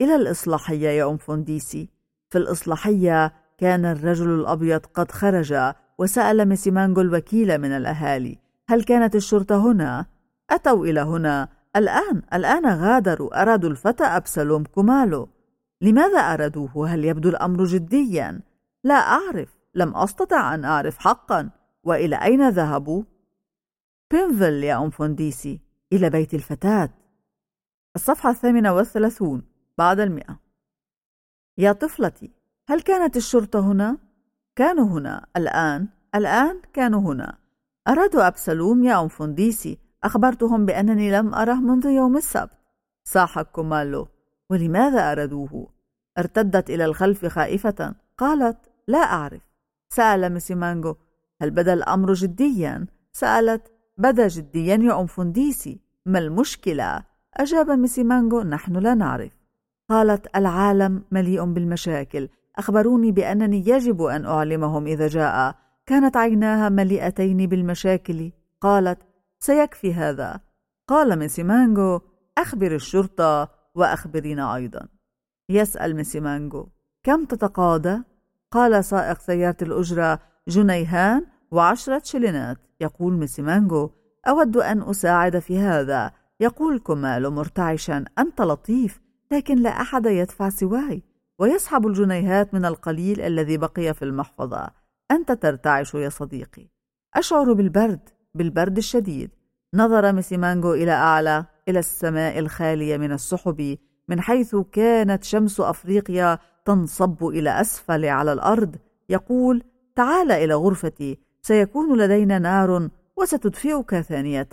إلى الإصلاحية يا أم فونديسي. في الإصلاحية كان الرجل الأبيض قد خرج، وسأل ميسيمانغو الوكيل من الأهالي: هل كانت الشرطة هنا؟ أتوا إلى هنا الآن غادروا، أرادوا الفتى أبسلوم كومالو. لماذا أرادوه؟ هل يبدو الأمر جديا؟ لا أعرف، لم أستطع أن أعرف حقا. وإلى أين ذهبوا؟ بينفيل يا أم فونديسي، إلى بيت الفتاة. الصفحة 38 بعد 100. يا طفلتي، هل كانت الشرطة هنا؟ كانوا هنا الآن كانوا هنا. أرادوا أبسلوم يا أم فونديسي، أخبرتهم بأنني لم أره منذ يوم السبت. صاح كومالو: ولماذا أرادوه؟ ارتدت إلى الخلف خائفة، قالت: لا أعرف. سأل ميسيمانغو: هل بدا الأمر جديا؟ سألت: بدا جديا يا أم فونديسي. ما المشكلة؟ أجاب ميسيمانغو: نحن لا نعرف. قالت: العالم مليء بالمشاكل، أخبروني بأنني يجب أن أعلمهم إذا جاء. كانت عيناها مليئتين بالمشاكل. قالت: سيكفي هذا. قال ميسيمانغو: أخبر الشرطة وأخبرينا أيضا. يسأل ميسيمانغو: كم تتقاضى؟ قال سائق سيارة الأجرة: 2 و10 شلينات. يقول ميسيمانغو: أود أن أساعد في هذا. يقول كومالو مرتعشا: أنت لطيف، لكن لا أحد يدفع سواي. ويسحب الجنيهات من القليل الذي بقي في المحفظة. أنت ترتعش يا صديقي. أشعر بالبرد الشديد. نظر ميسيمانغو إلى أعلى، إلى السماء الخالية من السحب، من حيث كانت شمس أفريقيا تنصب إلى أسفل على الأرض. يقول: تعال إلى غرفتي، سيكون لدينا نار وستدفئك ثانية.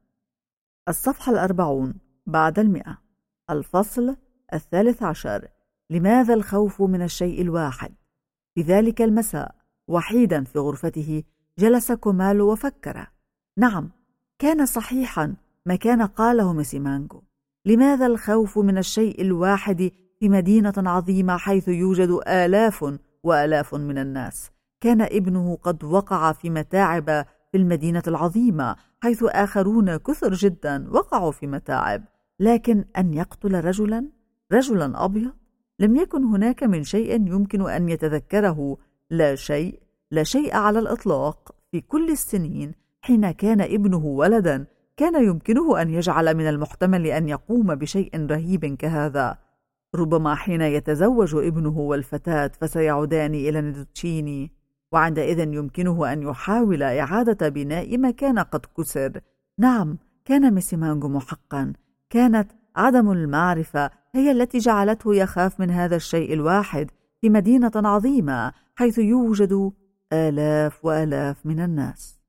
الصفحة 40 بعد 100. الفصل 13. لماذا الخوف من الشيء الواحد؟ في ذلك المساء، وحيدا في غرفته، جلس كومالو وفكر. نعم، كان صحيحا ما كان قاله ميسيمانغو. لماذا الخوف من الشيء الواحد في مدينة عظيمة حيث يوجد آلاف وآلاف من الناس؟ كان ابنه قد وقع في متاعب في المدينة العظيمة، حيث آخرون كثر جدا وقعوا في متاعب. لكن أن يقتل رجلا أبيض؟ لم يكن هناك من شيء يمكن أن يتذكره. لا شيء على الإطلاق. في كل السنين حين كان ابنه ولدا كان يمكنه أن يجعل من المحتمل أن يقوم بشيء رهيب كهذا. ربما حين يتزوج ابنه والفتاة فسيعودان إلى ندوتشيني، وعندئذ يمكنه أن يحاول إعادة بناء ما كان قد كسر. نعم، كان ميسيمانغو محقا. كانت عدم المعرفة هي التي جعلته يخاف من هذا الشيء الواحد في مدينة عظيمة حيث يوجد آلاف وآلاف من الناس.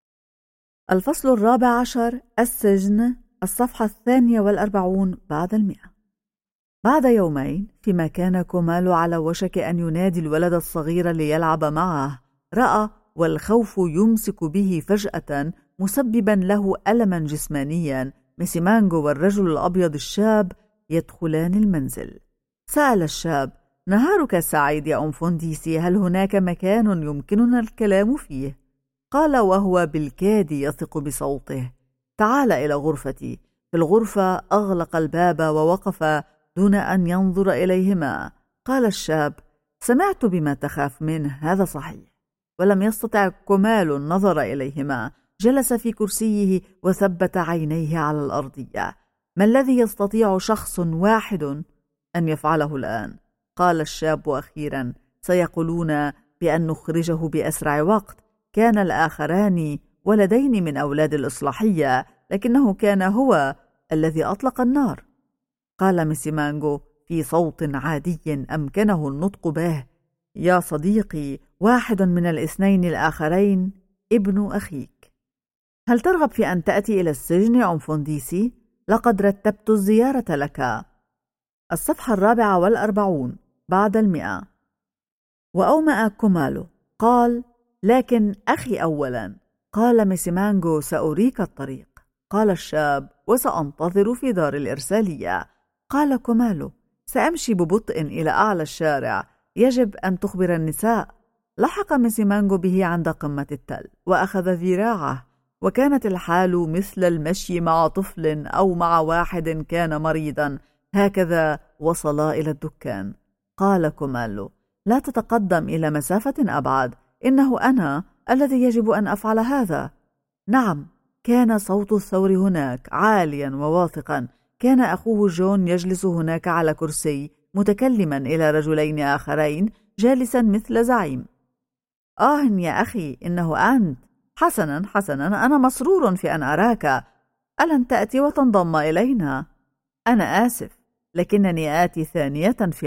الفصل 14. السجن. الصفحة 42 بعد 100. بعد يومين، فيما كان كومالو على وشك أن ينادي الولد الصغير ليلعب معه، رأى والخوف يمسك به فجأة مسببا له ألما جسمانيا ميسيمانغو والرجل الأبيض الشاب يدخلان المنزل. سأل الشاب: نهارك سعيد يا أم فونديسي، هل هناك مكان يمكننا الكلام فيه؟ قال وهو بالكاد يثق بصوته: تعال إلى غرفتي. في الغرفة أغلق الباب ووقف دون أن ينظر إليهما. قال الشاب: سمعت بما تخاف منه، هذا صحيح. ولم يستطع كومالو النظر إليهما. جلس في كرسيه وثبت عينيه على الأرضية. ما الذي يستطيع شخص واحد أن يفعله الآن؟ قال الشاب أخيرا: سيقولون بأن نخرجه بأسرع وقت. كان الآخران ولدين من أولاد الإصلاحية، لكنه كان هو الذي أطلق النار. قال ميسيمانغو في صوت عادي أمكنه النطق به: يا صديقي، واحد من الاثنين الآخرين ابن أخيك. هل ترغب في أن تأتي إلى السجن يا أم فونديسي؟ لقد رتبت الزيارة لك. الصفحة 44 بعد 100. وأومأ كومالو. قال: لكن أخي أولا. قال ميسيمانغو: سأريك الطريق. قال الشاب: وسأنتظر في دار الإرسالية. قال كومالو: سأمشي ببطء إلى أعلى الشارع، يجب أن تخبر النساء. لحق ميسيمانغو به عند قمة التل وأخذ ذراعه، وكانت الحال مثل المشي مع طفل أو مع واحد كان مريضا، هكذا وصلا إلى الدكان. قال كومالو: لا تتقدم إلى مسافة أبعد، إنه أنا الذي يجب أن أفعل هذا. نعم، كان صوت الثور هناك عاليا وواثقا. كان أخوه جون يجلس هناك على كرسي متكلما إلى رجلين آخرين، جالسا مثل زعيم. يا أخي، إنه أنت. حسنا حسنا، أنا مسرور في أن أراك. ألن تأتي وتنضم إلينا؟ أنا آسف، لكنني آتي ثانية في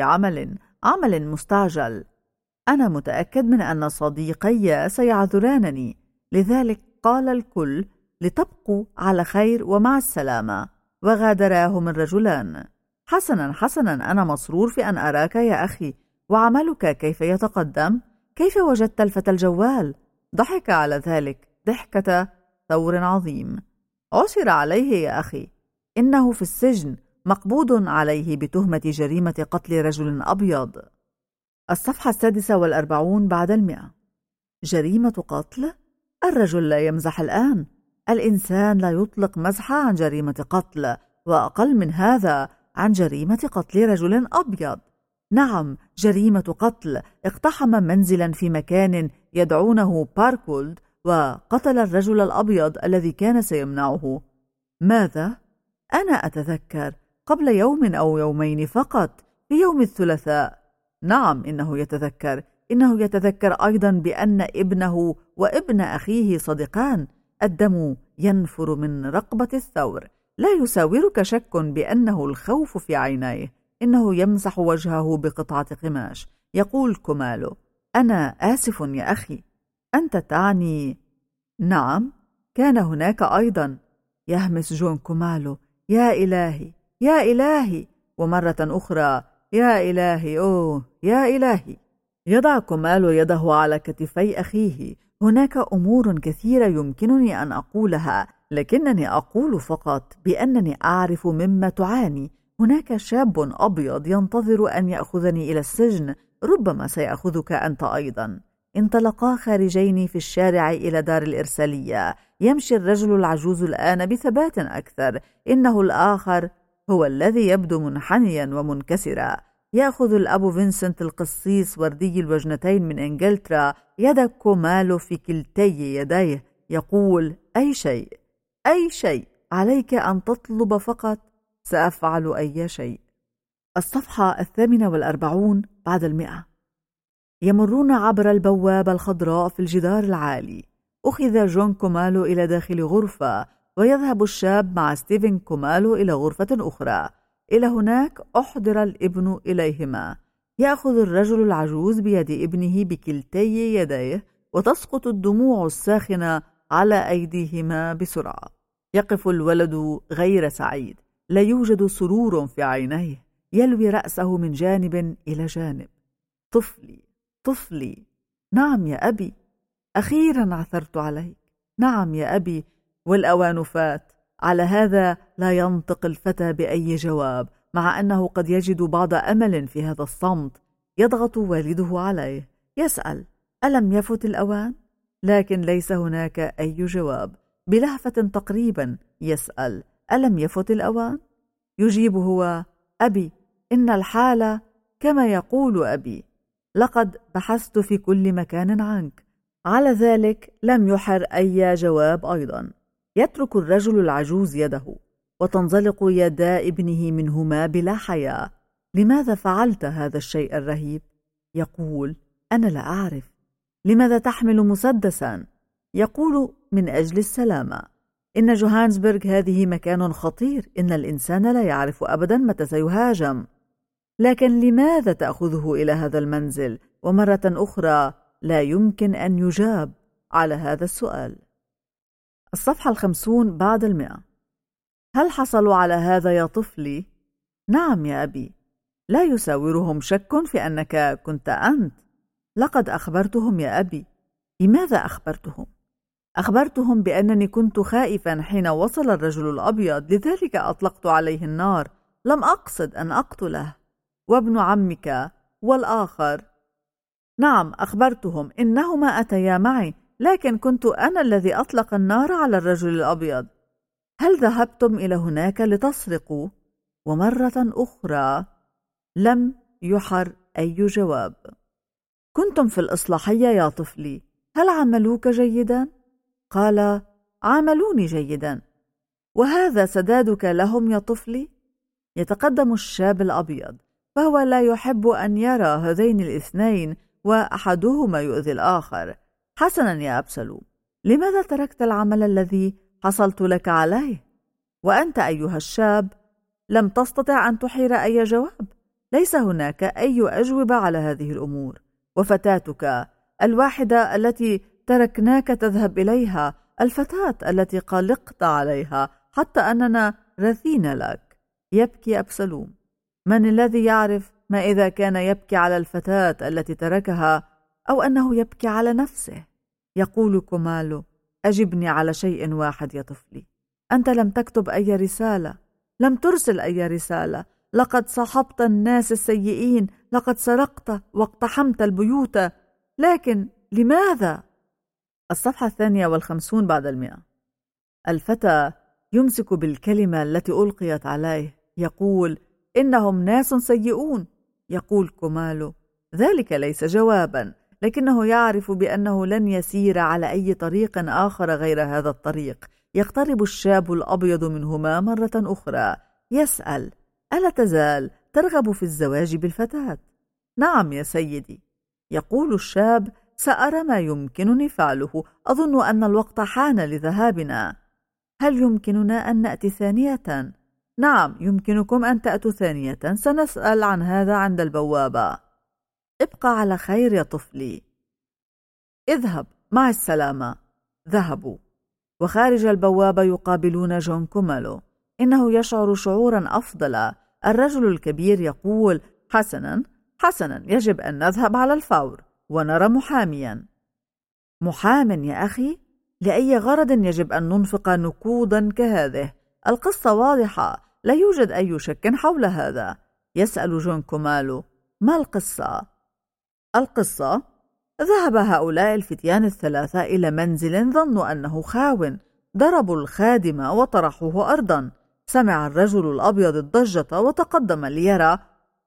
عمل مستعجل. أنا متأكد من أن صديقي سيعذرانني، لذلك قال الكل لتبقوا على خير ومع السلامة، وغادراهم الرجلان. حسنا حسنا، أنا مسرور في أن أراك يا أخي. وعملك كيف يتقدم؟ كيف وجدت الفتى الجوال؟ ضحك على ذلك ضحكة ثور عظيم. عثر عليه يا أخي، إنه في السجن، مقبوض عليه بتهمة جريمة قتل رجل أبيض. الصفحة 46 بعد 100. جريمة قتل؟ الرجل لا يمزح الآن. الإنسان لا يطلق مزحة عن جريمة قتل، وأقل من هذا عن جريمة قتل رجل أبيض. نعم، جريمة قتل. اقتحم منزلا في مكان يدعونه باركولد وقتل الرجل الأبيض الذي كان سيمنعه. ماذا؟ أنا أتذكر قبل يوم أو يومين فقط، في يوم الثلاثاء. نعم، إنه يتذكر أيضا بأن ابنه وابن أخيه صديقان. الدم ينفر من رقبة الثور. لا يساورك شك بأنه الخوف في عينيه. إنه يمسح وجهه بقطعة قماش. يقول كومالو: أنا آسف يا أخي. أنت تعني؟ نعم، كان هناك أيضا. يهمس جون كومالو: يا إلهي يا إلهي. ومرة أخرى: يا إلهي، أوه يا إلهي. يضع كومالو يده على كتفي أخيه. هناك أمور كثيرة يمكنني أن أقولها، لكنني أقول فقط بأنني أعرف مما تعاني. هناك شاب أبيض ينتظر أن يأخذني إلى السجن، ربما سيأخذك أنت أيضا. انطلقا خارجين في الشارع إلى دار الإرسالية. يمشي الرجل العجوز الآن بثبات أكثر. إنه الآخر هو الذي يبدو منحنيا ومنكسرا. يأخذ الأب فينسنت القصيص وردي الوجنتين من إنجلترا يد كومالو في كلتي يديه. يقول: أي شيء عليك أن تطلب فقط، سأفعل أي شيء. الصفحة 48 بعد 100. يمرون عبر البوابة الخضراء في الجدار العالي. أخذ جون كومالو إلى داخل غرفة، ويذهب الشاب مع ستيفن كومالو إلى غرفة أخرى. إلى هناك أحضر الابن إليهما. يأخذ الرجل العجوز بيد ابنه بكلتي يديه، وتسقط الدموع الساخنة على أيديهما بسرعة. يقف الولد غير سعيد، لا يوجد سرور في عينيه. يلوي رأسه من جانب إلى جانب. طفلي. نعم يا أبي، أخيرا عثرت عليك. نعم يا أبي، والأوان فات. على هذا لا ينطق الفتى بأي جواب، مع أنه قد يجد بعض أمل في هذا الصمت. يضغط والده عليه، يسأل: ألم يفت الأوان؟ لكن ليس هناك أي جواب. بلهفة تقريبا يسأل: ألم يفت الأوان؟ يجيب هو: أبي، إن الحال كما يقول أبي. لقد بحثت في كل مكان عنك. على ذلك لم يحر أي جواب أيضا. يترك الرجل العجوز يده، وتنزلق يدا ابنه منهما بلا حياء. لماذا فعلت هذا الشيء الرهيب؟ يقول: أنا لا أعرف. لماذا تحمل مسدسا؟ يقول: من أجل السلامة. إن جوهانسبرغ هذه مكان خطير. إن الإنسان لا يعرف أبدا متى سيهاجم. لكن لماذا تأخذه إلى هذا المنزل؟ ومرة أخرى لا يمكن أن يجاب على هذا السؤال. الصفحة 50 بعد 100. هل حصلوا على هذا يا طفلي؟ نعم يا أبي. لا يساورهم شك في أنك كنت أنت. لقد أخبرتهم يا أبي. لماذا أخبرتهم؟ أخبرتهم بأنني كنت خائفا حين وصل الرجل الأبيض، لذلك أطلقت عليه النار. لم أقصد أن أقتله. وابن عمك والآخر؟ نعم، أخبرتهم. إنهما أتيا معي، لكن كنت أنا الذي أطلق النار على الرجل الأبيض. هل ذهبتم إلى هناك لتسرقوا؟ ومرة أخرى لم يحر أي جواب. كنتم في الإصلاحية يا طفلي، هل عاملوك جيدا؟ قال: عاملوني جيدا. وهذا سدادك لهم يا طفلي؟ يتقدم الشاب الأبيض، فهو لا يحب أن يرى هذين الاثنين وأحدهما يؤذي الآخر. حسنا يا أبسلوم، لماذا تركت العمل الذي حصلت لك عليه؟ وأنت أيها الشاب لم تستطع أن تحير أي جواب. ليس هناك أي أجوبة على هذه الأمور. وفتاتك الواحدة التي تركناك تذهب إليها، الفتاة التي قلقت عليها حتى أننا رثينا لك. يبكي أبسلوم. من الذي يعرف ما إذا كان يبكي على الفتاة التي تركها أو أنه يبكي على نفسه؟ يقول كومالو: أجبني على شيء واحد يا طفلي، أنت لم تكتب أي رسالة، لم ترسل أي رسالة، لقد صاحبت الناس السيئين، لقد سرقت واقتحمت البيوت، لكن لماذا؟ الصفحة 52 بعد 100. الفتى يمسك بالكلمة التي ألقيت عليه، يقول: إنهم ناس سيئون. يقول كومالو: ذلك ليس جوابا، لكنه يعرف بأنه لن يسير على أي طريق آخر غير هذا الطريق. يقترب الشاب الأبيض منهما مرة أخرى، يسأل: ألا تزال ترغب في الزواج بالفتاة؟ نعم يا سيدي. يقول الشاب: سأرى ما يمكنني فعله، أظن أن الوقت حان لذهابنا. هل يمكننا أن نأتي ثانية؟ نعم يمكنكم أن تأتوا ثانية، سنسأل عن هذا عند البوابة. ابقى على خير يا طفلي. اذهب، مع السلامة. ذهبوا، وخارج البوابة يقابلون جون كومالو. إنه يشعر شعورا أفضل. الرجل الكبير يقول: حسنا حسنا، يجب أن نذهب على الفور ونرى محاميا. محام يا أخي؟ لأي غرض يجب أن ننفق نقودا كهذه؟ القصة واضحة، لا يوجد أي شك حول هذا. يسأل جون كومالو: ما القصة؟ القصة: ذهب هؤلاء الفتيان الثلاثة إلى منزل ظنوا أنه خاو، ضربوا الخادم وطرحوه أرضا. سمع الرجل الأبيض الضجة وتقدم ليرى،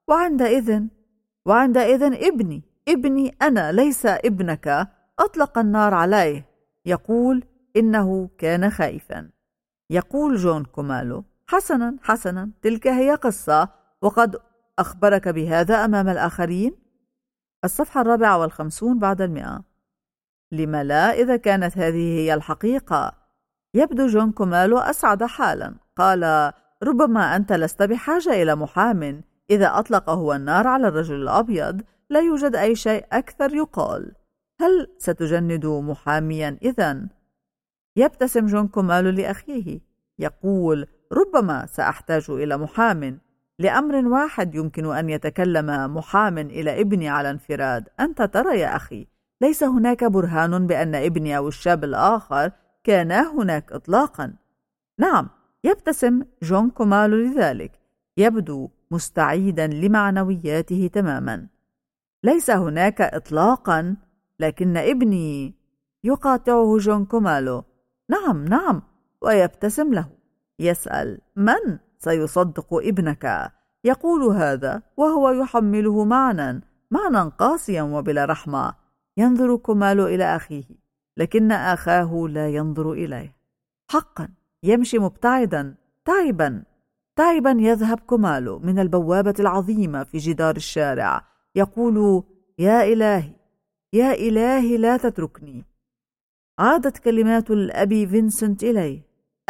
وعندئذ ابني أنا ليس ابنك أطلق النار عليه. يقول: إنه كان خائفا. يقول جون كومالو: حسنا حسنا، تلك هي قصة، وقد أخبرك بهذا أمام الآخرين. الصفحة 54 بعد 100. لم لا إذا كانت هذه هي الحقيقة؟ يبدو جون كومالو أسعد حالا. قال: ربما أنت لست بحاجة إلى محام. إذا أطلق هو النار على الرجل الأبيض لا يوجد أي شيء أكثر يقال. هل ستجند محاميا إذن؟ يبتسم جون كومالو لأخيه، يقول: ربما سأحتاج إلى محام لأمر واحد يمكن أن يتكلم محام إلى ابني على انفراد. أنت ترى يا أخي، ليس هناك برهان بأن ابني أو الشاب الآخر كانا هناك إطلاقا. نعم، يبتسم جون كومالو لذلك، يبدو مستعيدا لمعنوياته تماما. ليس هناك إطلاقا، لكن ابني. يقاطعه جون كومالو: نعم، ويبتسم له. يسأل: من سيصدق ابنك؟ يقول هذا وهو يحمله معنى قاسيا وبلا رحمة. ينظر كومالو إلى أخيه، لكن أخاه لا ينظر إليه. حقا يمشي مبتعدا، تعبا يذهب كومالو من البوابة العظيمة في جدار الشارع، يقول: يا إلهي لا تتركني. عادت كلمات الأب فينسنت إليه: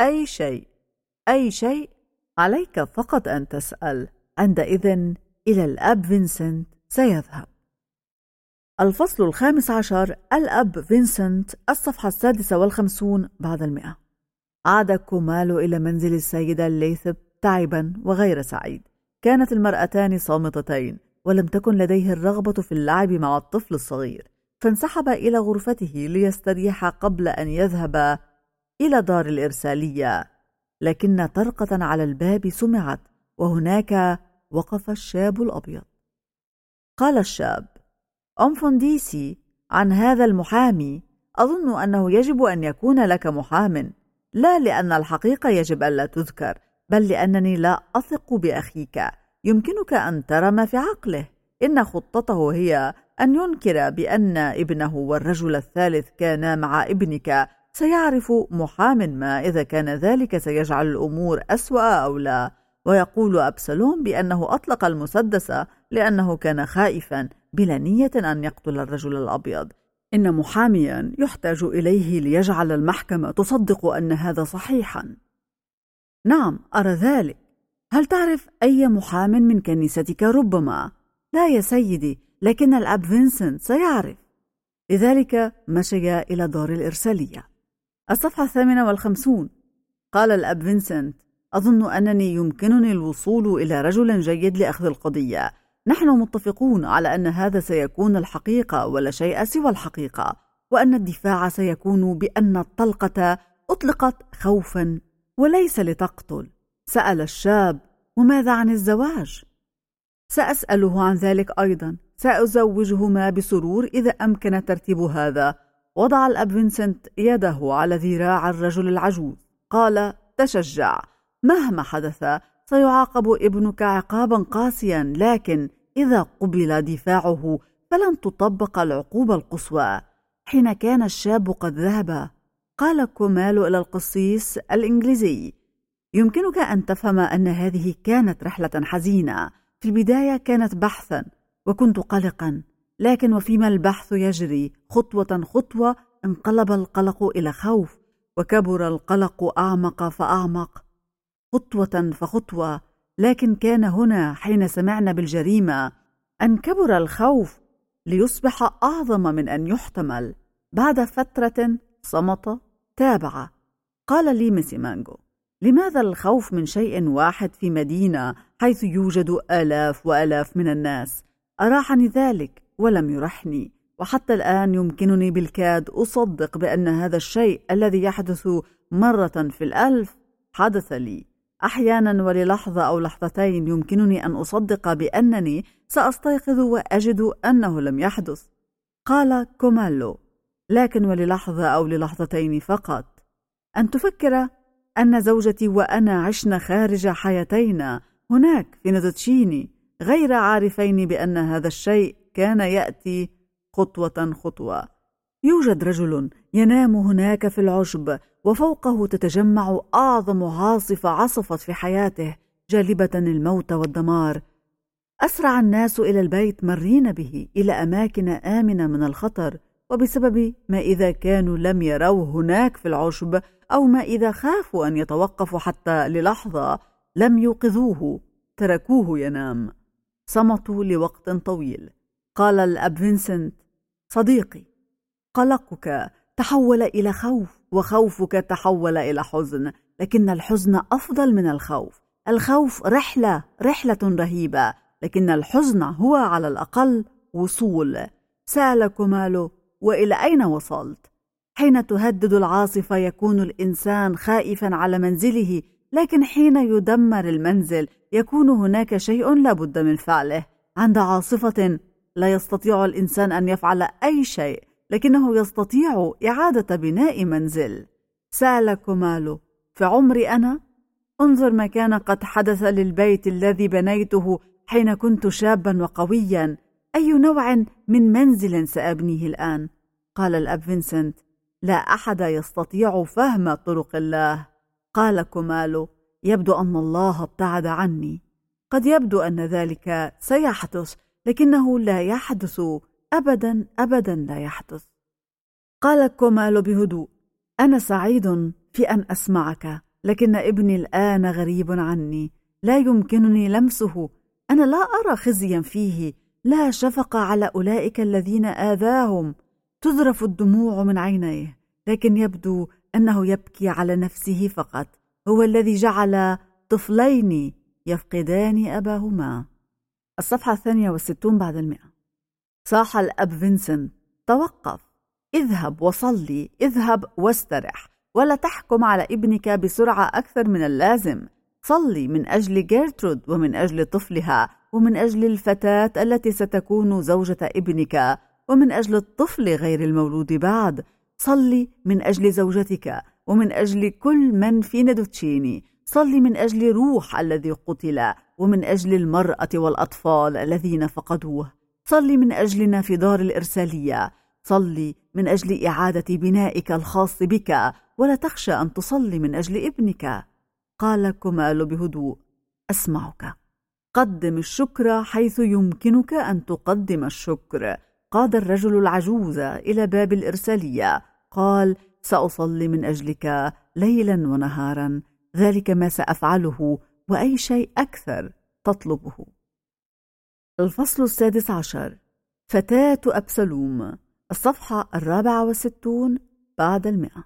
أي شيء عليك فقط أن تسأل. عندئذ إلى الأب فينسنت سيذهب. الفصل 15: الأب فينسنت. الصفحة 56 بعد 100. عاد كومالو إلى منزل السيدة ليثب تعبا وغير سعيد. كانت المرأتان صامتتين، ولم تكن لديه الرغبة في اللعب مع الطفل الصغير، فانسحب إلى غرفته ليستريح قبل أن يذهب إلى دار الإرسالية. لكن طرقة على الباب سمعت، وهناك وقف الشاب الأبيض. قال الشاب: أم فونديسي، عن هذا المحامي. أظن أنه يجب أن يكون لك محام، لا لأن الحقيقة يجب ألا تذكر، بل لأنني لا أثق بأخيك. يمكنك أن ترى ما في عقله. إن خطته هي أن ينكر بأن ابنه والرجل الثالث كانا مع ابنك. سيعرف محام ما إذا كان ذلك سيجعل الأمور أسوأ أو لا. ويقول أبسلوم بأنه أطلق المسدس لأنه كان خائفا بلا نية أن يقتل الرجل الأبيض. إن محاميا يحتاج إليه ليجعل المحكمة تصدق أن هذا صحيحا. نعم، أرى ذلك. هل تعرف أي محام من كنيستك؟ ربما. لا يا سيدي، لكن الأب فينسنت سيعرف. لذلك مشي إلى دار الإرسالية. الصفحة 58. قال الأب فينسنت: أظن أنني يمكنني الوصول إلى رجل جيد لأخذ القضية. نحن متفقون على أن هذا سيكون الحقيقة ولا شيء سوى الحقيقة، وأن الدفاع سيكون بأن الطلقة أطلقت خوفا وليس لتقتل. سأل الشاب: وماذا عن الزواج؟ سأسأله عن ذلك أيضا. سأزوجهما بسرور إذا أمكن ترتيب هذا. وضع الأب فينسنت يده على ذراع الرجل العجوز. قال: تشجع، مهما حدث سيعاقب ابنك عقابا قاسيا، لكن إذا قبل دفاعه فلن تطبق العقوبة القصوى. حين كان الشاب قد ذهب، قال كومال إلى القسيس الإنجليزي: يمكنك أن تفهم أن هذه كانت رحلة حزينة. في البداية كانت بحثا وكنت قلقا، لكن وفيما البحث يجري خطوة خطوة انقلب القلق إلى خوف، وكبر القلق أعمق فأعمق خطوة فخطوة. لكن كان هنا حين سمعنا بالجريمة أن كبر الخوف ليصبح أعظم من أن يحتمل. بعد فترة صمت. تابع. قال لي ميسي مانجو: لماذا الخوف من شيء واحد في مدينة حيث يوجد آلاف وآلاف من الناس؟ أراحني ذلك ولم يرحني، وحتى الآن يمكنني بالكاد أصدق بأن هذا الشيء الذي يحدث مرة في الألف حدث لي. أحيانا وللحظة أو لحظتين يمكنني أن أصدق بأنني سأستيقظ وأجد أنه لم يحدث. قال كومالو: لكن وللحظة أو للحظتين فقط. أن تفكر أن زوجتي وأنا عشنا خارج حياتينا هناك في نوتشيني، غير عارفين بأن هذا الشيء كان يأتي خطوة خطوة. يوجد رجل ينام هناك في العشب، وفوقه تتجمع أعظم عاصفة عصفت في حياته، جالبة الموت والدمار. أسرع الناس إلى البيت مرين به إلى أماكن آمنة من الخطر، وبسبب ما إذا كانوا لم يروه هناك في العشب، أو ما إذا خافوا أن يتوقفوا حتى للحظة لم يوقظوه، تركوه ينام. صمتوا لوقت طويل. قال الأب فينسنت: صديقي، قلقك تحول إلى خوف، وخوفك تحول إلى حزن، لكن الحزن أفضل من الخوف. الخوف رحلة رهيبة، لكن الحزن هو على الأقل وصول. سأل كومالو: وإلى أين وصلت؟ حين تهدد العاصفة يكون الإنسان خائفا على منزله، لكن حين يدمر المنزل يكون هناك شيء لا بد من فعله. عند عاصفة لا يستطيع الإنسان أن يفعل أي شيء، لكنه يستطيع إعادة بناء منزل. سأل كومالو: في عمري أنا؟ انظر ما كان قد حدث للبيت الذي بنيته حين كنت شابا وقويا. أي نوع من منزل سأبنيه الآن؟ قال الأب فينسنت: لا أحد يستطيع فهم طرق الله. قال كومالو: يبدو أن الله ابتعد عني. قد يبدو أن ذلك سيحدث، لكنه لا يحدث أبدا أبدا، لا يحدث. قال كومالو بهدوء: أنا سعيد في أن أسمعك، لكن ابني الآن غريب عني، لا يمكنني لمسه. أنا لا أرى خزيا فيه، لا شفقة على أولئك الذين آذاهم. تذرف الدموع من عينيه، لكن يبدو أنه يبكي على نفسه فقط. هو الذي جعل طفلين يفقدان أباهما. الصفحة 62 بعد 100. صاح الأب فينسنت: توقف، اذهب وصلي، اذهب واسترح، ولا تحكم على ابنك بسرعة أكثر من اللازم. صلي من أجل جيرترود ومن أجل طفلها، ومن أجل الفتاة التي ستكون زوجة ابنك، ومن أجل الطفل غير المولود بعد. صلي من أجل زوجتك ومن أجل كل من في ندوتشيني. صلي من أجل روح الذي قتل، ومن أجل المرأة والأطفال الذين فقدوه. صلي من أجلنا في دار الإرسالية. صلي من أجل إعادة بنائك الخاص بك، ولا تخشى أن تصلي من أجل ابنك. قال كومالو بهدوء: أسمعك. قدم الشكر حيث يمكنك أن تقدم الشكر. قاد الرجل العجوز إلى باب الإرسالية. قال: سأصلي من أجلك ليلا ونهارا، ذلك ما سأفعله، وأي شيء أكثر تطلبه. الفصل 16. فتاة أبسلوم. الصفحة 64 بعد 100.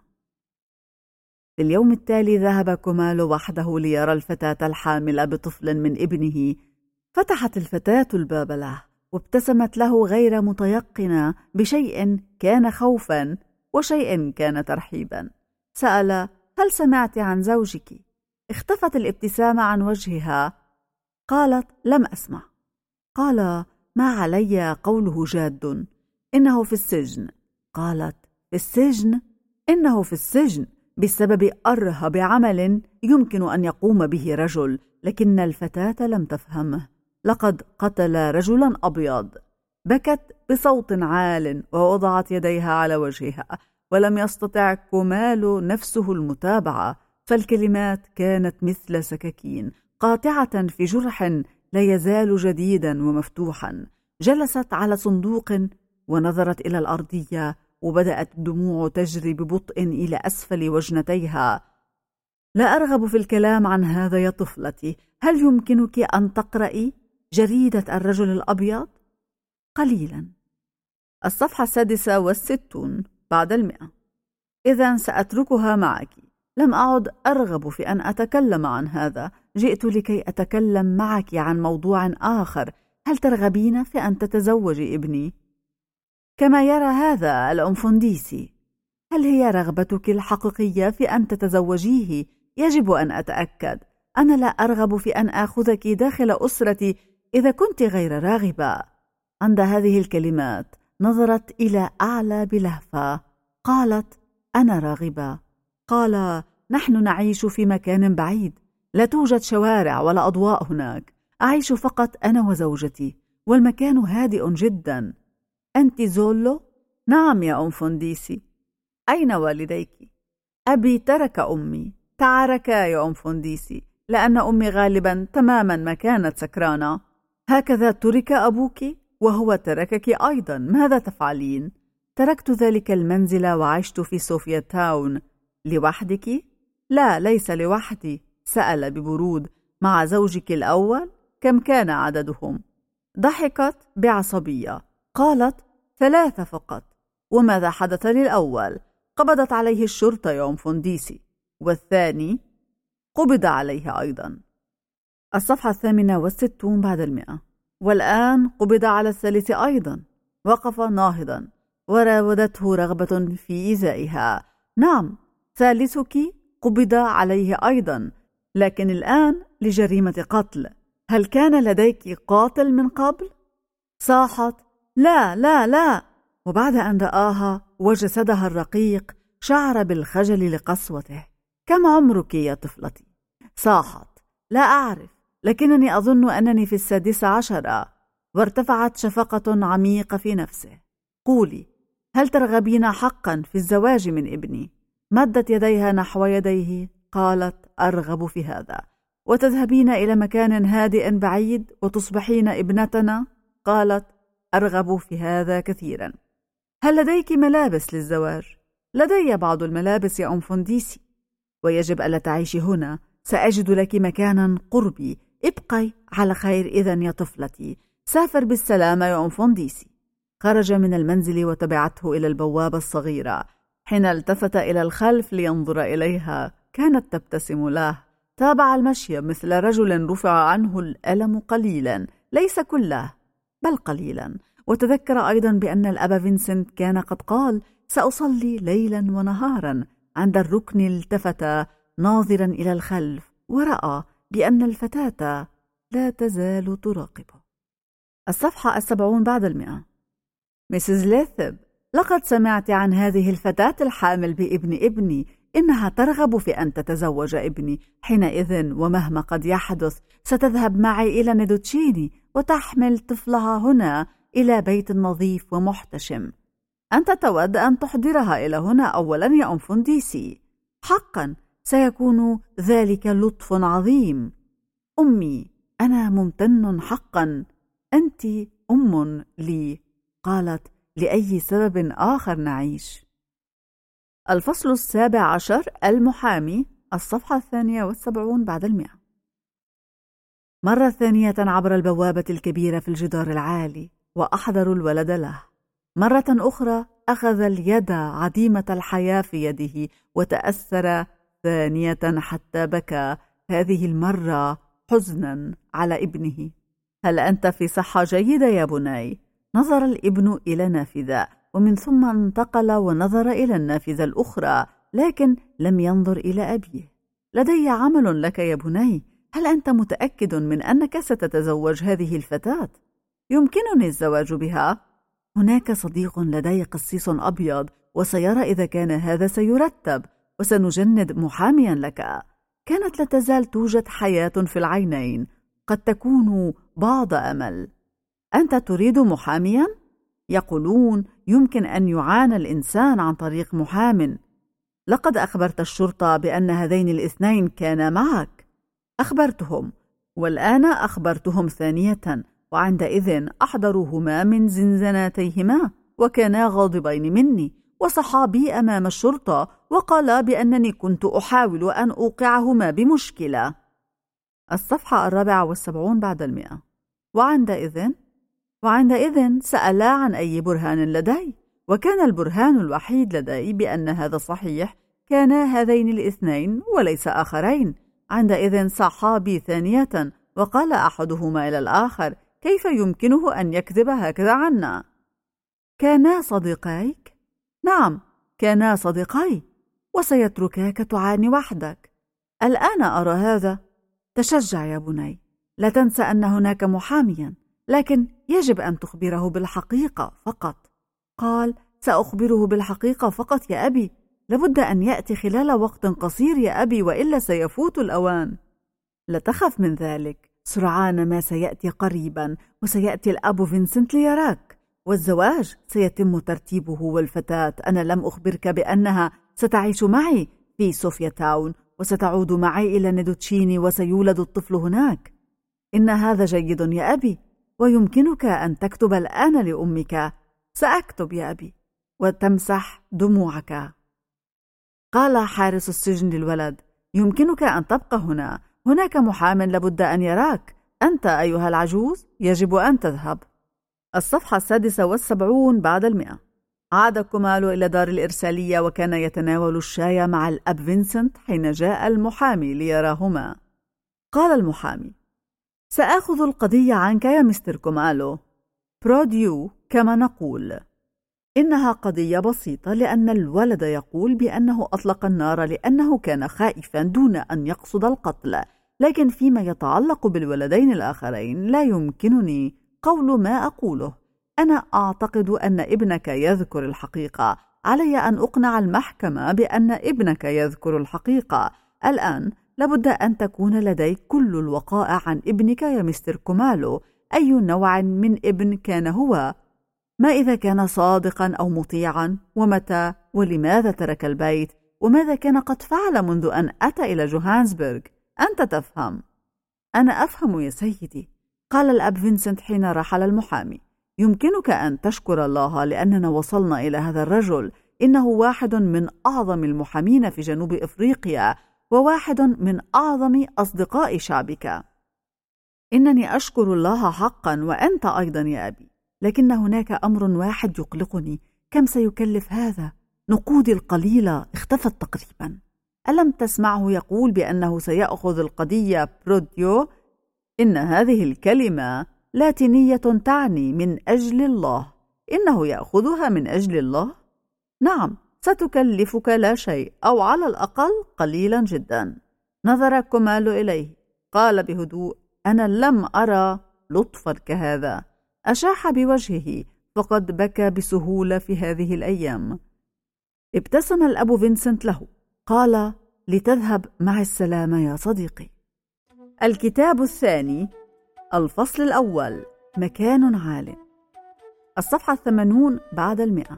في اليوم التالي ذهب كومالو وحده ليرى الفتاة الحاملة بطفل من ابنه. فتحت الفتاة الباب له وابتسمت له غير متيقنة بشيء كان خوفا وشيء كان ترحيبا. سأل: هل سمعت عن زوجك؟ اختفت الابتسامة عن وجهها. قالت: لم أسمع. قال: ما علي قوله جاد، إنه في السجن. قالت: في السجن؟ إنه في السجن بسبب أرهب عمل يمكن أن يقوم به رجل. لكن الفتاة لم تفهمه. لقد قتل رجلا أبيض. بكت بصوت عال ووضعت يديها على وجهها، ولم يستطع كومالو نفسه المتابعة، فالكلمات كانت مثل سكاكين قاطعة في جرح لا يزال جديدا ومفتوحا. جلست على صندوق ونظرت إلى الأرضية، وبدأت الدموع تجري ببطء إلى أسفل وجنتيها. لا أرغب في الكلام عن هذا يا طفلتي. هل يمكنك أن تقرأي جريدة الرجل الأبيض؟ قليلا. الصفحة 66 بعد 100. إذن سأتركها معك. لم أعد أرغب في أن أتكلم عن هذا. جئت لكي أتكلم معك عن موضوع آخر. هل ترغبين في أن تتزوجي ابني؟ كما يرى هذا الأنفنديسي. هل هي رغبتك الحقيقية في أن تتزوجيه؟ يجب أن أتأكد. أنا لا أرغب في أن آخذك داخل أسرتي إذا كنت غير راغبة. عند هذه الكلمات نظرت إلى أعلى بلهفة. قالت: أنا راغبة. قال: نحن نعيش في مكان بعيد، لا توجد شوارع ولا أضواء هناك. أعيش فقط أنا وزوجتي، والمكان هادئ جدا. أنت زولو؟ نعم يا أنفنديسي. أين والديك؟ أبي ترك أمي. تعاركا يا أنفنديسي، لأن أمي غالبا تماما ما كانت سكرانة. هكذا ترك أبوك وهو تركك أيضا. ماذا تفعلين؟ تركت ذلك المنزل وعشت في صوفيا تاون. لوحدك؟ لا، ليس لوحدي. سأل ببرود: مع زوجك الأول؟ كم كان عددهم؟ ضحكت بعصبية. قالت: 3 فقط. وماذا حدث للأول؟ قبضت عليه الشرطة يا أنفنديسي. والثاني؟ قبض عليه أيضا. الصفحة 68 بعد 100. والآن قبض على الثالث أيضا. وقف ناهضا، وراودته رغبة في إيذائها. نعم، ثالثك قبض عليه أيضا، لكن الآن لجريمة قتل. هل كان لديك قاتل من قبل؟ صاحت: لا لا لا. وبعد أن رآها وجسدها الرقيق شعر بالخجل لقسوته. كم عمرك يا طفلتي؟ صاحت: لا أعرف، لكنني أظن أنني في 16. وارتفعت شفقة عميقة في نفسه. قولي، هل ترغبين حقا في الزواج من ابني؟ مدت يديها نحو يديه. قالت: أرغب في هذا. وتذهبين إلى مكان هادئ بعيد وتصبحين ابنتنا؟ قالت: أرغب في هذا كثيرا. هل لديك ملابس للزواج؟ لدي بعض الملابس يا أنفنديسي. ويجب ألا تعيشي هنا. سأجد لك مكانا قربي. ابقي على خير إذن يا طفلتي. سافر بالسلامة يا أنفنديسي. خرج من المنزل وتبعته إلى البوابة الصغيرة. حين التفت إلى الخلف لينظر إليها كانت تبتسم له. تابع المشي مثل رجل رفع عنه الألم قليلا، ليس كله بل قليلا. وتذكر أيضا بأن الأب فينسنت كان قد قال: سأصلي ليلا ونهارا. عند الركن التفت ناظرا إلى الخلف ورأى بأن الفتاة لا تزال تراقبه. الصفحة 70 بعد 100. مسز ليثب، لقد سمعت عن هذه الفتاة الحامل بابن ابني. إنها ترغب في أن تتزوج ابني. حينئذ ومهما قد يحدث ستذهب معي إلى ندوتشيني وتحمل طفلها هنا إلى بيت نظيف ومحتشم. أنت تود أن تحضرها إلى هنا أولا يا أنفنديسي؟ حقا سيكون ذلك لطف عظيم. أمي، أنا ممتن حقا، أنت أم لي. قالت: لأي سبب آخر نعيش؟ الفصل 17، المحامي، الصفحة 72 بعد 100. مرة ثانية عبر البوابة الكبيرة في الجدار العالي وأحضروا الولد له. مرة أخرى أخذ اليد عديمة الحياة في يده وتأثر ثانية حتى بكى، هذه المرة حزنا على ابنه. هل أنت في صحة جيدة يا بني؟ نظر الابن إلى نافذة ومن ثم انتقل ونظر إلى النافذة الأخرى، لكن لم ينظر إلى أبيه. لدي عمل لك يا بني، هل أنت متأكد من أنك ستتزوج هذه الفتاة؟ يمكنني الزواج بها. هناك صديق لدي قسيس أبيض وسيرى إذا كان هذا سيرتب، وسنجند محاميا لك. كانت لا تزال توجد حياة في العينين، قد تكون بعض أمل. أنت تريد محاميا؟ يقولون يمكن أن يعان الإنسان عن طريق محام. لقد أخبرت الشرطة بأن هذين الاثنين كانا معك. أخبرتهم، والآن أخبرتهم ثانية، وعندئذ أحضروهما من زنزاناتيهما وكانا غاضبين مني، وصحا بي أمام الشرطة وقالا بأنني كنت أحاول أن أوقعهما بمشكلة. الصفحة 74 بعد 100. وعندئذ سألا عن أي برهان لدي، وكان البرهان الوحيد لدي بأن هذا صحيح، كان هذين الاثنين وليس آخرين. عندئذ صاحا بي ثانية وقال أحدهما إلى الآخر: كيف يمكنه أن يكذب هكذا عنا؟ كانا صديقيك؟ نعم، كانا صديقي، وسيتركاك تعاني وحدك. الآن أرى هذا. تشجع يا بني، لا تنسى أن هناك محاميا، لكن يجب أن تخبره بالحقيقة فقط. قال: سأخبره بالحقيقة فقط يا أبي، لابد أن يأتي خلال وقت قصير يا أبي، وإلا سيفوت الأوان. لا تخف من ذلك، سرعان ما سيأتي قريبا، وسيأتي الأب فينسنت ليراك، والزواج سيتم ترتيبه. والفتاة، أنا لم أخبرك بأنها ستعيش معي في صوفيا تاون، وستعود معي إلى ندوتشيني، وسيولد الطفل هناك. إن هذا جيد يا أبي، ويمكنك أن تكتب الآن لأمك. سأكتب يا أبي، وتمسح دموعك. قال حارس السجن للولد: يمكنك أن تبقى هنا، هناك محام لابد أن يراك. أنت أيها العجوز يجب أن تذهب. الصفحة 76 بعد 100. عاد كومالو إلى دار الإرسالية، وكان يتناول الشاي مع الأب فينسنت حين جاء المحامي ليراهما. قال المحامي: سأخذ القضية عنك يا مستر كومالو، بروديو كما نقول. إنها قضية بسيطة، لأن الولد يقول بأنه أطلق النار لأنه كان خائفا دون أن يقصد القتل، لكن فيما يتعلق بالولدين الآخرين لا يمكنني قول ما أقوله. أنا أعتقد أن ابنك يذكر الحقيقة، علي أن أقنع المحكمة بأن ابنك يذكر الحقيقة. الآن لابد أن تكون لديك كل الوقائع عن ابنك يا مستر كومالو. أي نوع من ابن كان هو؟ ما إذا كان صادقا أو مطيعا؟ ومتى ولماذا ترك البيت؟ وماذا كان قد فعل منذ أن أتى إلى جوهانسبرغ؟ أنت تفهم. أنا أفهم يا سيدي، قال الأب فينسنت حين رحل المحامي. يمكنك أن تشكر الله لأننا وصلنا إلى هذا الرجل. إنه واحد من أعظم المحامين في جنوب إفريقيا، وواحد من أعظم أصدقاء شعبك. إنني أشكر الله حقا، وأنت أيضا يا أبي. لكن هناك أمر واحد يقلقني. كم سيكلف هذا؟ نقودي القليلة اختفت تقريبا. ألم تسمعه يقول بأنه سيأخذ القضية بروديو؟ إن هذه الكلمة لاتينية تعني من أجل الله. إنه يأخذها من أجل الله؟ نعم، ستكلفك لا شيء، أو على الأقل قليلا جدا. نظر كومالو إليه، قال بهدوء: أنا لم أرى لطفا كهذا. أشاح بوجهه، فقد بكى بسهولة في هذه الأيام. ابتسم الأب فينسنت له. قال: لتذهب مع السلامة يا صديقي. الكتاب الثاني، الفصل الأول، مكان عال. الصفحة 80 بعد 100.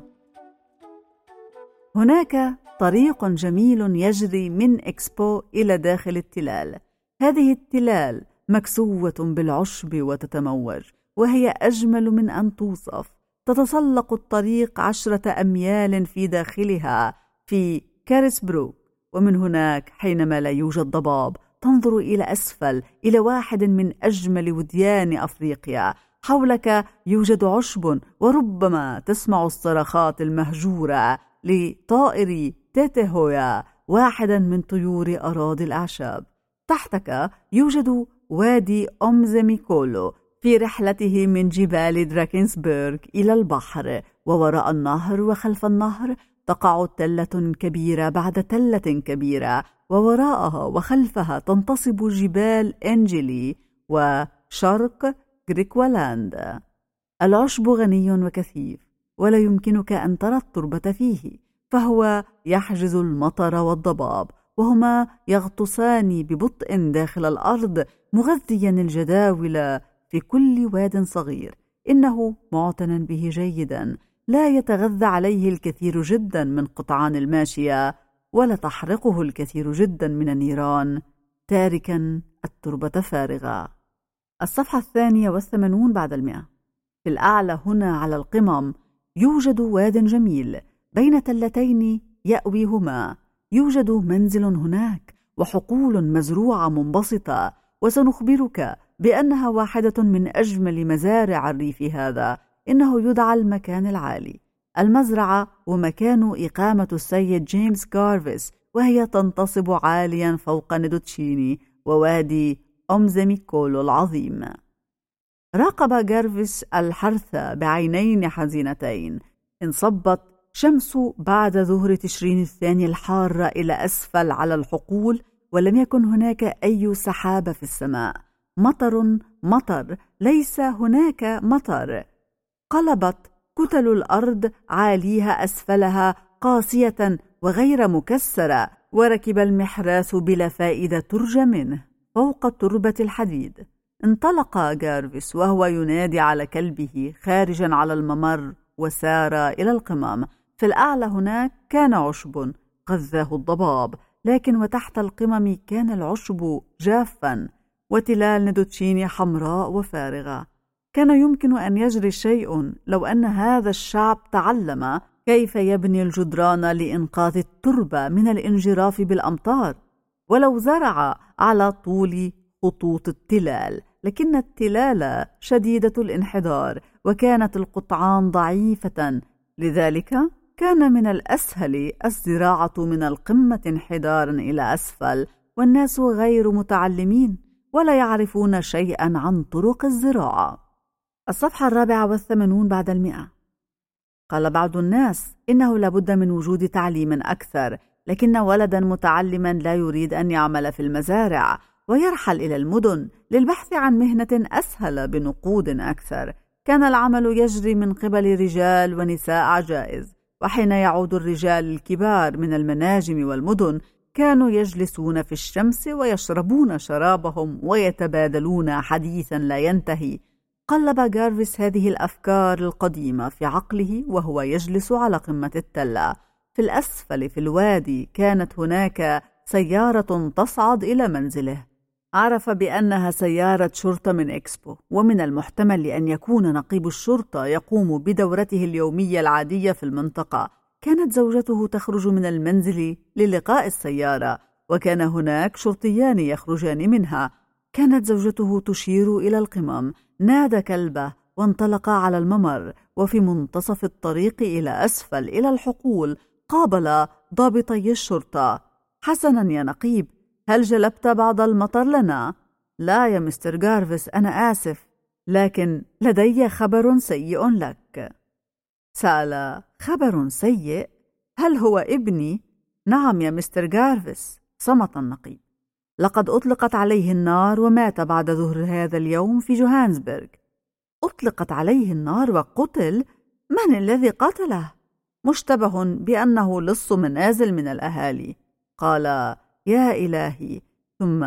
هناك طريق جميل يجري من إكسبو إلى داخل التلال. هذه التلال مكسوة بالعشب وتتموج، وهي أجمل من أن توصف. تتسلق الطريق 10 أميال في داخلها في كاريسبروك، ومن هناك حينما لا يوجد ضباب تنظر إلى أسفل إلى واحد من أجمل وديان أفريقيا. حولك يوجد عشب، وربما تسمع الصرخات المهجورة لطائر تيتيهويا، واحدا من طيور أراضي الأعشاب. تحتك يوجد وادي أمزميكولو في رحلته من جبال دراكنسبرغ إلى البحر، ووراء النهر وخلف النهر تقع تلة كبيرة بعد تلة كبيرة، ووراءها وخلفها تنتصب جبال إنجيلي وشرق غريكولاند. العشب غني وكثيف، ولا يمكنك أن ترى التربة فيه، فهو يحجز المطر والضباب، وهما يغطسان ببطء داخل الأرض، مغذيا الجداول في كل واد صغير. إنه معتنى به جيدا، لا يتغذى عليه الكثير جدا من قطعان الماشية، ولا تحرقه الكثير جدا من النيران، تاركا التربة فارغة. الصفحة 82 بعد 100. في الأعلى هنا على القمم يوجد واد جميل بين تلتين يأويهما. يوجد منزل هناك وحقول مزروعة منبسطة، وسنخبرك بأنها واحدة من أجمل مزارع الريف هذا. إنه يدعى المكان العالي، المزرعة ومكان إقامة السيد جيمس غارفيس، وهي تنتصب عاليا فوق ندوتشيني ووادي أمزميكولو العظيم. راقب غارفيس الحرث بعينين حزينتين. انصبت شمس بعد ظهر تشرين الثاني الحارة إلى أسفل على الحقول، ولم يكن هناك أي سحاب في السماء. مطر مطر، ليس هناك مطر. قلبت كتل الأرض عاليها أسفلها قاسية وغير مكسرة، وركب المحراث بلا فائدة ترجى منه فوق تربة الحديد. انطلق غارفيس وهو ينادي على كلبه خارجا على الممر، وسار إلى القمم. في الأعلى هناك كان عشب غذاه الضباب، لكن وتحت القمم كان العشب جافا، وتلال ندوتشيني حمراء وفارغة. كان يمكن أن يجري شيء لو أن هذا الشعب تعلم كيف يبني الجدران لإنقاذ التربة من الانجراف بالأمطار، ولو زرع على طول خطوط التلال. لكن التلال شديدة الانحدار، وكانت القطعان ضعيفة، لذلك كان من الأسهل الزراعة من القمة انحدارا إلى أسفل، والناس غير متعلمين ولا يعرفون شيئا عن طرق الزراعة. الصفحة 84 بعد 100. قال بعض الناس إنه لابد من وجود تعليم أكثر، لكن ولدا متعلما لا يريد أن يعمل في المزارع ويرحل إلى المدن للبحث عن مهنة أسهل بنقود أكثر. كان العمل يجري من قبل رجال ونساء عجائز، وحين يعود الرجال الكبار من المناجم والمدن كانوا يجلسون في الشمس ويشربون شرابهم ويتبادلون حديثا لا ينتهي. قلب غارفيس هذه الأفكار القديمة في عقله وهو يجلس على قمة التلة. في الأسفل في الوادي كانت هناك سيارة تصعد إلى منزله. عرف بأنها سيارة شرطة من إكسبو، ومن المحتمل أن يكون نقيب الشرطة يقوم بدورته اليومية العادية في المنطقة. كانت زوجته تخرج من المنزل للقاء السيارة، وكان هناك شرطيان يخرجان منها. كانت زوجته تشير إلى القمم. نادى كلبه وانطلق على الممر، وفي منتصف الطريق إلى أسفل إلى الحقول قابل ضابطي الشرطة. حسنا يا نقيب، هل جلبت بعض المطر لنا؟ لا يا مستر غارفيس، أنا آسف، لكن لدي خبر سيء لك. سأل: خبر سيء؟ هل هو ابني؟ نعم يا مستر غارفيس. صمت النقيب. لقد أطلقت عليه النار ومات بعد ظهر هذا اليوم في جوهانسبرغ. أطلقت عليه النار وقتل؟ من الذي قتله؟ مشتبه بأنه لص منازل من الأهالي. قال: يا إلهي، ثم: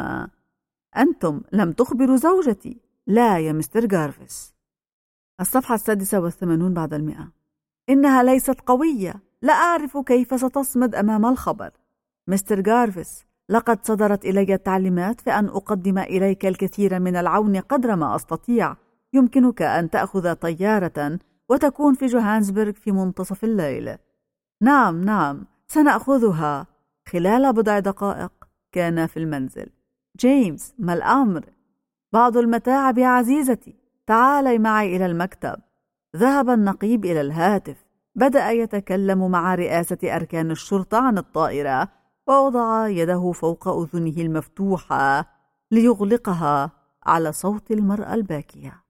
أنتم لم تخبروا زوجتي. لا يا مستر جارفيس. الصفحة 86 بعد 100. إنها ليست قوية، لا أعرف كيف ستصمد أمام الخبر. مستر جارفيس، لقد صدرت إلي التعليمات في أن أقدم إليك الكثير من العون قدر ما أستطيع. يمكنك أن تأخذ طيارة وتكون في جوهانسبرغ في منتصف الليل. نعم، سنأخذها. خلال بضع دقائق كان في المنزل. جيمس، ما الأمر؟ بعض المتاعب يا عزيزتي، تعالي معي إلى المكتب. ذهب النقيب إلى الهاتف، بدأ يتكلم مع رئاسة أركان الشرطة عن الطائرة، ووضع يده فوق أذنه المفتوحة ليغلقها على صوت المرأة الباكية.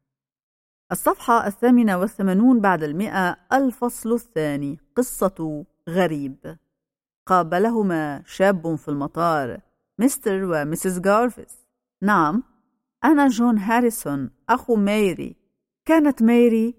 الصفحة 88 بعد 100. الفصل الثاني. قصة غريب. قابلهما شاب في المطار، مستر وميسيس جارفيس. نعم، أنا جون هاريسون، أخو ميري. كانت ميري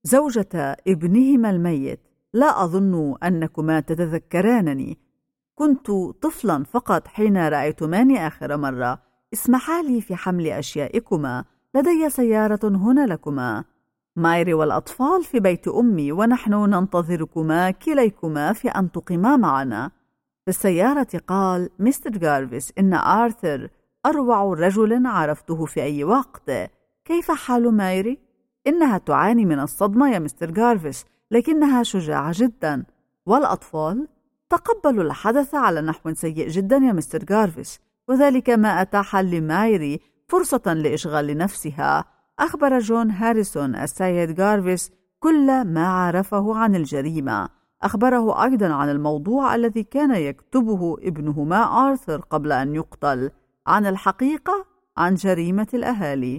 زوجة ابنهما الميت. لا أظن أنكما تتذكرانني. كنت طفلا فقط حين رأيتماني آخر مرة. اسمحا لي في حمل أشيائكما، لدي سيارة هنا لكما. مايري والأطفال في بيت أمي، ونحن ننتظركما كليكما في أن تقيما معنا. في السيارة قال مستر جارفيس: إن آرثر أروع رجل عرفته في أي وقت. كيف حال مايري؟ إنها تعاني من الصدمة يا مستر جارفيس، لكنها شجاعة جدا. والأطفال تقبلوا الحدث على نحو سيء جدا يا مستر جارفيس، وذلك ما أتاح لمايري فرصة لإشغال نفسها. أخبر جون هاريسون السيد جارفيس كل ما عرفه عن الجريمة. أخبره أيضا عن الموضوع الذي كان يكتبه ابنهما آرثر قبل أن يقتل، عن الحقيقة عن جريمة الأهالي.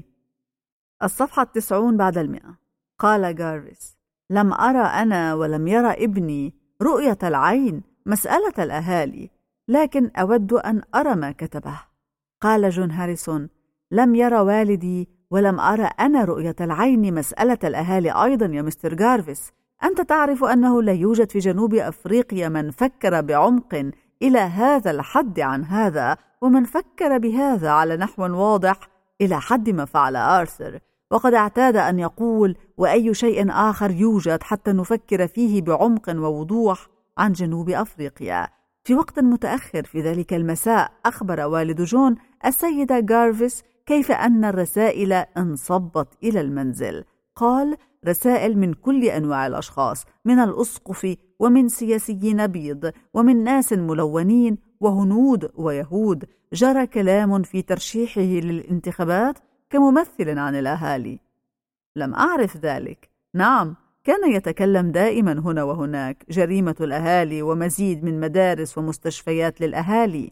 الصفحة 90 بعد 100. قال جارفيس: لم أرى أنا ولم يرى ابني رؤية العين مسألة الأهالي، لكن أود أن أرى ما كتبه. قال جون هاريسون: لم يرى والدي ولم أرى أنا رؤية العين مسألة الأهالي أيضا يا مستر جارفيس. أنت تعرف أنه لا يوجد في جنوب أفريقيا من فكر بعمق إلى هذا الحد عن هذا، ومن فكر بهذا على نحو واضح إلى حد ما فعل آرثر. وقد اعتاد أن يقول: وأي شيء آخر يوجد حتى نفكر فيه بعمق ووضوح عن جنوب أفريقيا. في وقت متأخر في ذلك المساء أخبر والد جون السيدة جارفيس كيف أن الرسائل انصبت إلى المنزل. قال: رسائل من كل أنواع الأشخاص، من الأسقف ومن سياسيين بيض ومن ناس ملونين وهنود ويهود. جرى كلام في ترشيحه للانتخابات كممثل عن الأهالي. لم أعرف ذلك. نعم، كان يتكلم دائما هنا وهناك. جريمة الأهالي ومزيد من مدارس ومستشفيات للأهالي.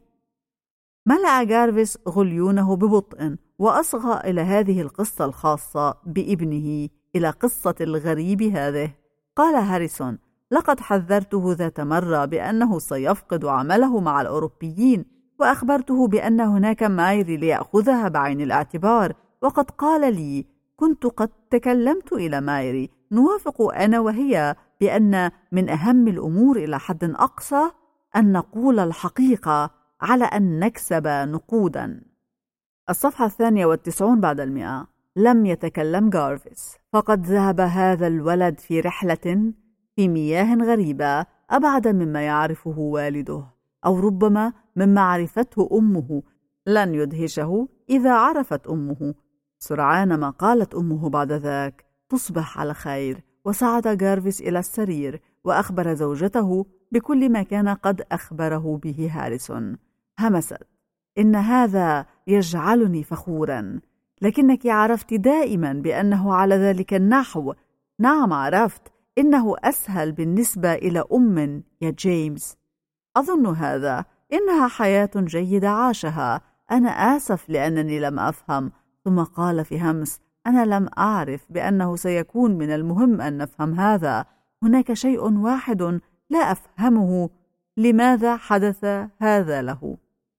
ملأ جارفيس غليونه ببطء وأصغى إلى هذه القصة الخاصة بابنه، إلى قصة الغريب هذه. قال هاريسون: لقد حذرته ذات مرة بأنه سيفقد عمله مع الأوروبيين، وأخبرته بأن هناك مايري ليأخذها بعين الاعتبار، وقد قال لي: كنت قد تكلمت إلى مايري، نوافق أنا وهي بأن من أهم الأمور إلى حد أقصى أن نقول الحقيقة على أن نكسب نقودا. الصفحة 92 بعد 100. لم يتكلم جارفيس، فقد ذهب هذا الولد في رحلة في مياه غريبة أبعد مما يعرفه والده، أو ربما مما عرفته أمه. لن يدهشه إذا عرفت أمه. سرعان ما قالت أمه بعد ذاك: تصبح على خير. وصعد جارفيس إلى السرير وأخبر زوجته بكل ما كان قد أخبره به هاريسون. همست: إن هذا يجعلني فخورا، لكنك عرفت دائما بأنه على ذلك النحو. نعم عرفت، إنه أسهل بالنسبة إلى أم يا جيمس. أظن هذا. إنها حياة جيدة عاشها. أنا آسف لأنني لم أفهم. ثم قال في همس: أنا لم أعرف بأنه سيكون من المهم أن نفهم هذا. هناك شيء واحد لا أفهمه: لماذا حدث هذا له؟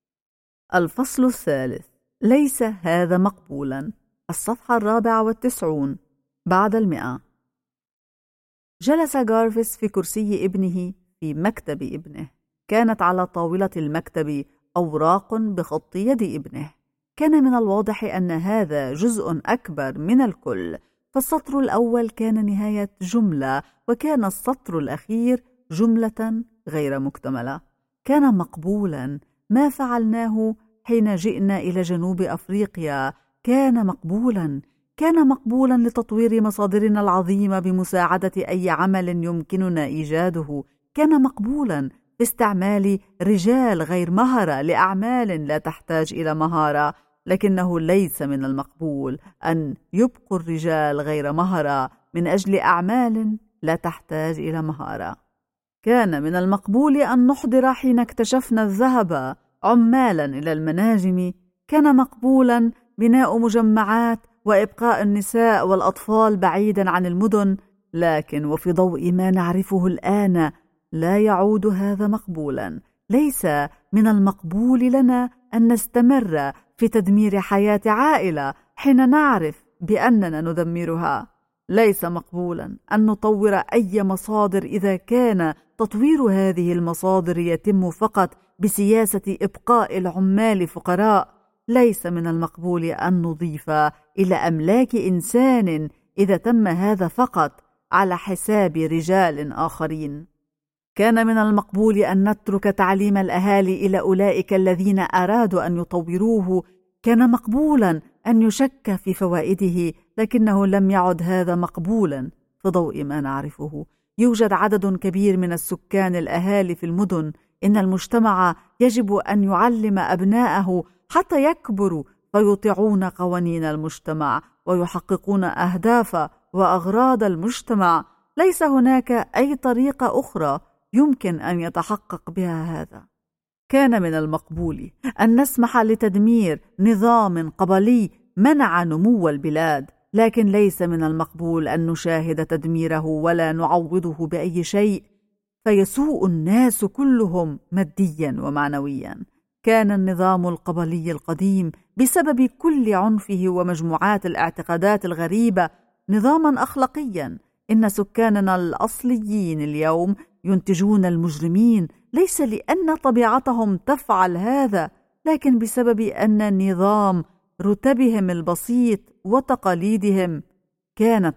الفصل الثالث. ليس هذا مقبولا. الصفحة 94 بعد 100. جلس جارفيس في كرسي ابنه في مكتب ابنه. كانت على طاولة المكتب أوراق بخط يد ابنه. كان من الواضح أن هذا جزء أكبر من الكل، فالسطر الأول كان نهاية جملة، وكان السطر الأخير جملة غير مكتملة. كان مقبولا ما فعلناه حين جئنا إلى جنوب أفريقيا، كان مقبولا لتطوير مصادرنا العظيمة بمساعدة أي عمل يمكننا إيجاده، كان مقبولا باستعمال رجال غير مهرة لأعمال لا تحتاج إلى مهارة. لكنه ليس من المقبول أن يبقوا الرجال غير مهرة من أجل أعمال لا تحتاج إلى مهارة. كان من المقبول أن نحضر حين اكتشفنا الذهب عمالا إلى المناجم، كان مقبولا بناء مجمعات وإبقاء النساء والأطفال بعيدا عن المدن، لكن وفي ضوء ما نعرفه الآن لا يعود هذا مقبولا. ليس من المقبول لنا أن نستمر في تدمير حياة عائلة حين نعرف بأننا ندمرها. ليس مقبولا أن نطور أي مصادر إذا كان تطوير هذه المصادر يتم فقط بسياسة إبقاء العمال فقراء. ليس من المقبول أن نضيف إلى أملاك إنسان إذا تم هذا فقط على حساب رجال آخرين. كان من المقبول أن نترك تعليم الأهالي إلى أولئك الذين أرادوا أن يطوروه. كان مقبولا أن يشك في فوائده، لكنه لم يعد هذا مقبولا في ضوء ما نعرفه. يوجد عدد كبير من السكان الأهالي في المدن. إن المجتمع يجب أن يعلم أبناءه حتى يكبروا فيطيعون قوانين المجتمع ويحققون أهداف وأغراض المجتمع. ليس هناك أي طريقة أخرى يمكن أن يتحقق بها هذا. كان من المقبول أن نسمح لتدمير نظام قبلي منع نمو البلاد، لكن ليس من المقبول أن نشاهد تدميره ولا نعوضه بأي شيء، فيسوء الناس كلهم ماديا ومعنويا. كان النظام القبلي القديم بسبب كل عنفه ومجموعات الاعتقادات الغريبة نظاما أخلاقيا. إن سكاننا الأصليين اليوم ينتجون المجرمين، ليس لأن طبيعتهم تفعل هذا، لكن بسبب أن نظام رتبهم البسيط وتقاليدهم كانت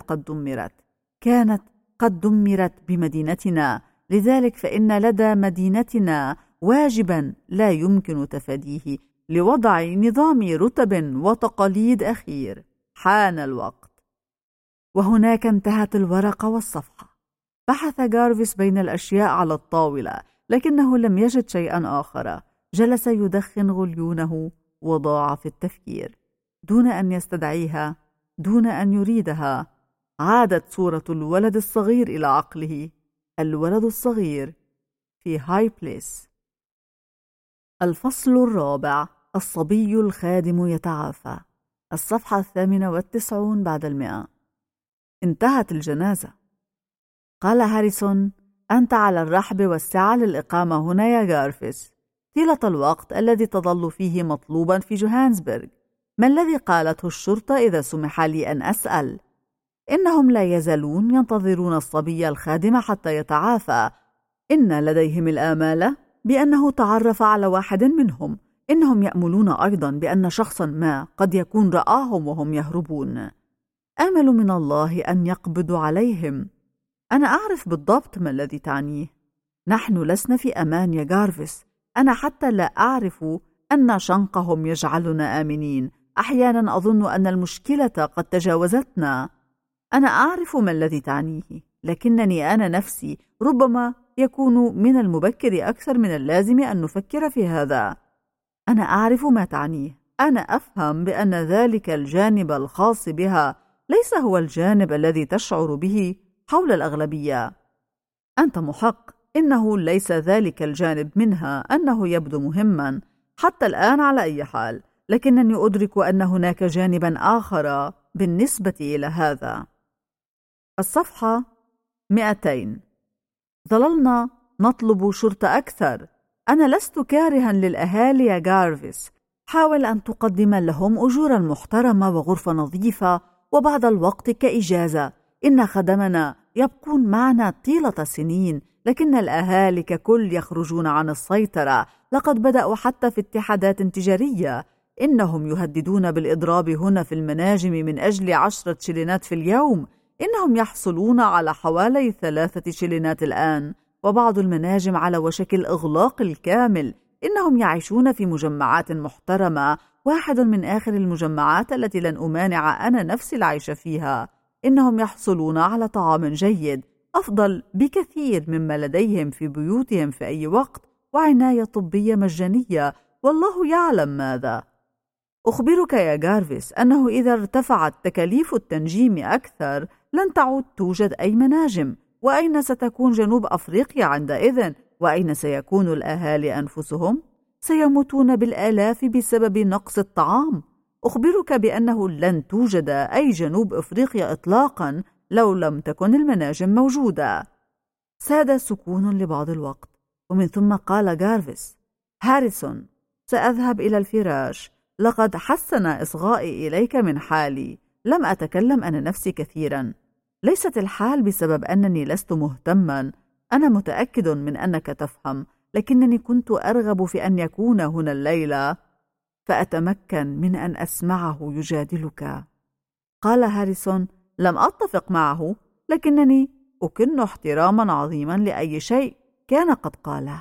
قد دمرت بمدينتنا. لذلك فإن لدى مدينتنا واجبا لا يمكن تفاديه لوضع نظام رتب وتقاليد أخير. حان الوقت. وهناك انتهت الورقة والصفحة. بحث جارفيس بين الأشياء على الطاولة، لكنه لم يجد شيئا آخر. جلس يدخن غليونه وضاع في التفكير دون أن يستدعيها، دون أن يريدها. عادت صورة الولد الصغير إلى عقله. الولد الصغير في هاي بليس. الفصل الرابع. الصبي الخادم يتعافى. الصفحة 98 بعد 100. انتهت الجنازة. قال هاريسون: أنت على الرحب والسعة للإقامة هنا يا جارفيس طيلة الوقت الذي تظل فيه مطلوبا في جوهانسبرغ. ما الذي قالته الشرطة إذا سمح لي أن أسأل؟ إنهم لا يزالون ينتظرون الصبي الخادم حتى يتعافى. إن لديهم الآمال بأنه تعرف على واحد منهم. إنهم يأملون أيضا بأن شخصا ما قد يكون رآهم وهم يهربون. آمل من الله أن يقبضوا عليهم. أنا أعرف بالضبط ما الذي تعنيه. نحن لسنا في أمان يا جارفيس. أنا حتى لا أعرف أن شنقهم يجعلنا آمنين. أحيانا أظن أن المشكلة قد تجاوزتنا. أنا أعرف ما الذي تعنيه، لكنني أنا نفسي ربما يكون من المبكر أكثر من اللازم أن نفكر في هذا. أنا أعرف ما تعنيه. أنا أفهم بأن ذلك الجانب الخاص بها ليس هو الجانب الذي تشعر به حول الأغلبية. أنت محق. إنه ليس ذلك الجانب منها أنه يبدو مهما حتى الآن على أي حال، لكنني أدرك أن هناك جانبا آخر بالنسبة إلى هذا. الصفحة 200. ظللنا نطلب شرطة أكثر. أنا لست كارها للأهالي يا جارفيس. حاول أن تقدم لهم أجورا محترمة وغرفة نظيفة وبعض الوقت كإجازة. إن خدمنا يبقون معنا طيلة سنين، لكن الأهالي ككل يخرجون عن السيطرة. لقد بدأوا حتى في اتحادات تجارية. إنهم يهددون بالإضراب هنا في المناجم من أجل 10 شلينات في اليوم. إنهم يحصلون على حوالي 3 شلينات الآن، وبعض المناجم على وشك الإغلاق الكامل. إنهم يعيشون في مجمعات محترمة، واحد من آخر المجمعات التي لن أمانع أنا نفسي العيش فيها. إنهم يحصلون على طعام جيد أفضل بكثير مما لديهم في بيوتهم في أي وقت، وعناية طبية مجانية، والله يعلم ماذا. أخبرك يا جارفيس أنه إذا ارتفعت تكاليف التنجيم أكثر لن تعود توجد أي مناجم. وأين ستكون جنوب أفريقيا عندئذ؟ وأين سيكون الأهالي أنفسهم؟ سيموتون بالآلاف بسبب نقص الطعام. أخبرك بأنه لن توجد أي جنوب أفريقيا إطلاقا لو لم تكن المناجم موجودة. ساد سكون لبعض الوقت، ومن ثم قال جارفيس: هاريسون، سأذهب إلى الفراش. لقد حسن إصغائي إليك من حالي. لم أتكلم أنا نفسي كثيرا. ليست الحال بسبب أنني لست مهتما، أنا متأكد من أنك تفهم، لكنني كنت أرغب في أن يكون هنا الليلة فأتمكن من أن أسمعه يجادلك. قال هاريسون: لم أتفق معه، لكنني أكن احتراما عظيما لأي شيء كان قد قاله.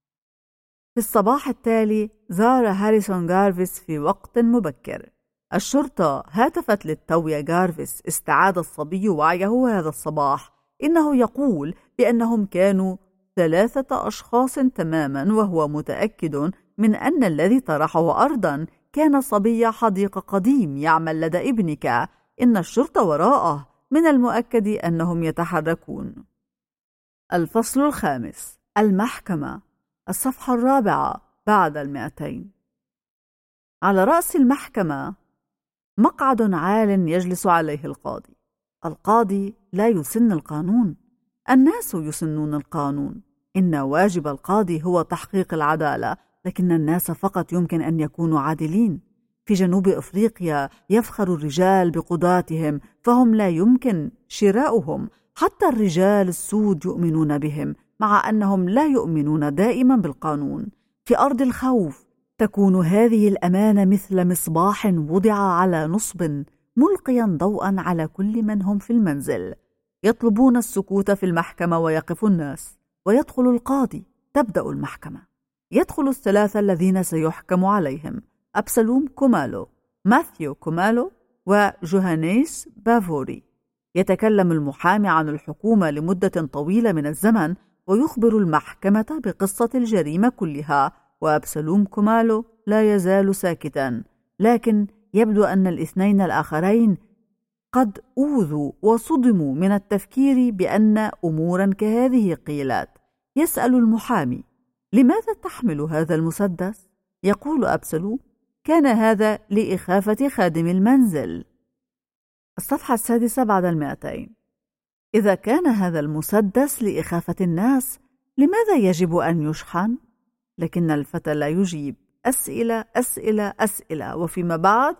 في الصباح التالي زار هاريسون جارفيس في وقت مبكر. الشرطة هاتفت للتو: يا جارفيس، استعاد الصبي وعيه هذا الصباح. إنه يقول بأنهم كانوا 3 أشخاص تماما، وهو متأكد من أن الذي طرحه أرضا كان صبي حديقة قديم يعمل لدى ابنك. إن الشرطة وراءه، من المؤكد أنهم يتحركون. الفصل 5. المحكمة. الصفحة 4 بعد 200. على رأس المحكمة مقعد عال يجلس عليه القاضي. القاضي لا يسن القانون، الناس يسنون القانون. إن واجب القاضي هو تحقيق العدالة، لكن الناس فقط يمكن أن يكونوا عادلين. في جنوب أفريقيا يفخر الرجال بقضاتهم، فهم لا يمكن شراؤهم. حتى الرجال السود يؤمنون بهم، مع أنهم لا يؤمنون دائما بالقانون. في أرض الخوف تكون هذه الأمانة مثل مصباح وضع على نصب، ملقيا ضوءا على كل من هم في المنزل. يطلبون السكوت في المحكمة ويقف الناس، ويدخل القاضي. تبدأ المحكمة. يدخل ال3 الذين سيحكم عليهم: أبسلوم كومالو، ماثيو كومالو، وجوهانيس بافوري. يتكلم المحامي عن الحكومة لمدة طويلة من الزمن، ويخبر المحكمة بقصة الجريمة كلها، وأبسلوم كومالو لا يزال ساكتا. لكن يبدو أن الاثنين الآخرين قد أوذوا وصدموا من التفكير بأن أمورا كهذه قيلت. يسأل المحامي: لماذا تحمل هذا المسدس؟ يقول أبسلوم: كان هذا لإخافة خادم المنزل. الصفحة 6 بعد 200. إذا كان هذا المسدس لإخافة الناس، لماذا يجب أن يشحن؟ لكن الفتى لا يجيب. أسئلة أسئلة أسئلة، وفيما بعد: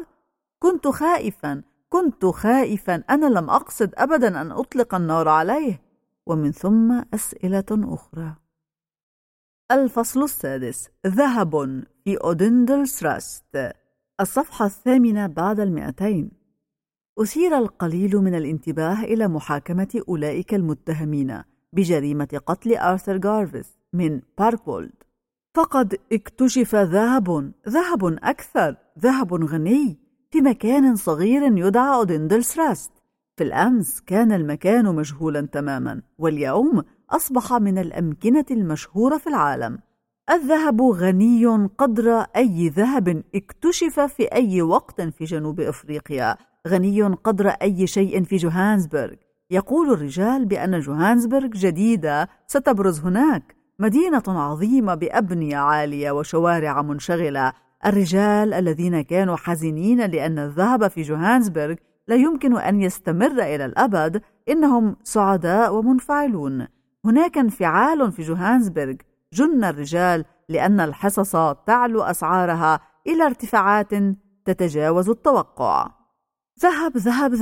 كنت خائفا، أنا لم أقصد أبدا أن أطلق النار عليه. ومن ثم أسئلة أخرى. الفصل 6. ذهب في أودندلسراست. الصفحة 8 بعد 200. أثير القليل من الانتباه إلى محاكمة أولئك المتهمين بجريمة قتل آرثر جارفيس من باركولد. فقد اكتشف ذهب أكثر، ذهب غني في مكان صغير يدعى أودندلسراست. في الأمس كان المكان مجهولا تماما، واليوم أصبح من الأمكنة المشهورة في العالم. الذهب غني قدر أي ذهب اكتشف في أي وقت في جنوب أفريقيا، غني قدر أي شيء في جوهانسبرغ. يقول الرجال بأن جوهانسبرغ جديدة ستبرز هناك، مدينة عظيمة بأبنية عالية وشوارع منشغلة. الرجال الذين كانوا حزينين لأن الذهب في جوهانسبرغ لا يمكن أن يستمر إلى الأبد، إنهم سعداء ومنفعلون. هناك انفعال في جوهانسبرغ. جن الرجال لأن الحصص تعلو أسعارها إلى ارتفاعات تتجاوز التوقع. ذهب ذهب ذهب.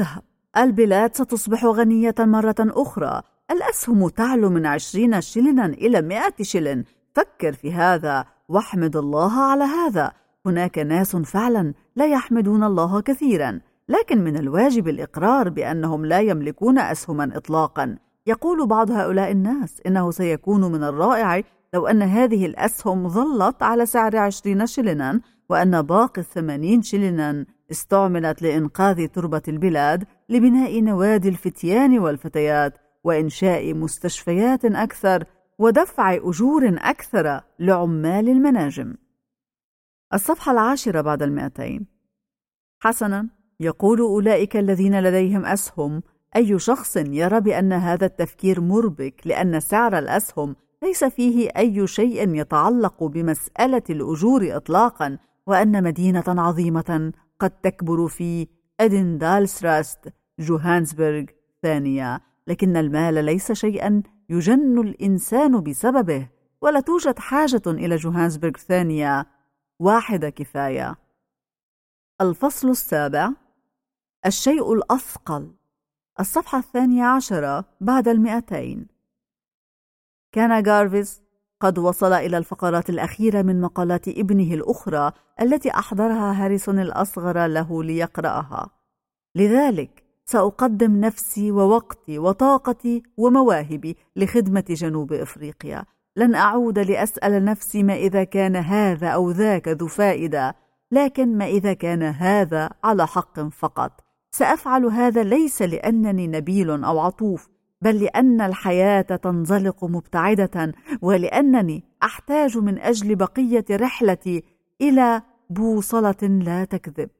البلاد ستصبح غنية مرة أخرى. الأسهم تعلو من 20 شلنا إلى 100 شلن. فكر في هذا واحمد الله على هذا. هناك ناس فعلا لا يحمدون الله كثيرا، لكن من الواجب الإقرار بأنهم لا يملكون أسهما إطلاقا. يقول بعض هؤلاء الناس إنه سيكون من الرائع لو أن هذه الأسهم ظلت على سعر 20 شلنا، وأن باقي 80 شلنا استعملت لإنقاذ تربة البلاد، لبناء نوادي الفتيان والفتيات، وإنشاء مستشفيات أكثر، ودفع أجور أكثر لعمال المناجم. الصفحة 10 بعد 200. حسنا، يقول أولئك الذين لديهم أسهم: أي شخص يرى بأن هذا التفكير مربك، لأن سعر الأسهم ليس فيه أي شيء يتعلق بمسألة الأجور إطلاقا، وأن مدينة عظيمة قد تكبر في أدندالسراست جوهانسبرغ ثانية، لكن المال ليس شيئا يجن الإنسان بسببه، ولا توجد حاجة إلى جوهانسبرغ ثانية، واحدة كفاية. الفصل 7. الشيء الأثقل. الصفحة 12 بعد 200. كان جارفيس قد وصل إلى الفقرات الأخيرة من مقالات ابنه الأخرى التي أحضرها هاريسون الأصغر له ليقرأها. لذلك سأقدم نفسي ووقتي وطاقتي ومواهبي لخدمة جنوب إفريقيا. لن أعود لأسأل نفسي ما إذا كان هذا أو ذاك ذو فائدة، لكن ما إذا كان هذا على حق فقط. سأفعل هذا ليس لأنني نبيل أو عطوف، بل لأن الحياة تنزلق مبتعدة، ولأنني أحتاج من أجل بقية رحلتي إلى بوصلة لا تكذب.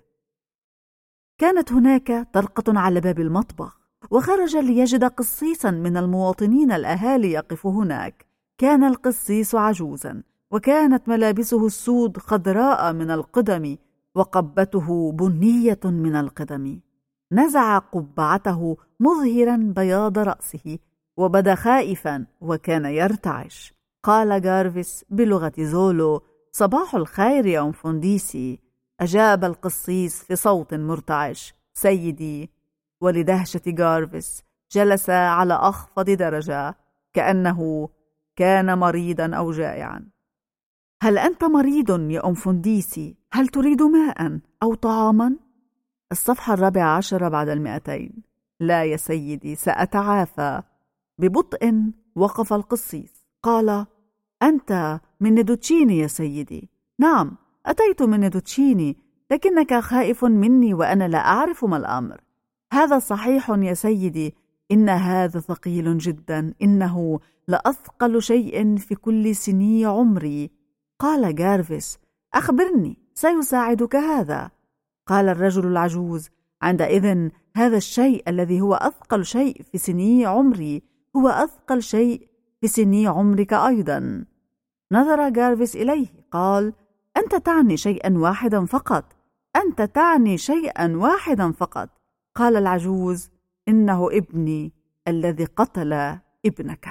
كانت هناك طرقة على باب المطبخ، وخرج ليجد قصيصا من المواطنين الأهالي يقف هناك. كان القصيص عجوزا، وكانت ملابسه السود خضراء من القدم، وقبته بنية من القدم. نزع قبعته مظهرا بياض رأسه، وبدا خائفا وكان يرتعش. قال جارفيس بلغة زولو: صباح الخير يا أنفونديسي. أجاب القصيص في صوت مرتعش: سيدي. ولدهشة جارفيس جلس على أخفض درجة، كأنه كان مريضا أو جائعا. هل أنت مريض يا أنفونديسي؟ هل تريد ماء أو طعاما؟ الصفحة 14 بعد 200. لا يا سيدي، سأتعافى. ببطء وقف القصيص. قال: أنت من ندوتشيني يا سيدي؟ نعم، أتيت من ندوتشيني، لكنك خائف مني وأنا لا أعرف ما الأمر. هذا صحيح يا سيدي، إن هذا ثقيل جدا، إنه لأثقل شيء في كل سني عمري. قال جارفيس: أخبرني، سيساعدك هذا. قال الرجل العجوز: عندئذ هذا الشيء الذي هو أثقل شيء في سني عمري هو أثقل شيء في سني عمرك أيضا. نظر جارفيس إليه. قال: أنت تعني شيئا واحدا فقط، أنت تعني شيئا واحدا فقط. قال العجوز: إنه ابني الذي قتل ابنك.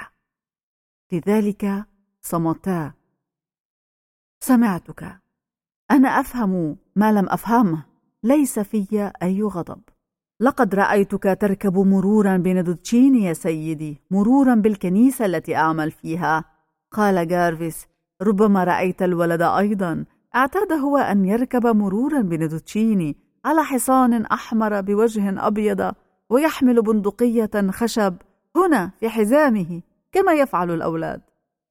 لذلك صمتا. سمعتك، أنا أفهم ما لم أفهمه، ليس في أي غضب. لقد رأيتك تركب مرورا بندوتشيني يا سيدي، مرورا بالكنيسة التي أعمل فيها. قال جارفيس: ربما رأيت الولد أيضا، اعتاد هو أن يركب مرورا بندوتشيني على حصان أحمر بوجه أبيض، ويحمل بندقية خشب هنا في حزامه كما يفعل الأولاد.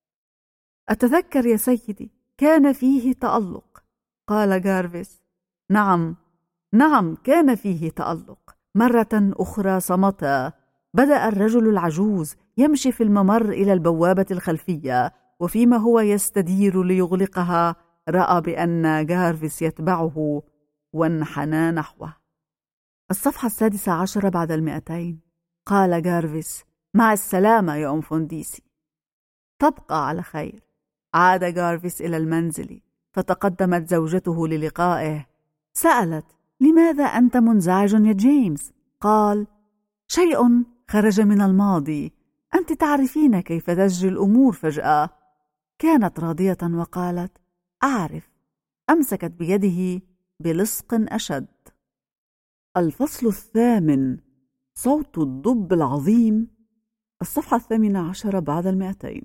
أتذكر يا سيدي، كان فيه تألق. قال جارفيس: نعم، كان فيه تألق. مرة أخرى صمتا. بدأ الرجل العجوز يمشي في الممر إلى البوابة الخلفية، وفيما هو يستدير ليغلقها رأى بأن جارفيس يتبعه وانحنى نحوه. الصفحة 16 بعد 200. قال جارفيس: مع السلامة يا أنفونديسي. تبقى على خير. عاد جارفيس إلى المنزل، فتقدمت زوجته للقائه. سألت: لماذا أنت منزعج يا جيمس؟ قال: شيء خرج من الماضي، أنت تعرفين كيف تجري الأمور فجأة. كانت راضية وقالت: أعرف. أمسكت بيده بلصق أشد. الفصل 8. صوت الدب العظيم. الصفحة 18 بعد 200.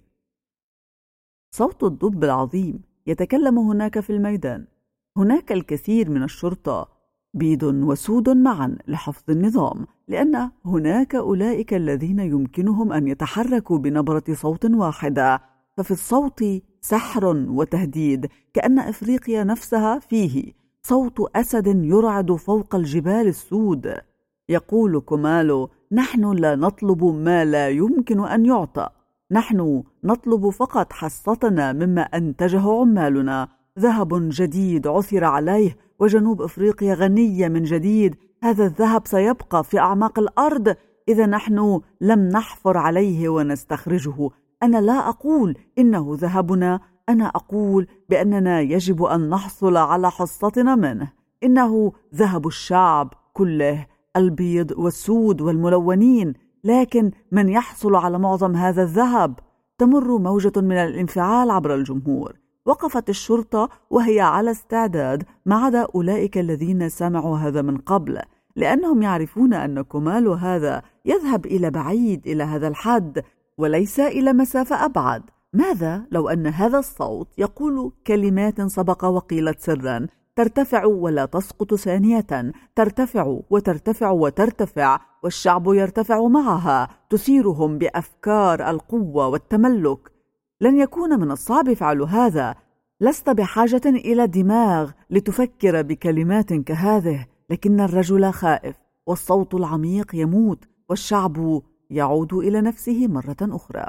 صوت الدب العظيم يتكلم هناك في الميدان. هناك الكثير من الشرطة بيض وسود معا لحفظ النظام، لأن هناك أولئك الذين يمكنهم أن يتحركوا بنبرة صوت واحدة، ففي الصوت سحر وتهديد، كأن إفريقيا نفسها فيه صوت أسد يرعد فوق الجبال السود. يقول كومالو: نحن لا نطلب ما لا يمكن أن يعطى، نحن نطلب فقط حصتنا مما أنتجه عمالنا، ذهب جديد عثر عليه، وجنوب أفريقيا غنية من جديد. هذا الذهب سيبقى في أعماق الأرض إذا نحن لم نحفر عليه ونستخرجه. أنا لا أقول إنه ذهبنا، أنا أقول بأننا يجب أن نحصل على حصتنا منه. إنه ذهب الشعب كله، البيض والسود والملونين، لكن من يحصل على معظم هذا الذهب؟ تمر موجة من الانفعال عبر الجمهور. وقفت الشرطة وهي على استعداد، ما عدا أولئك الذين سمعوا هذا من قبل، لأنهم يعرفون أن كومالو هذا يذهب إلى بعيد، إلى هذا الحد وليس إلى مسافة أبعد. ماذا لو أن هذا الصوت يقول كلمات سبق وقيلت سرا، ترتفع ولا تسقط ثانية، ترتفع وترتفع وترتفع، والشعب يرتفع معها، تثيرهم بأفكار القوة والتملك؟ لن يكون من الصعب فعل هذا. لست بحاجة إلى دماغ لتفكر بكلمات كهذه، لكن الرجل خائف، والصوت العميق يموت، والشعب يعود إلى نفسه مرة أخرى.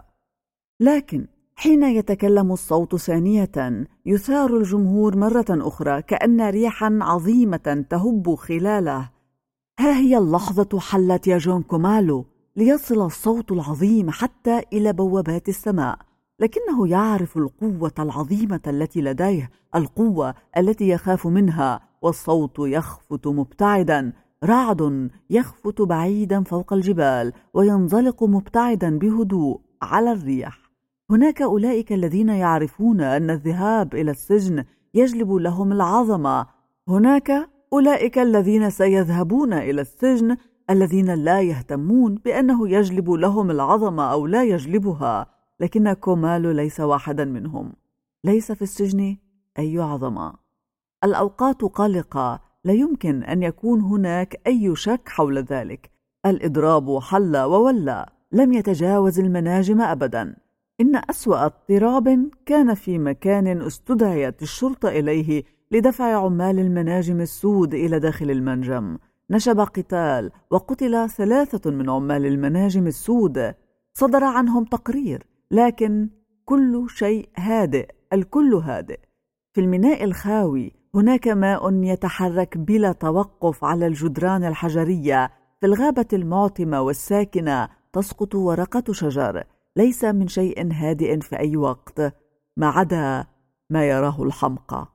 لكن حين يتكلم الصوت ثانية، يثار الجمهور مرة أخرى، كأن ريحا عظيمة تهب خلاله. ها هي اللحظة حلت يا جون كومالو، ليصل الصوت العظيم حتى إلى بوابات السماء، لكنه يعرف القوة العظيمة التي لديه، القوة التي يخاف منها، والصوت يخفت مبتعدا، رعد يخفت بعيدا فوق الجبال وينزلق مبتعدا بهدوء على الريح. هناك أولئك الذين يعرفون أن الذهاب إلى السجن يجلب لهم العظمة، هناك أولئك الذين سيذهبون إلى السجن الذين لا يهتمون بأنه يجلب لهم العظمة أو لا يجلبها، لكن كومالو ليس واحدا منهم. ليس في السجن أي عظمة. الأوقات قلقة، لا يمكن أن يكون هناك أي شك حول ذلك. الإضراب حل وولى، لم يتجاوز المناجم أبدا. إن أسوأ اضطراب كان في مكان استدعيت الشرطة إليه لدفع عمال المناجم السود إلى داخل المنجم. نشب قتال وقتل 3 من عمال المناجم السود. صدر عنهم تقرير، لكن كل شيء هادئ، الكل هادئ. في الميناء الخاوي هناك ماء يتحرك بلا توقف على الجدران الحجرية. في الغابة المعتمة والساكنة تسقط ورقة شجر. ليس من شيء هادئ في أي وقت ما عدا ما يراه الحمقى.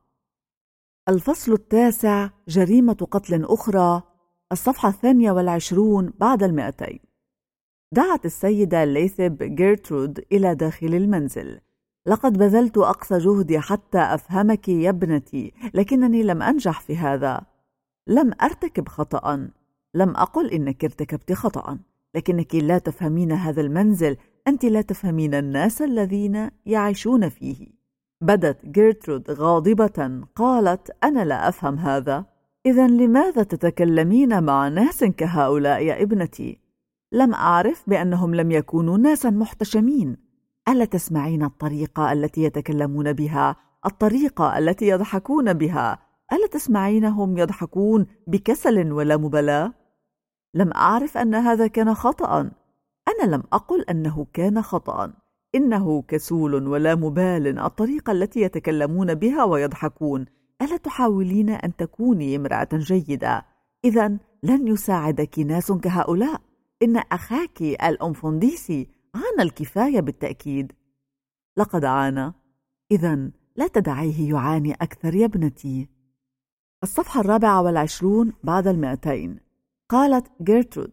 الفصل 9: جريمة قتل أخرى. الصفحة 22 بعد 200. دعت السيدة ليثب جيرترود إلى داخل المنزل. لقد بذلت أقصى جهدي حتى أفهمك يا ابنتي، لكنني لم أنجح في هذا. لم أرتكب خطأ. لم أقل إنك ارتكبت خطأ، لكنك لا تفهمين هذا المنزل. أنت لا تفهمين الناس الذين يعيشون فيه. بدت جيرترود غاضبة، قالت: أنا لا أفهم هذا. إذن لماذا تتكلمين مع ناس كهؤلاء يا ابنتي؟ لم أعرف بأنهم لم يكونوا ناسا محتشمين. ألا تسمعين الطريقة التي يتكلمون بها، الطريقة التي يضحكون بها؟ ألا تسمعينهم يضحكون بكسل ولا مبالاة؟ لم أعرف أن هذا كان خطأ. أنا لم أقل أنه كان خطأ. إنه كسول ولا مبال الطريقة التي يتكلمون بها ويضحكون. ألا تحاولين أن تكوني امرأة جيدة؟ إذن لن يساعدك ناس كهؤلاء. إن أخاك الأنفنديسي عانى الكفاية بالتأكيد. لقد عانى. إذن لا تدعيه يعاني أكثر يا ابنتي. الصفحة 24 بعد 200. قالت جيرترود: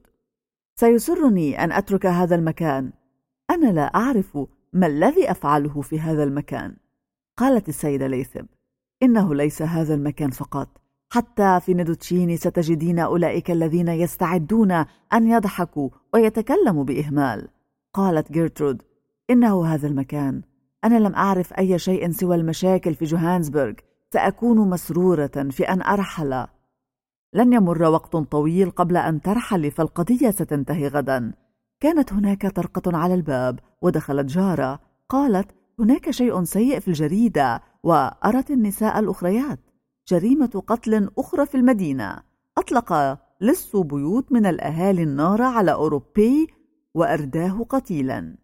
سيسرني أن أترك هذا المكان. أنا لا أعرف ما الذي أفعله في هذا المكان. قالت السيدة ليثب: إنه ليس هذا المكان فقط، حتى في ندوتشيني ستجدين أولئك الذين يستعدون أن يضحكوا ويتكلموا بإهمال. قالت جيرترود: إنه هذا المكان. أنا لم أعرف أي شيء سوى المشاكل في جوهانسبرغ. سأكون مسرورة في أن أرحل. لن يمر وقت طويل قبل أن ترحل، فالقضية ستنتهي غدا. كانت هناك طرقة على الباب ودخلت جارة. قالت: هناك شيء سيء في الجريدة. وأرت النساء الأخريات: جريمة قتل أخرى في المدينة. أطلق لص بيوت من الأهالي النار على أوروبي وأرداه قتيلا.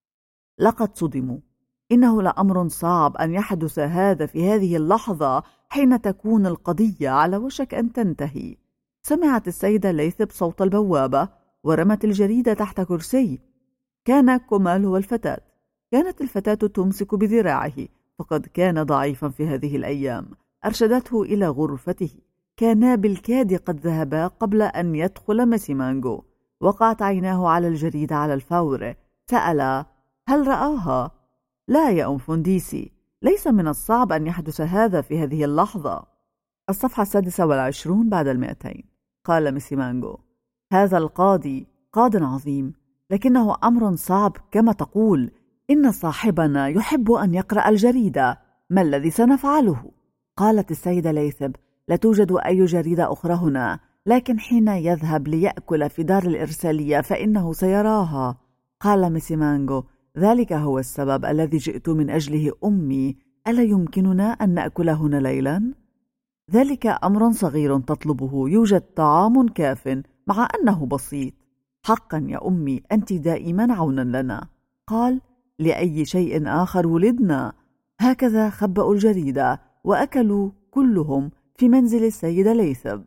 لقد صدموا. إنه لأمر صعب أن يحدث هذا في هذه اللحظة حين تكون القضية على وشك أن تنتهي. سمعت السيدة ليثب صوت البوابة ورمت الجريدة تحت كرسي. كان كومال هو الفتاة. كانت الفتاة تمسك بذراعه، فقد كان ضعيفا في هذه الأيام. أرشدته إلى غرفته. كانا بالكاد قد ذهبا قبل أن يدخل ماسيمانجو. وقعت عيناه على الجريدة على الفور. سأل: هل رآها؟ لا يا أم فونديسي، ليس من الصعب أن يحدث هذا في هذه اللحظة. الصفحة 26 بعد 200. قال ماسيمانجو: هذا القاضي قاض عظيم، لكنه أمر صعب كما تقول. إن صاحبنا يحب أن يقرأ الجريدة. ما الذي سنفعله؟ قالت السيدة ليثب: لا توجد أي جريدة أخرى هنا، لكن حين يذهب ليأكل في دار الإرسالية فإنه سيراها. قال ماسيمانجو: ذلك هو السبب الذي جئت من أجله أمي. ألا يمكننا أن نأكل هنا ليلا؟ ذلك أمر صغير تطلبه، يوجد طعام كاف مع أنه بسيط. حقا يا أمي، أنت دائما عونا لنا. قال: لأي شيء آخر ولدنا. هكذا خبأوا الجريدة وأكلوا كلهم في منزل السيدة ليثب.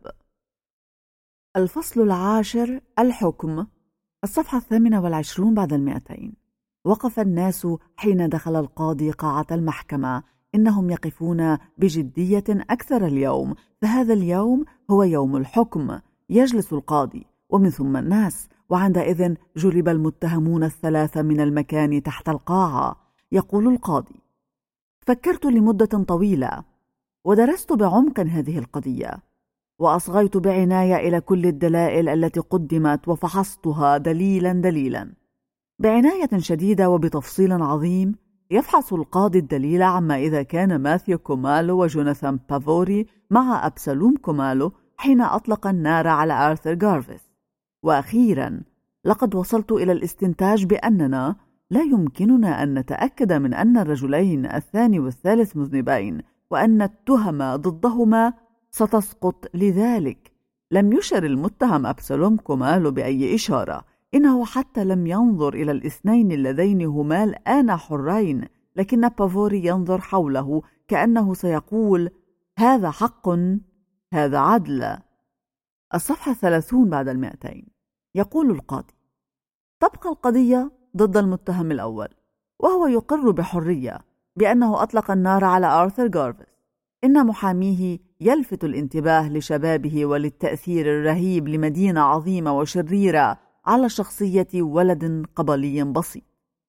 الفصل 10: الحكم. الصفحة 28 بعد 200. وقف الناس حين دخل القاضي قاعة المحكمة. إنهم يقفون بجدية أكثر اليوم، فهذا اليوم هو يوم الحكم. يجلس القاضي ومن ثم الناس، وعندئذ جلب المتهمون الثلاثة من المكان تحت القاعة. يقول القاضي: فكرت لمدة طويلة ودرست بعمق هذه القضية، وأصغيت بعناية إلى كل الدلائل التي قدمت وفحصتها دليلا دليلا بعناية شديدة وبتفصيل عظيم. يفحص القاضي الدليل عما إذا كان ماثيو كومالو وجوناثان بافوري مع أبسالوم كومالو حين أطلق النار على آرثر جارفيس. وأخيرا لقد وصلت إلى الاستنتاج بأننا لا يمكننا أن نتأكد من أن الرجلين الثاني والثالث مذنبين، وأن التهم ضدهما ستسقط. لذلك لم يشر المتهم أبسالوم كومالو بأي إشارة. إنه حتى لم ينظر إلى الاثنين اللذين هما الآن حرين، لكن بافوري ينظر حوله كأنه سيقول: هذا حق، هذا عدل. الصفحة 30 بعد 200. يقول القاضي: تبقى القضية ضد المتهم الأول، وهو يقر بحرية بأنه أطلق النار على آرثر جارفيس. إن محاميه يلفت الانتباه لشبابه وللتأثير الرهيب لمدينة عظيمة وشريرة على شخصية ولد قبلي بسيط.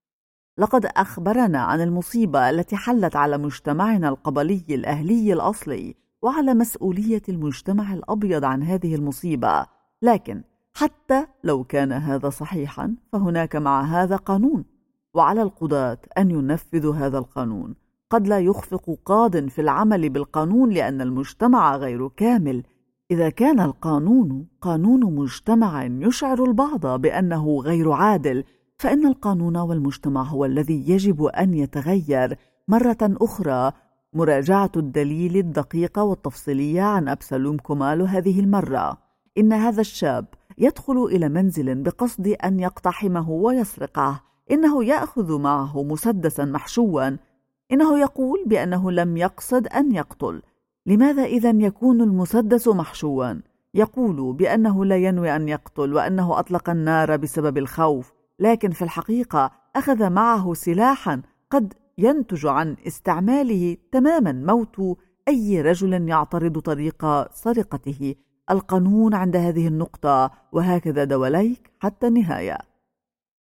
لقد أخبرنا عن المصيبة التي حلت على مجتمعنا القبلي الأهلي الأصلي، وعلى مسؤولية المجتمع الأبيض عن هذه المصيبة. لكن حتى لو كان هذا صحيحا، فهناك مع هذا قانون، وعلى القضاة أن ينفذوا هذا القانون. قد لا يخفق قاض في العمل بالقانون لأن المجتمع غير كامل. إذا كان القانون قانون مجتمع يشعر البعض بأنه غير عادل، فإن القانون والمجتمع هو الذي يجب أن يتغير. مرة أخرى مراجعة الدليل الدقيق والتفصيلية عن أبسالوم كومالو. هذه المرة إن هذا الشاب يدخل إلى منزل بقصد أن يقتحمه ويسرقه. إنه يأخذ معه مسدسا محشوا. إنه يقول بأنه لم يقصد أن يقتل. لماذا إذن يكون المسدس محشوا؟ يقول بأنه لا ينوي أن يقتل، وأنه أطلق النار بسبب الخوف، لكن في الحقيقة أخذ معه سلاحا قد ينتج عن استعماله تماما موت أي رجل يعترض طريق سرقته. القانون عند هذه النقطة، وهكذا دواليك حتى النهاية.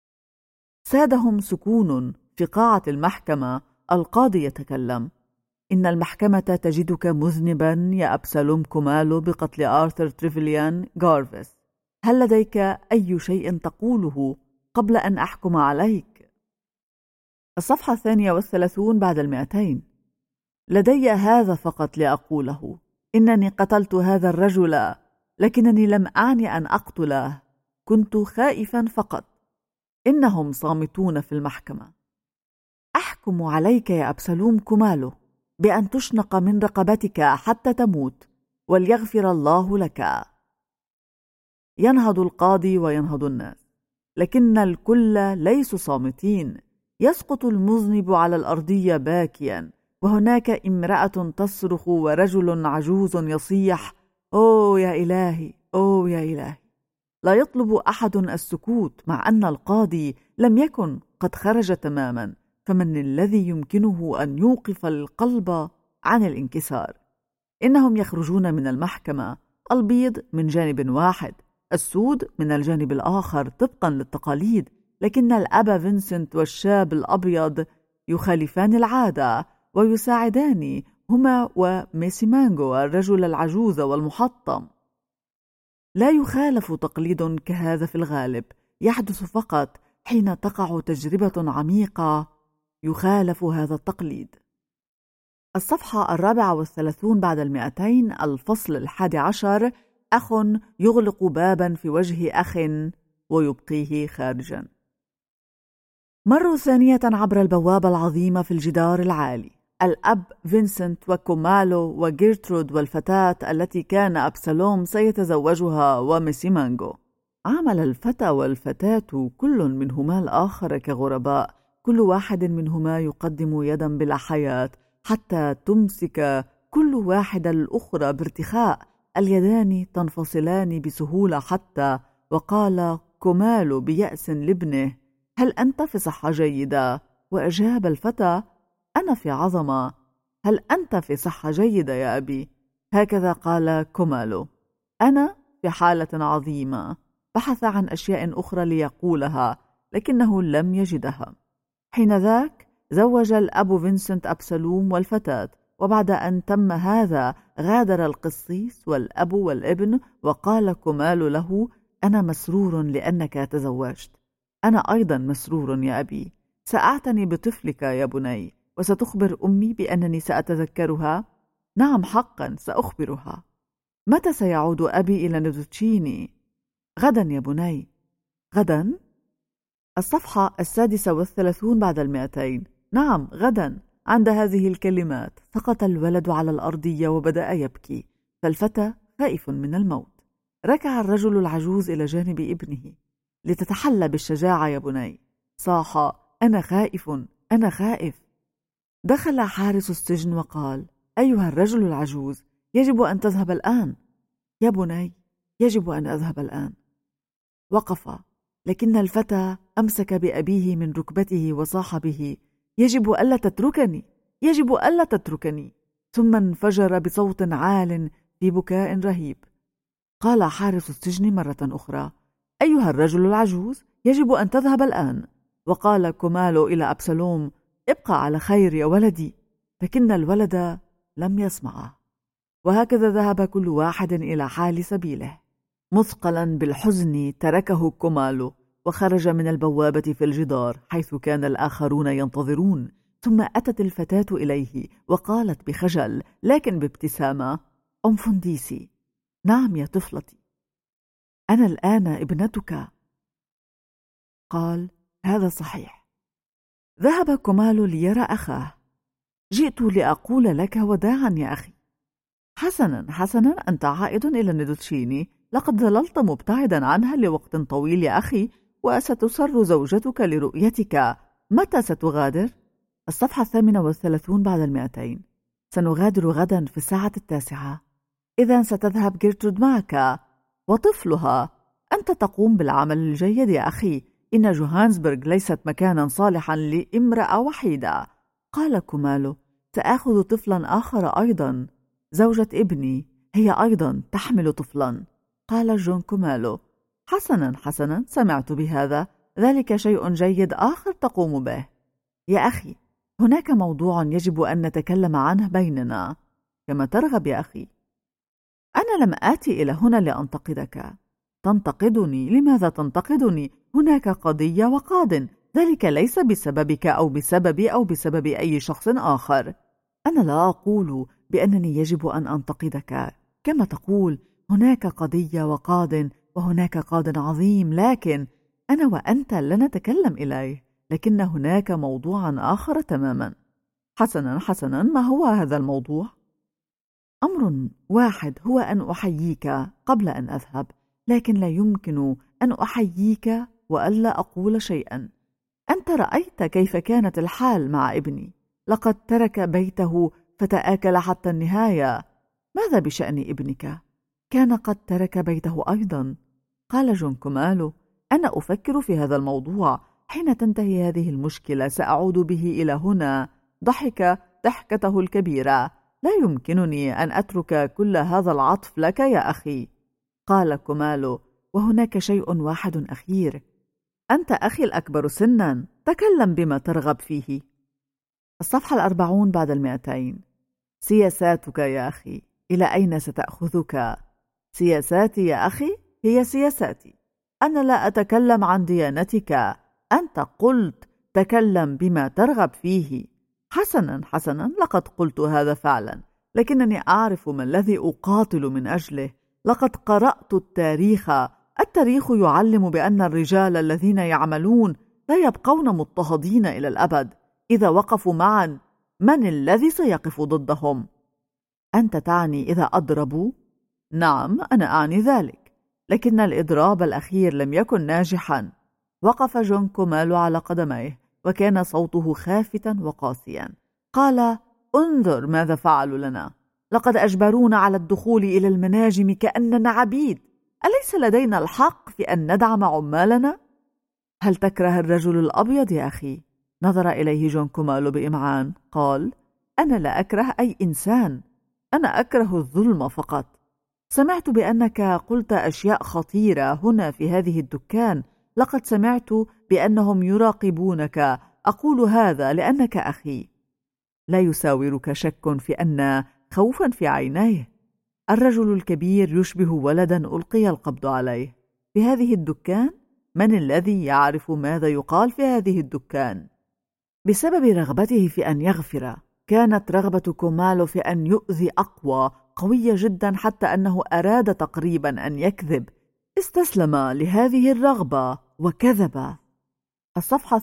سادهم سكون في قاعة المحكمة. القاضي يتكلم: إن المحكمة تجدك مذنبا يا أبسالوم كومالو بقتل آرثر تريفيليان غارفيس. هل لديك أي شيء تقوله قبل أن أحكم عليك؟ الصفحة 32 بعد 200. لدي هذا فقط لأقوله: إنني قتلت هذا الرجل، لكنني لم أعني أن أقتله، كنت خائفا فقط. إنهم صامتون في المحكمة. أحكم عليك يا أبسالوم كومالو بأن تشنق من رقبتك حتى تموت، وليغفر الله لك. ينهض القاضي وينهض الناس، لكن الكل ليسوا صامتين. يسقط المذنب على الأرضية باكيا، وهناك امرأة تصرخ ورجل عجوز يصيح: أوه يا إلهي، أوه يا إلهي. لا يطلب أحد السكوت، مع أن القاضي لم يكن قد خرج تماما، فمن الذي يمكنه أن يوقف القلب عن الانكسار؟ إنهم يخرجون من المحكمة، البيض من جانب واحد، السود من الجانب الآخر طبقا للتقاليد، لكن الأب فينسنت والشاب الأبيض يخالفان العادة ويساعدان هما وميسي مانغو الرجل العجوز والمحطم. لا يخالف تقليد كهذا في الغالب، يحدث فقط حين تقع تجربة عميقة يخالف هذا التقليد. الصفحة 34 بعد 200. الفصل 11. أخ يغلق بابا في وجه أخ ويبقيه خارجا. مروا ثانية عبر البوابة العظيمة في الجدار العالي. الأب فينسنت وكومالو وجيرترود والفتاة التي كان أبسالوم سيتزوجها وميسي مانغو. عمل الفتى والفتاة كل منهما الآخر كغرباء، كل واحد منهما يقدم يدا بلا حياة حتى تمسك كل واحدة الأخرى بارتخاء. اليدان تنفصلان بسهولة حتى وقال كومالو بيأس لابنه: هل أنت في صحة جيدة؟ وأجاب الفتى: أنا في عظمة. هل أنت في صحة جيدة يا أبي؟ هكذا قال كومالو: أنا في حالة عظيمة. بحث عن أشياء أخرى ليقولها لكنه لم يجدها. حينذاك زوج الأب فينسنت أبسالوم والفتاة، وبعد أن تم هذا غادر القسيس والأب والابن، وقال كومالو له: أنا مسرور لأنك تزوجت. أنا أيضا مسرور يا أبي. سأعتني بطفلك يا بني، وستخبر أمي بأنني سأتذكرها. نعم حقا سأخبرها. متى سيعود أبي إلى ندوتشيني؟ غدا يا بني. غدا؟ الصفحة 36 بعد 200. نعم غدا. عند هذه الكلمات سقط الولد على الأرضية وبدأ يبكي، فالفتى خائف من الموت. ركع الرجل العجوز إلى جانب ابنه: لتتحلى بالشجاعة يا بني. صاح: أنا خائف، أنا خائف. دخل حارس السجن وقال: أيها الرجل العجوز، يجب أن تذهب الآن. يا بني، يجب أن أذهب الآن. وقف، لكن الفتى أمسك بأبيه من ركبته وصاح به: يجب ألا تتركني، يجب ألا تتركني. ثم انفجر بصوت عال في بكاء رهيب. قال حارس السجن مرة أخرى: أيها الرجل العجوز، يجب أن تذهب الآن. وقال كومالو إلى أبسالوم: ابقى على خير يا ولدي. لكن الولد لم يسمعه، وهكذا ذهب كل واحد إلى حال سبيله. مثقلا بالحزن تركه كومالو وخرج من البوابة في الجدار حيث كان الآخرون ينتظرون. ثم أتت الفتاة إليه وقالت بخجل لكن بابتسامة: أم فنديسي. نعم يا طفلتي، أنا الآن ابنتك. قال: هذا صحيح. ذهب كومالو ليرى أخاه. جئت لأقول لك وداعا يا أخي. حسنا حسنا، أنت عائد إلى ندوتشيني. لقد ظللت مبتعدا عنها لوقت طويل يا أخي، وستسر زوجتك لرؤيتك. متى ستغادر؟ الصفحة 38 بعد 200. سنغادر غدا في الساعة 9. إذن ستذهب جيرترود معك وطفلها. أنت تقوم بالعمل الجيد يا أخي. إن جوهانسبرغ ليست مكانا صالحا لامرأة وحيدة. قال كومالو: سآخذ طفلا آخر أيضا. زوجة ابني هي أيضا تحمل طفلا. قال جون كومالو: حسنا حسنا، سمعت بهذا. ذلك شيء جيد آخر تقوم به. يا أخي، هناك موضوع يجب أن نتكلم عنه بيننا. كما ترغب يا أخي. أنا لم آتي إلى هنا لأنتقدك. تنتقدني؟ لماذا تنتقدني؟ هناك قضية وقاضٍ، ذلك ليس بسببك أو بسببي أو بسبب أي شخص آخر. أنا لا أقول بأنني يجب أن أنتقدك. كما تقول هناك قضية وقاضٍ وهناك قاضٍ عظيم، لكن أنا وأنت لا نتكلم إليه، لكن هناك موضوعا آخر تماما. حسنا، ما هو هذا الموضوع؟ أمر واحد، هو أن أحييك قبل أن أذهب، لكن لا يمكن أن أحييك وألا أقول شيئا. أنت رأيت كيف كانت الحال مع ابني، لقد ترك بيته فتآكل حتى النهاية. ماذا بشأن ابنك؟ كان قد ترك بيته أيضا. قال جون كومالو: أنا أفكر في هذا الموضوع، حين تنتهي هذه المشكلة سأعود به إلى هنا. ضحك ضحكته الكبيرة: لا يمكنني أن أترك كل هذا العطف لك يا أخي. قال كومالو: وهناك شيء واحد أخير، أنت أخي الأكبر سنا، تكلم بما ترغب فيه. الصفحة 40 بعد 200. سياساتك يا أخي، إلى أين ستأخذك؟ سياساتي يا أخي هي سياساتي، أنا لا أتكلم عن ديانتك. أنت قلت تكلم بما ترغب فيه. حسنا، لقد قلت هذا فعلا، لكنني أعرف ما الذي أقاتل من أجله. لقد قرأت التاريخ يعلم بأن الرجال الذين يعملون لا يبقون مضطهدين إلى الأبد. إذا وقفوا معا، من الذي سيقف ضدهم؟ أنت تعني إذا أضربوا؟ نعم، أنا أعني ذلك، لكن الإضراب الأخير لم يكن ناجحا. وقف جون كومالو على قدميه، وكان صوته خافتا وقاسيا. قال: انظر ماذا فعلوا لنا، لقد أجبرونا على الدخول إلى المناجم كأننا عبيد. أليس لدينا الحق في أن ندعم عمالنا؟ هل تكره الرجل الأبيض يا أخي؟ نظر إليه جون كومالو بإمعان. قال: أنا لا أكره أي إنسان، أنا أكره الظلم فقط. سمعت بأنك قلت أشياء خطيرة هنا في هذه الدكان. لقد سمعت بأنهم يراقبونك. أقول هذا لأنك أخي. لا يساورك شك في أن خوفا في عينيه. الرجل الكبير يشبه ولدا ألقي القبض عليه. في هذه الدكان؟ من الذي يعرف ماذا يقال في هذه الدكان؟ بسبب رغبته في أن يغفر. كانت رغبة كومالو في أن يؤذي أقوى، قوية جدا، حتى أنه أراد تقريبا أن يكذب. استسلم لهذه الرغبة وكذب. الصفحة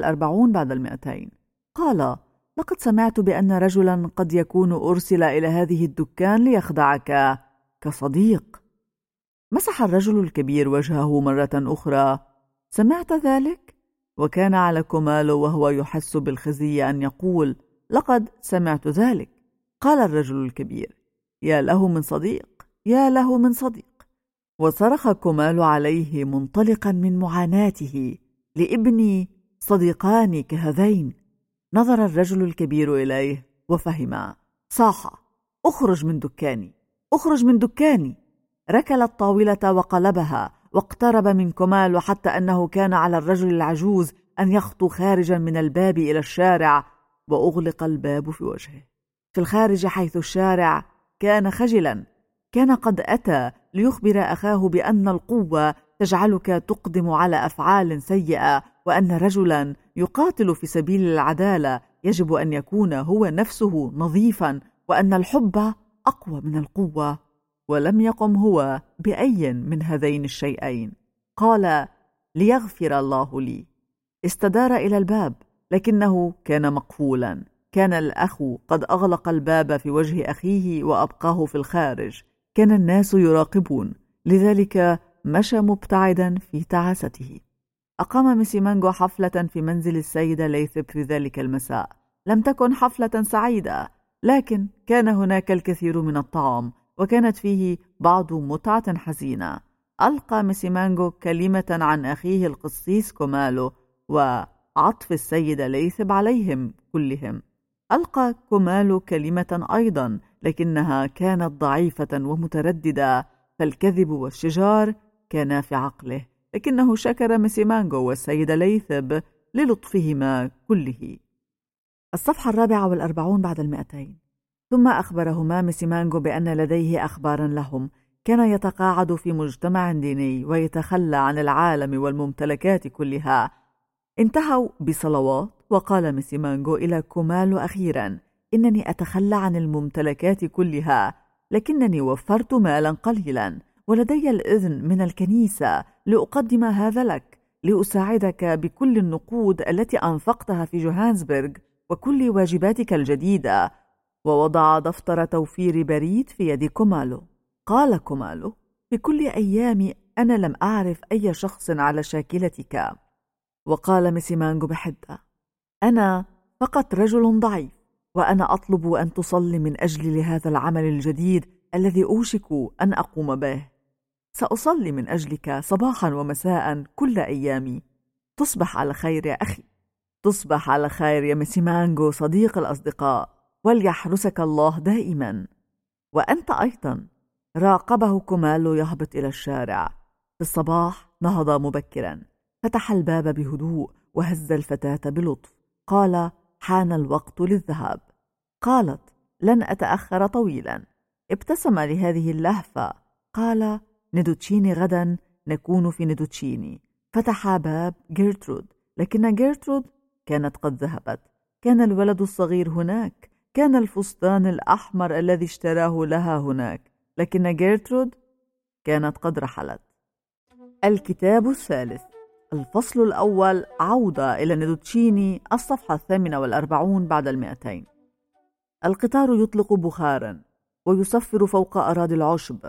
42 بعد 200. قال: لقد سمعت بأن رجلا قد يكون أرسل إلى هذه الدكان ليخدعك كصديق. مسح الرجل الكبير وجهه مرة أخرى. سمعت ذلك؟ وكان على كومالو وهو يحس بالخزي أن يقول: لقد سمعت ذلك. قال الرجل الكبير: يا له من صديق، يا له من صديق. وصرخ كومالو عليه منطلقا من معاناته: لابني صديقان كهذين. نظر الرجل الكبير إليه وفهم. صاح: اخرج من دكاني، اخرج من دكاني. ركل الطاولة وقلبها، واقترب من كومالو حتى أنه كان على الرجل العجوز أن يخطو خارجا من الباب إلى الشارع، وأغلق الباب في وجهه. في الخارج حيث الشارع كان خجلا، كان قد أتى ليخبر أخاه بأن القوة تجعلك تقدم على أفعال سيئة، وأن رجلا يقاتل في سبيل العدالة يجب أن يكون هو نفسه نظيفا، وأن الحب أقوى من القوة. ولم يقم هو بأي من هذين الشيئين. قال: ليغفر الله لي. استدار إلى الباب، لكنه كان مقفولا. كان الأخ قد أغلق الباب في وجه أخيه وأبقاه في الخارج. كان الناس يراقبون، لذلك مشى مبتعدا في تعاسته. أقام ميسيمانغو حفلة في منزل السيدة ليثب في ذلك المساء. لم تكن حفلة سعيدة، لكن كان هناك الكثير من الطعام، وكانت فيه بعض متعة حزينة. ألقى ميسيمانغو كلمة عن أخيه القسيس كومالو وعطف السيدة ليثب عليهم كلهم. ألقى كومالو كلمة أيضا، لكنها كانت ضعيفة ومترددة، فالكذب والشجار كانا في عقله. لكنه شكر ميسيمانغو والسيدة ليثب للطفهما كله. الصفحة 44 بعد 200. ثم أخبرهما مسيمانغو بأن لديه أخبارا لهم. كان يتقاعد في مجتمع ديني ويتخلى عن العالم والممتلكات كلها. انتهوا بصلوات، وقال مسيمانغو إلى كومالو أخيرا: إنني أتخلى عن الممتلكات كلها، لكنني وفرت مالا قليلا ولدي الإذن من الكنيسة لأقدم هذا لك، لأساعدك بكل النقود التي أنفقتها في جوهانسبرغ وكل واجباتك الجديدة. ووضع دفتر توفير بريد في يد كومالو. قال كومالو: في كل أيامي أنا لم أعرف أي شخص على شاكلتك. وقال مسيمانغو بحدة: أنا فقط رجل ضعيف، وأنا أطلب أن تصلي من أجلي لهذا العمل الجديد الذي أوشك أن أقوم به. سأصلي من أجلك صباحا ومساء كل أيامي. تصبح على خير يا أخي. تصبح على خير يا مسيمانغو صديق الأصدقاء، وليحرسك الله دائما. وأنت أيضا. راقبه كومالو يهبط إلى الشارع. في الصباح نهض مبكرا، فتح الباب بهدوء وهز الفتاة بلطف. قال: حان الوقت للذهاب. قالت: لن أتأخر طويلا. ابتسم لهذه اللهفة. قال: ندوتشيني غدا نكون في ندوتشيني. فتح باب جيرترود، لكن جيرترود كانت قد ذهبت. كان الولد الصغير هناك، كان الفستان الأحمر الذي اشتراه لها هناك، لكن جيرترود كانت قد رحلت. الكتاب الثالث، الفصل الأول، عودة إلى ندوتشيني، الصفحة 48 بعد 200. القطار يطلق بخارا ويصفر فوق أراضي العشب.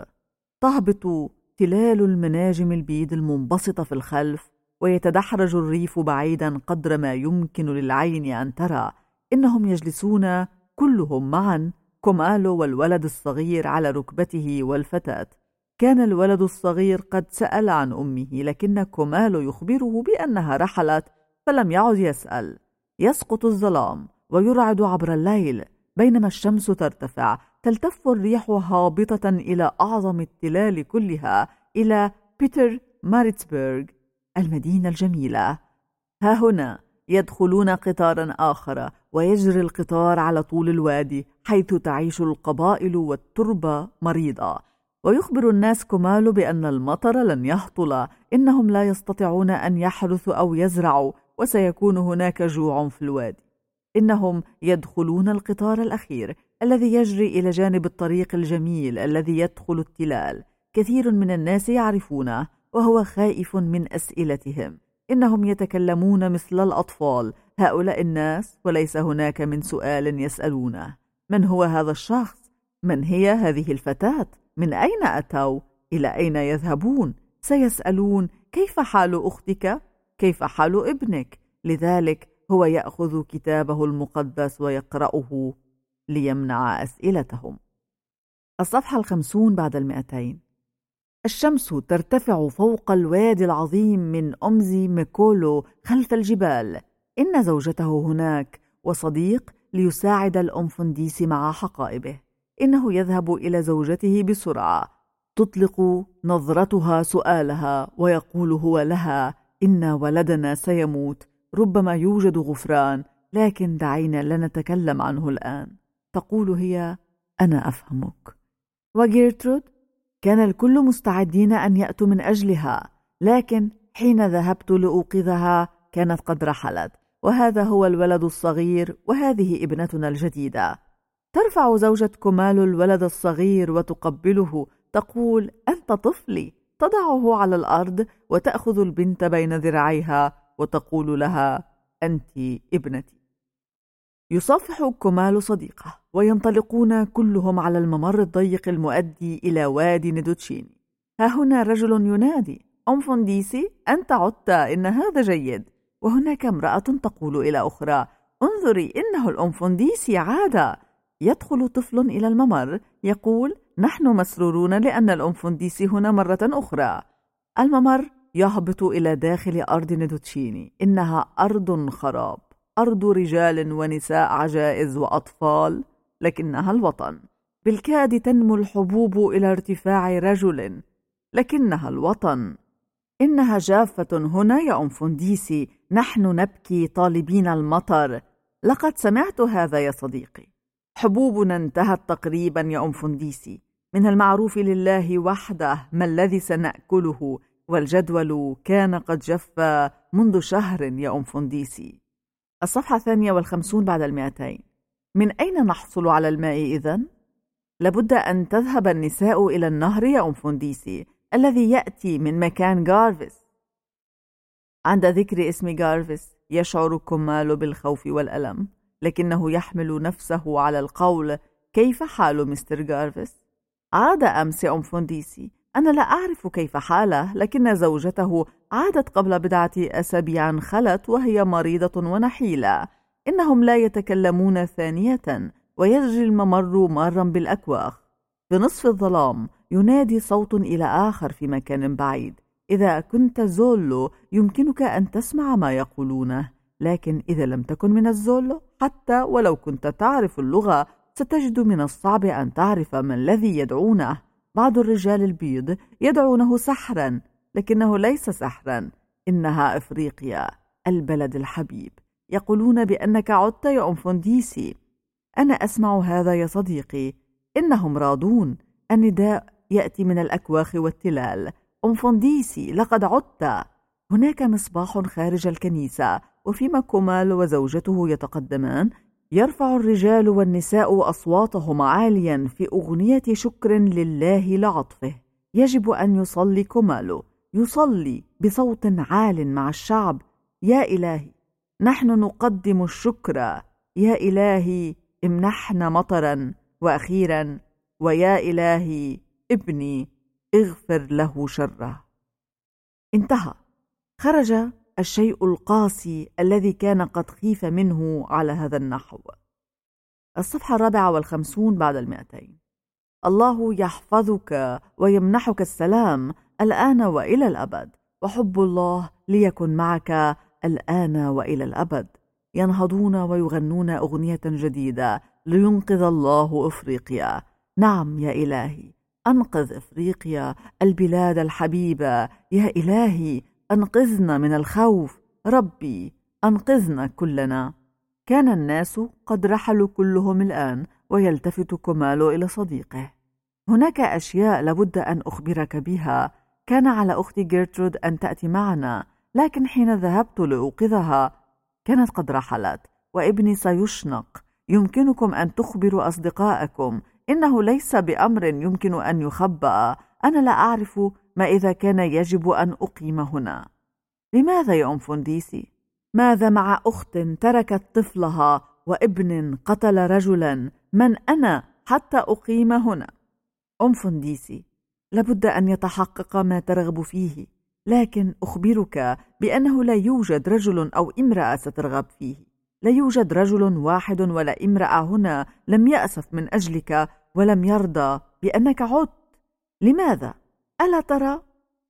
تهبط تلال المناجم البيض المنبسطة في الخلف، ويتدحرج الريف بعيدا قدر ما يمكن للعين أن ترى. إنهم يجلسون كلهم معا، كومالو والولد الصغير على ركبته والفتاة. كان الولد الصغير قد سأل عن أمه، لكن كومالو يخبره بأنها رحلت، فلم يعد يسأل. يسقط الظلام ويرعد عبر الليل، بينما الشمس ترتفع. تلتف الريح هابطة إلى أعظم التلال كلها، إلى بيتر ماريتسبرغ، المدينة الجميلة. ها هنا يدخلون قطارا آخر، ويجري القطار على طول الوادي حيث تعيش القبائل والتربة مريضة. ويخبر الناس كومالو بأن المطر لن يهطل، إنهم لا يستطيعون أن يحرثوا أو يزرعوا، وسيكون هناك جوع في الوادي. إنهم يدخلون القطار الأخير الذي يجري إلى جانب الطريق الجميل الذي يدخل التلال. كثير من الناس يعرفونه، وهو خائف من أسئلتهم. إنهم يتكلمون مثل الأطفال، هؤلاء الناس، وليس هناك من سؤال يسألونه. من هو هذا الشخص؟ من هي هذه الفتاة؟ من أين أتوا؟ إلى أين يذهبون؟ سيسألون: كيف حال أختك؟ كيف حال ابنك؟ لذلك هو يأخذ كتابه المقدس ويقرأه ليمنع أسئلتهم. الصفحة 50 بعد 200. الشمس ترتفع فوق الوادي العظيم من أمزي ميكولو خلف الجبال. إن زوجته هناك وصديق ليساعد الأنفنديسي مع حقائبه. إنه يذهب إلى زوجته بسرعة. تطلق نظرتها سؤالها، ويقول هو لها: إن ولدنا سيموت، ربما يوجد غفران، لكن دعينا لا نتكلم عنه الآن. تقول هي: أنا أفهمك. وجيرترود كان الكل مستعدين أن يأتوا من أجلها، لكن حين ذهبت لأوقظها كانت قد رحلت. وهذا هو الولد الصغير، وهذه ابنتنا الجديدة. ترفع زوجة كومالو الولد الصغير وتقبله، تقول: أنت طفلي. تضعه على الأرض وتأخذ البنت بين ذراعيها وتقول لها: أنت ابنتي. يصافح كومالو صديقه، وينطلقون كلهم على الممر الضيق المؤدي إلى وادي ندوتشيني. ها هنا رجل ينادي: أنفنديسي، أنت عدت، إن هذا جيد. وهناك امرأة تقول إلى أخرى: انظري، إنه الأنفنديسي عاد. يدخل طفل إلى الممر يقول: نحن مسرورون لأن الأنفنديسي هنا مرة أخرى. الممر يهبط إلى داخل أرض ندوتشيني. إنها أرض خراب، أرض رجال ونساء عجائز وأطفال، لكنها الوطن. بالكاد تنمو الحبوب إلى ارتفاع رجل، لكنها الوطن. إنها جافة هنا يا أنفنديسي، نحن نبكي طالبين المطر. لقد سمعت هذا يا صديقي. حبوبنا انتهت تقريبا يا أم فنديسي. من المعروف لله وحده ما الذي سنأكله، والجدول كان قد جف منذ شهر يا أم فنديسي. الصفحة 52 بعد 200. من أين نحصل على الماء إذن؟ لابد أن تذهب النساء إلى النهر يا أم فنديسي الذي يأتي من مكان غارفيس. عند ذكر اسم غارفيس يشعر كمال بالخوف والألم، لكنه يحمل نفسه على القول: كيف حال مستر غارفيس؟ عاد أمس يا أم فنديسي. أنا لا أعرف كيف حاله، لكن زوجته عادت قبل 4 أسابيع خلت وهي مريضة ونحيلة. إنهم لا يتكلمون ثانية، ويجري الممر مارا بالأكواخ. بنصف الظلام ينادي صوت إلى آخر في مكان بعيد. إذا كنت زولو يمكنك أن تسمع ما يقولونه، لكن إذا لم تكن من الزولو حتى ولو كنت تعرف اللغة ستجد من الصعب أن تعرف ما الذي يدعونه. بعض الرجال البيض يدعونه سحرا، لكنه ليس سحرا، إنها إفريقيا البلد الحبيب. يقولون بأنك عدت يا أم فنديسي. أنا أسمع هذا يا صديقي. إنهم راضون. النداء يأتي من الأكواخ والتلال. أم فنديسي لقد عدت. هناك مصباح خارج الكنيسة، وفيما كمال وزوجته يتقدمان يرفع الرجال والنساء أصواتهم عاليا في أغنية شكر لله لعطفه. يجب أن يصلي كمال، يصلي بصوت عال مع الشعب: يا إلهي نحن نقدم الشكر، يا إلهي امنحنا مطرا، وأخيرا ويا إلهي ابني اغفر له شره. انتهى. خرج الشيء القاسي الذي كان قد خيف منه على هذا النحو. الصفحة 54 بعد 200. الله يحفظك ويمنحك السلام الآن وإلى الأبد، وحب الله ليكن معك الآن وإلى الأبد. ينهضون ويغنون أغنية جديدة: لينقذ الله إفريقيا. نعم يا إلهي، أنقذ إفريقيا البلاد الحبيبة. يا إلهي أنقذنا من الخوف. ربي أنقذنا كلنا. كان الناس قد رحلوا كلهم الآن، ويلتفت كمال إلى صديقه: هناك أشياء لابد أن أخبرك بها. كان على أختي جيرترود أن تأتي معنا، لكن حين ذهبت لأوقظها كانت قد رحلت، وابني سيشنق. يمكنكم أن تخبروا أصدقائكم. إنه ليس بأمر يمكن أن يخبأ. أنا لا أعرف ما إذا كان يجب أن أقيم هنا. لماذا يا أم فنديسي؟ ماذا مع أخت تركت طفلها وابن قتل رجلا؟ من أنا حتى أقيم هنا؟ أم فنديسي، لابد أن يتحقق ما ترغب فيه، لكن أخبرك بأنه لا يوجد رجل أو امرأة سترغب فيه. لا يوجد رجل واحد ولا امرأة هنا لم يأسف من أجلك ولم يرضى بأنك عدت. لماذا؟ ألا ترى؟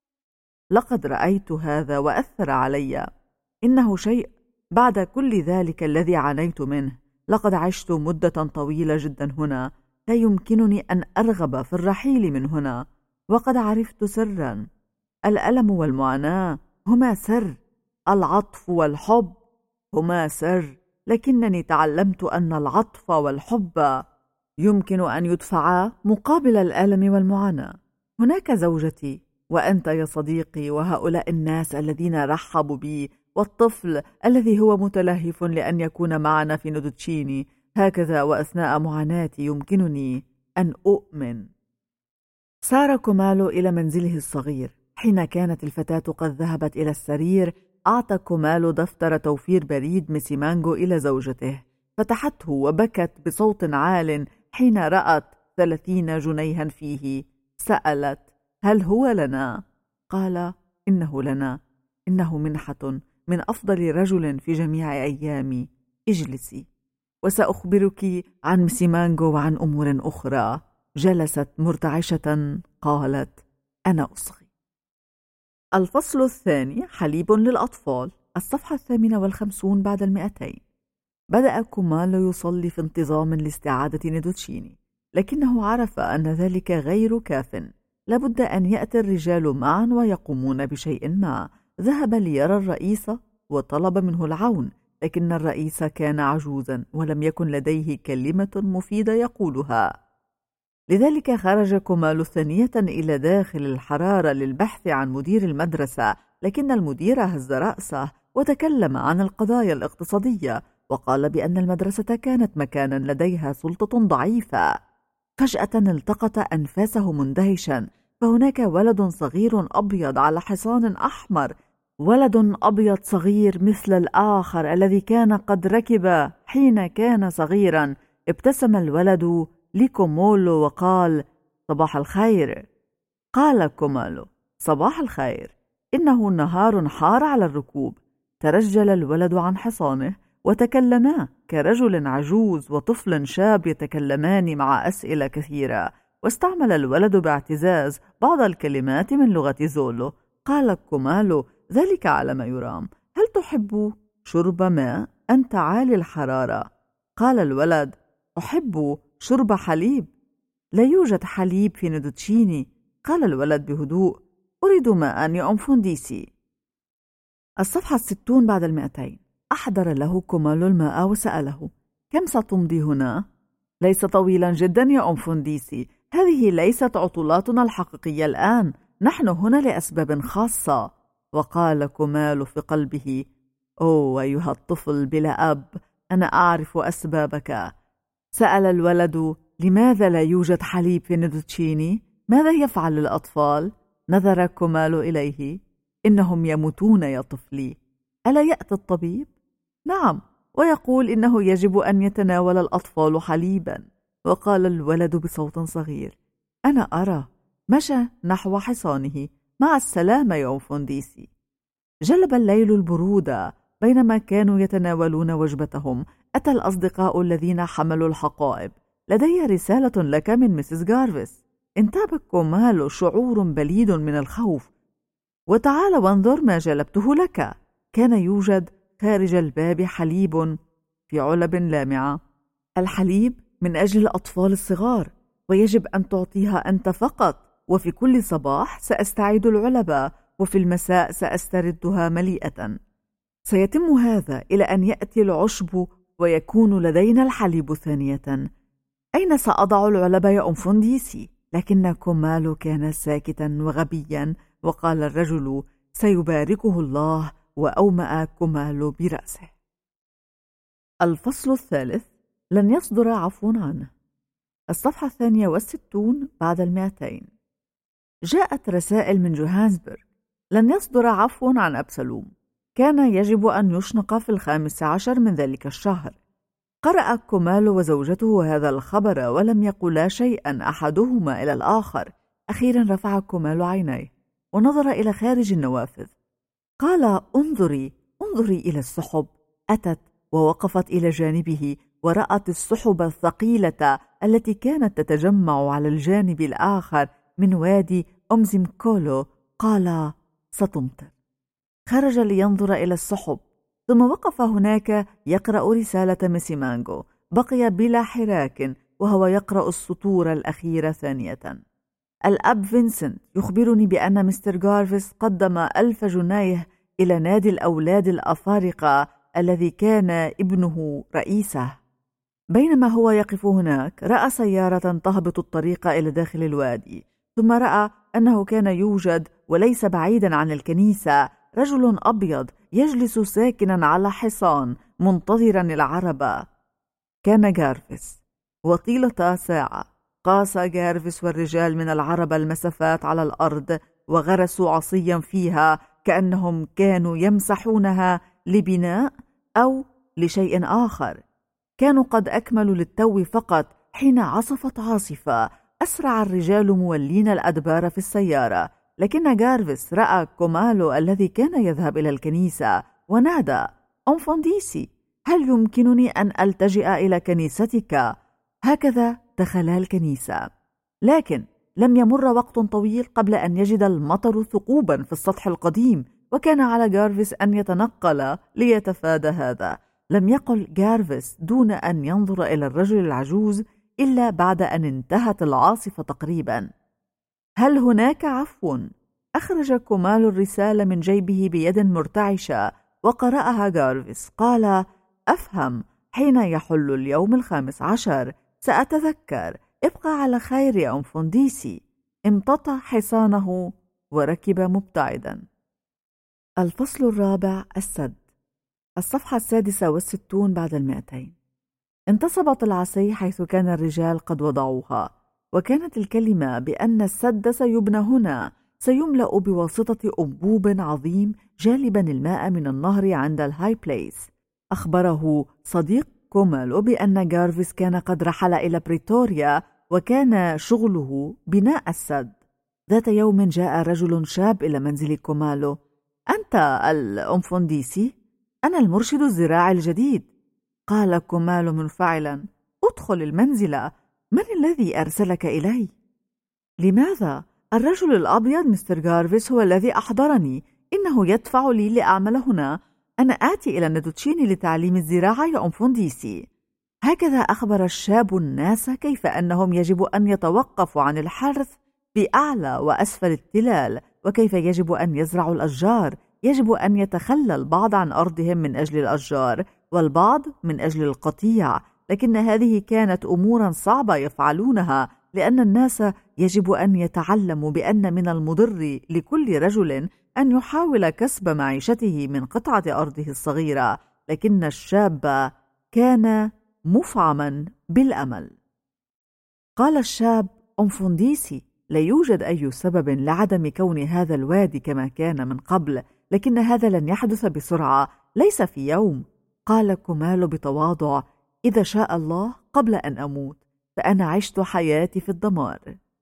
لقد رأيت هذا وأثر علي. إنه شيء بعد كل ذلك الذي عانيت منه. لقد عشت مدة طويلة جدا هنا. لا يمكنني أن أرغب في الرحيل من هنا. وقد عرفت سرا: الألم والمعاناة هما سر، العطف والحب هما سر. لكنني تعلمت أن العطف والحب يمكن أن يدفعا مقابل الألم والمعاناة. هناك زوجتي، وأنت يا صديقي، وهؤلاء الناس الذين رحبوا بي، والطفل الذي هو متلهف لأن يكون معنا في ندوتشيني. هكذا وأثناء معاناتي يمكنني أن أؤمن. سار كمال إلى منزله الصغير. حين كانت الفتاة قد ذهبت إلى السرير أعطى كمال دفتر توفير بريد ميسي مانجو إلى زوجته. فتحته وبكت بصوت عال حين رأت 30 جنيها فيه. سألت: هل هو لنا؟ قال: إنه لنا. إنه منحة من أفضل رجل في جميع أيامي. اجلسي وسأخبرك عن ميسي مانجو وعن أمور أخرى. جلست مرتعشة. قالت: أنا أصغي. الفصل الثاني: حليب للأطفال. الصفحة 58 بعد 200. بدأ كمال يصلي في انتظام لاستعادة ندوتشيني، لكنه عرف أن ذلك غير كاف. لابد أن يأتي الرجال معا ويقومون بشيء ما. ذهب ليرى الرئيس وطلب منه العون. لكن الرئيس كان عجوزا ولم يكن لديه كلمة مفيدة يقولها. لذلك خرج كومالو ثانية إلى داخل الحرارة للبحث عن مدير المدرسة، لكن المدير هز رأسه وتكلم عن القضايا الاقتصادية، وقال بأن المدرسة كانت مكانا لديها سلطة ضعيفة. فجأة التقط أنفاسه مندهشا، فهناك ولد صغير أبيض على حصان أحمر، ولد أبيض صغير مثل الآخر الذي كان قد ركب حين كان صغيرا. ابتسم الولد لكومالو وقال: صباح الخير. قال كومالو: صباح الخير، إنه نهار حار على الركوب. ترجل الولد عن حصانه وتكلما كرجل عجوز وطفل شاب يتكلمان مع أسئلة كثيرة، واستعمل الولد باعتزاز بعض الكلمات من لغة زولو. قال كومالو: ذلك على ما يرام، هل تحب شرب ماء؟ أنت عالي الحرارة. قال الولد: أحب شرب حليب. لا يوجد حليب في ندوتشيني. قال الولد بهدوء: أريد ماء يا أم فونديسي. الصفحة 60 بعد 200. أحضر له كومالو الماء وسأله: كم ستمضي هنا؟ ليس طويلا جدا يا أم فونديسي، هذه ليست عطلاتنا الحقيقية الآن، نحن هنا لأسباب خاصة. وقال كومالو في قلبه: أوه أيها الطفل بلا أب، أنا أعرف أسبابك. سأل الولد: لماذا لا يوجد حليب في ندوتشيني؟ ماذا يفعل الأطفال؟ نظر كومالو إليه: إنهم يموتون يا طفلي. ألا يأتي الطبيب؟ نعم، ويقول إنه يجب أن يتناول الأطفال حليبا. وقال الولد بصوت صغير: أنا أرى. مشى نحو حصانه. مع السلامة يا فونديسي. جلب الليل البرودة. بينما كانوا يتناولون وجبتهم، أتى الأصدقاء الذين حملوا الحقائب. لدي رسالة لك من مسز جارفيس. انتاب كومالو شعور بليد من الخوف. وتعال وانظر ما جلبته لك. كان يوجد خارج الباب حليب في علب لامعة. الحليب من أجل الأطفال الصغار، ويجب أن تعطيها أنت فقط، وفي كل صباح سأستعيد العلبة، وفي المساء سأستردها مليئة. سيتم هذا إلى أن يأتي العشب ويكون لدينا الحليب ثانية. أين سأضع العلبة يا أم فونديسي؟ لكن كومالو كان ساكتا وغبيا، وقال الرجل: سيباركه الله. وأومأ كومالو برأسه. الفصل 3. لن يصدر عفو عنه. الصفحة 62 بعد 200. جاءت رسائل من جوهانسبرغ. لن يصدر عفو عن أبسلوم. كان يجب أن يشنق في 15 من ذلك الشهر. قرأ كومالو وزوجته هذا الخبر ولم يقولا شيئا أحدهما إلى الآخر. أخيرا رفع كومالو عينيه ونظر إلى خارج النوافذ. قال: انظري إلى السحب. أتت ووقفت إلى جانبه ورأت السحب الثقيلة التي كانت تتجمع على الجانب الآخر من وادي أمزيمكولو. قال: ستمطر. خرج لينظر إلى السحب، ثم وقف هناك يقرأ رسالة ميسي مانغو. بقي بلا حراك وهو يقرأ السطور الأخيرة ثانية. الأب فينسنت يخبرني بأن مستر جارفيس قدم 1000 جنيه إلى نادي الأولاد الأفارقة الذي كان ابنه رئيسه. بينما هو يقف هناك، رأى سيارة تهبط الطريق إلى داخل الوادي، ثم رأى أنه كان يوجد وليس بعيدا عن الكنيسة رجل أبيض يجلس ساكنا على حصان منتظرا العربة. كان جارفيس. وطيلة ساعة قاس جارفيس والرجال من العربة المسافات على الأرض وغرسوا عصيا فيها كأنهم كانوا يمسحونها لبناء أو لشيء آخر. كانوا قد أكملوا للتو فقط حين عصفت عاصفة. أسرع الرجال مولين الأدبار في السيارة، لكن جارفيس رأى كومالو الذي كان يذهب إلى الكنيسة ونادى: أم فونديسي، هل يمكنني أن ألتجئ إلى كنيستك؟ هكذا دخلا الكنيسة. لكن لم يمر وقت طويل قبل أن يجد المطر ثقوبا في السطح القديم، وكان على جارفيس أن يتنقل ليتفادى هذا. لم يقل جارفيس دون أن ينظر إلى الرجل العجوز إلا بعد أن انتهت العاصفة تقريبا. هل هناك عفو؟ أخرج كومالو الرسالة من جيبه بيد مرتعشة وقرأها جارفيس. قال: أفهم، حين يحل اليوم 15 سأتذكر. ابقى على خير يا أنفنديسي. امتطى حصانه وركب مبتعدا. الفصل الرابع: السد. الصفحة 66 بعد 200. انتصبت العصي حيث كان الرجال قد وضعوها، وكانت الكلمة بأن السد سيبنى هنا، سيملأ بواسطة أنبوب عظيم جالبا الماء من النهر عند الهاي بليس. أخبره صديق كومالو بأن جارفيس كان قد رحل إلى بريتوريا وكان شغله بناء السد. ذات يوم جاء رجل شاب إلى منزل كومالو. أنت الأنفنديسي؟ أنا المرشد الزراعي الجديد. قال كومالو منفعلا: ادخل المنزل، من الذي أرسلك إلي؟ لماذا؟ الرجل الأبيض مستر جارفيس هو الذي أحضرني، إنه يدفع لي لأعمل هنا. أنا آتي إلى ندوتشيني لتعليم الزراعة يا أنفنديسي. هكذا أخبر الشاب الناس كيف أنهم يجب أن يتوقفوا عن الحرث بأعلى وأسفل التلال، وكيف يجب أن يزرعوا الأشجار. يجب أن يتخلى البعض عن أرضهم من أجل الأشجار والبعض من أجل القطيع، لكن هذه كانت أمورا صعبة يفعلونها، لأن الناس يجب أن يتعلموا بأن من المضر لكل رجل أن يحاول كسب معيشته من قطعة أرضه الصغيرة. لكن الشاب كان مفعما بالأمل. قال الشاب: أنفنديسي، لا يوجد أي سبب لعدم كون هذا الوادي كما كان من قبل، لكن هذا لن يحدث بسرعة، ليس في يوم. قال كومالو بتواضع: إذا شاء الله قبل أن أموت، فأنا عشت حياتي في الدمار.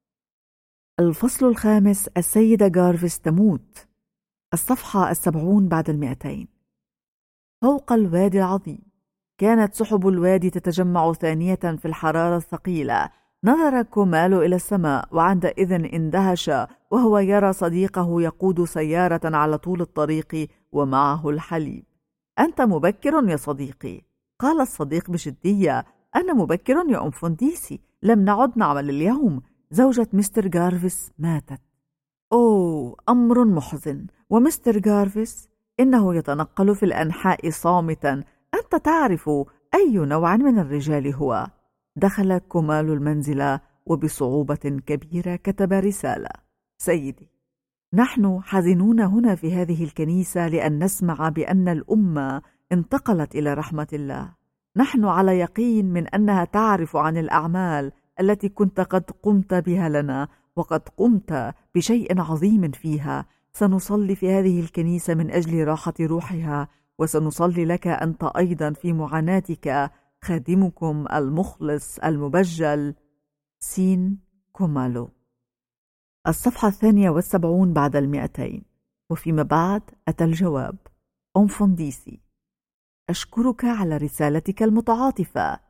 الفصل الخامس: السيدة جارفيس تموت. الصفحة 70 بعد 200. فوق الوادي العظيم كانت سحب الوادي تتجمع ثانية في الحرارة الثقيلة. نظر كومالو إلى السماء، وعندئذ اندهش وهو يرى صديقه يقود سيارة على طول الطريق ومعه الحليب. أنت مبكر يا صديقي، قال الصديق بجدية. أنا مبكر يا أنفنديسي، لم نعد نعمل اليوم. زوجة مستر جارفيس ماتت. أوه، أمر محزن. ومستر جارفيس إنه يتنقل في الأنحاء صامتا. أنت تعرف أي نوع من الرجال هو. دخل كومالو المنزل وبصعوبة كبيرة كتب رسالة: سيدي، نحن حزنون هنا في هذه الكنيسة لأن نسمع بأن الأمة انتقلت إلى رحمة الله. نحن على يقين من أنها تعرف عن الأعمال التي كنت قد قمت بها لنا، وقد قمت بشيء عظيم فيها. سنصلي في هذه الكنيسة من أجل راحة روحها، وسنصلي لك أنت أيضا في معاناتك. خادمكم المخلص المبجل، سين كومالو. الصفحة 72 بعد 200. وفيما بعد أتى الجواب: أنفنديسي، أشكرك على رسالتك المتعاطفة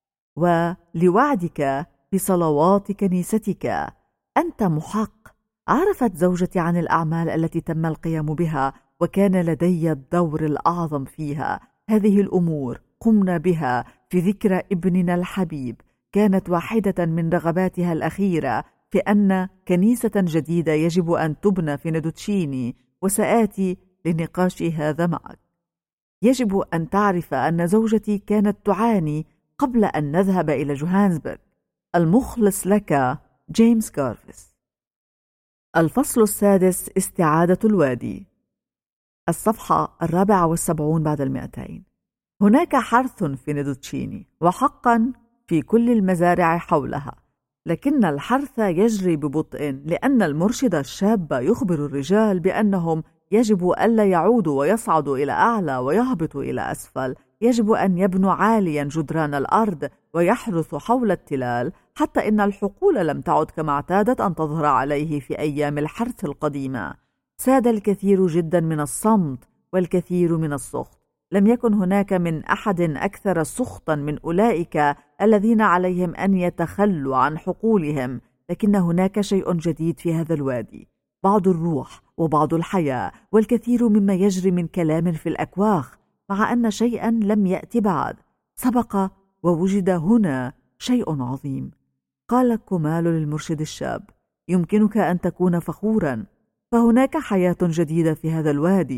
ولوعدك بصلوات كنيستك. أنت محق. عرفت زوجتي عن الأعمال التي تم القيام بها، وكان لدي الدور الأعظم فيها. هذه الأمور قمنا بها في ذكرى ابننا الحبيب. كانت واحدة من رغباتها الأخيرة في أن كنيسة جديدة يجب أن تبنى في ندوتشيني، وسآتي لنقاش هذا معك. يجب أن تعرف أن زوجتي كانت تعاني قبل أن نذهب إلى جوهانسبرغ. المخلص لك، جيمس جارفيس. الفصل السادس: استعادة الوادي. الصفحة 74 بعد 200. هناك حرث في ندوتشيني، وحقا في كل المزارع حولها، لكن الحرث يجري ببطء لأن المرشد الشاب يخبر الرجال بأنهم يجب ألا يعودوا ويصعدوا إلى أعلى ويهبطوا إلى أسفل. يجب أن يبنوا عاليا جدران الأرض ويحرثوا حول التلال، حتى إن الحقول لم تعد كما اعتادت أن تظهر عليه في أيام الحرث القديمة. ساد الكثير جدا من الصمت والكثير من السخط. لم يكن هناك من أحد أكثر سخطا من أولئك الذين عليهم أن يتخلوا عن حقولهم، لكن هناك شيء جديد في هذا الوادي، بعض الروح وبعض الحياة والكثير مما يجري من كلام في الأكواخ، مع أن شيئا لم يأتي بعد. سبق ووجد هنا شيء عظيم. قال كومالو للمرشد الشاب: يمكنك أن تكون فخورا، فهناك حياة جديدة في هذا الوادي.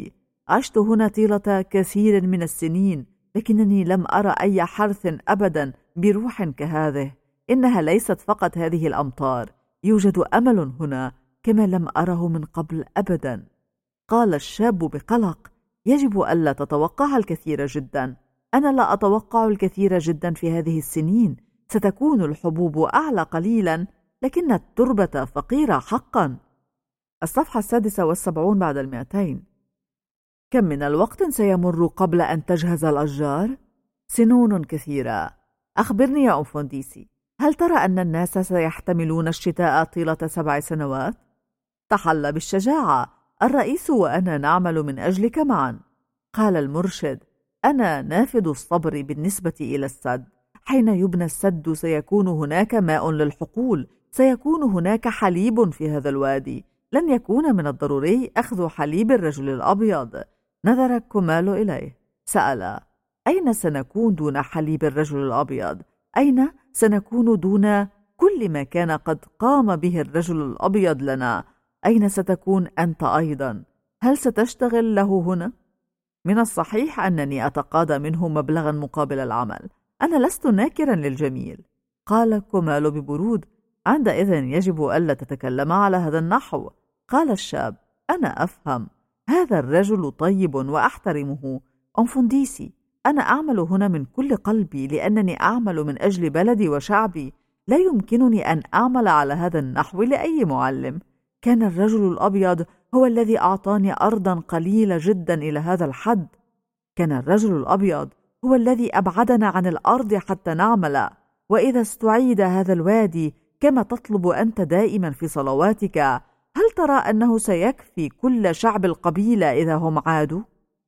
عشت هنا طيلة كثير من السنين، لكنني لم أرى أي حرث أبدا بروح كهذه. إنها ليست فقط هذه الأمطار، يوجد أمل هنا كما لم أره من قبل أبدا. قال الشاب بقلق: يجب ألا تتوقع الكثير جدا. أنا لا أتوقع الكثير جدا في هذه السنين. ستكون الحبوب أعلى قليلا، لكن التربة فقيرة حقا. الصفحة 76 بعد 200. كم من الوقت سيمر قبل أن تجهز الأشجار؟ سنون كثيرة. أخبرني يا أنفونديسي، هل ترى أن الناس سيحتملون الشتاء طيلة 7 سنوات؟ تحلى بالشجاعة، الرئيس وأنا نعمل من أجلك معا. قال المرشد: أنا نافذ الصبر بالنسبة إلى السد. حين يبنى السد سيكون هناك ماء للحقول، سيكون هناك حليب في هذا الوادي. لن يكون من الضروري أخذ حليب الرجل الأبيض. نظر كومالو إليه، سأل: أين سنكون دون حليب الرجل الأبيض؟ أين سنكون دون كل ما كان قد قام به الرجل الأبيض لنا؟ أين ستكون أنت أيضا؟ هل ستشتغل له هنا؟ من الصحيح أنني أتقاضى منه مبلغا مقابل العمل. أنا لست ناكرا للجميل. قال كومالو ببرود: عندئذ يجب ألا تتكلم على هذا النحو. قال الشاب: أنا أفهم، هذا الرجل طيب وأحترمه. أنفونديسي، أنا أعمل هنا من كل قلبي لأنني أعمل من أجل بلدي وشعبي. لا يمكنني أن أعمل على هذا النحو لأي معلم. كان الرجل الأبيض هو الذي أعطاني أرضا قليلة جدا إلى هذا الحد. كان الرجل الأبيض هو الذي أبعدنا عن الأرض حتى نعمل. وإذا استعيد هذا الوادي كما تطلب أنت دائما في صلواتك، هل ترى أنه سيكفي كل شعب القبيلة إذا هم عادوا؟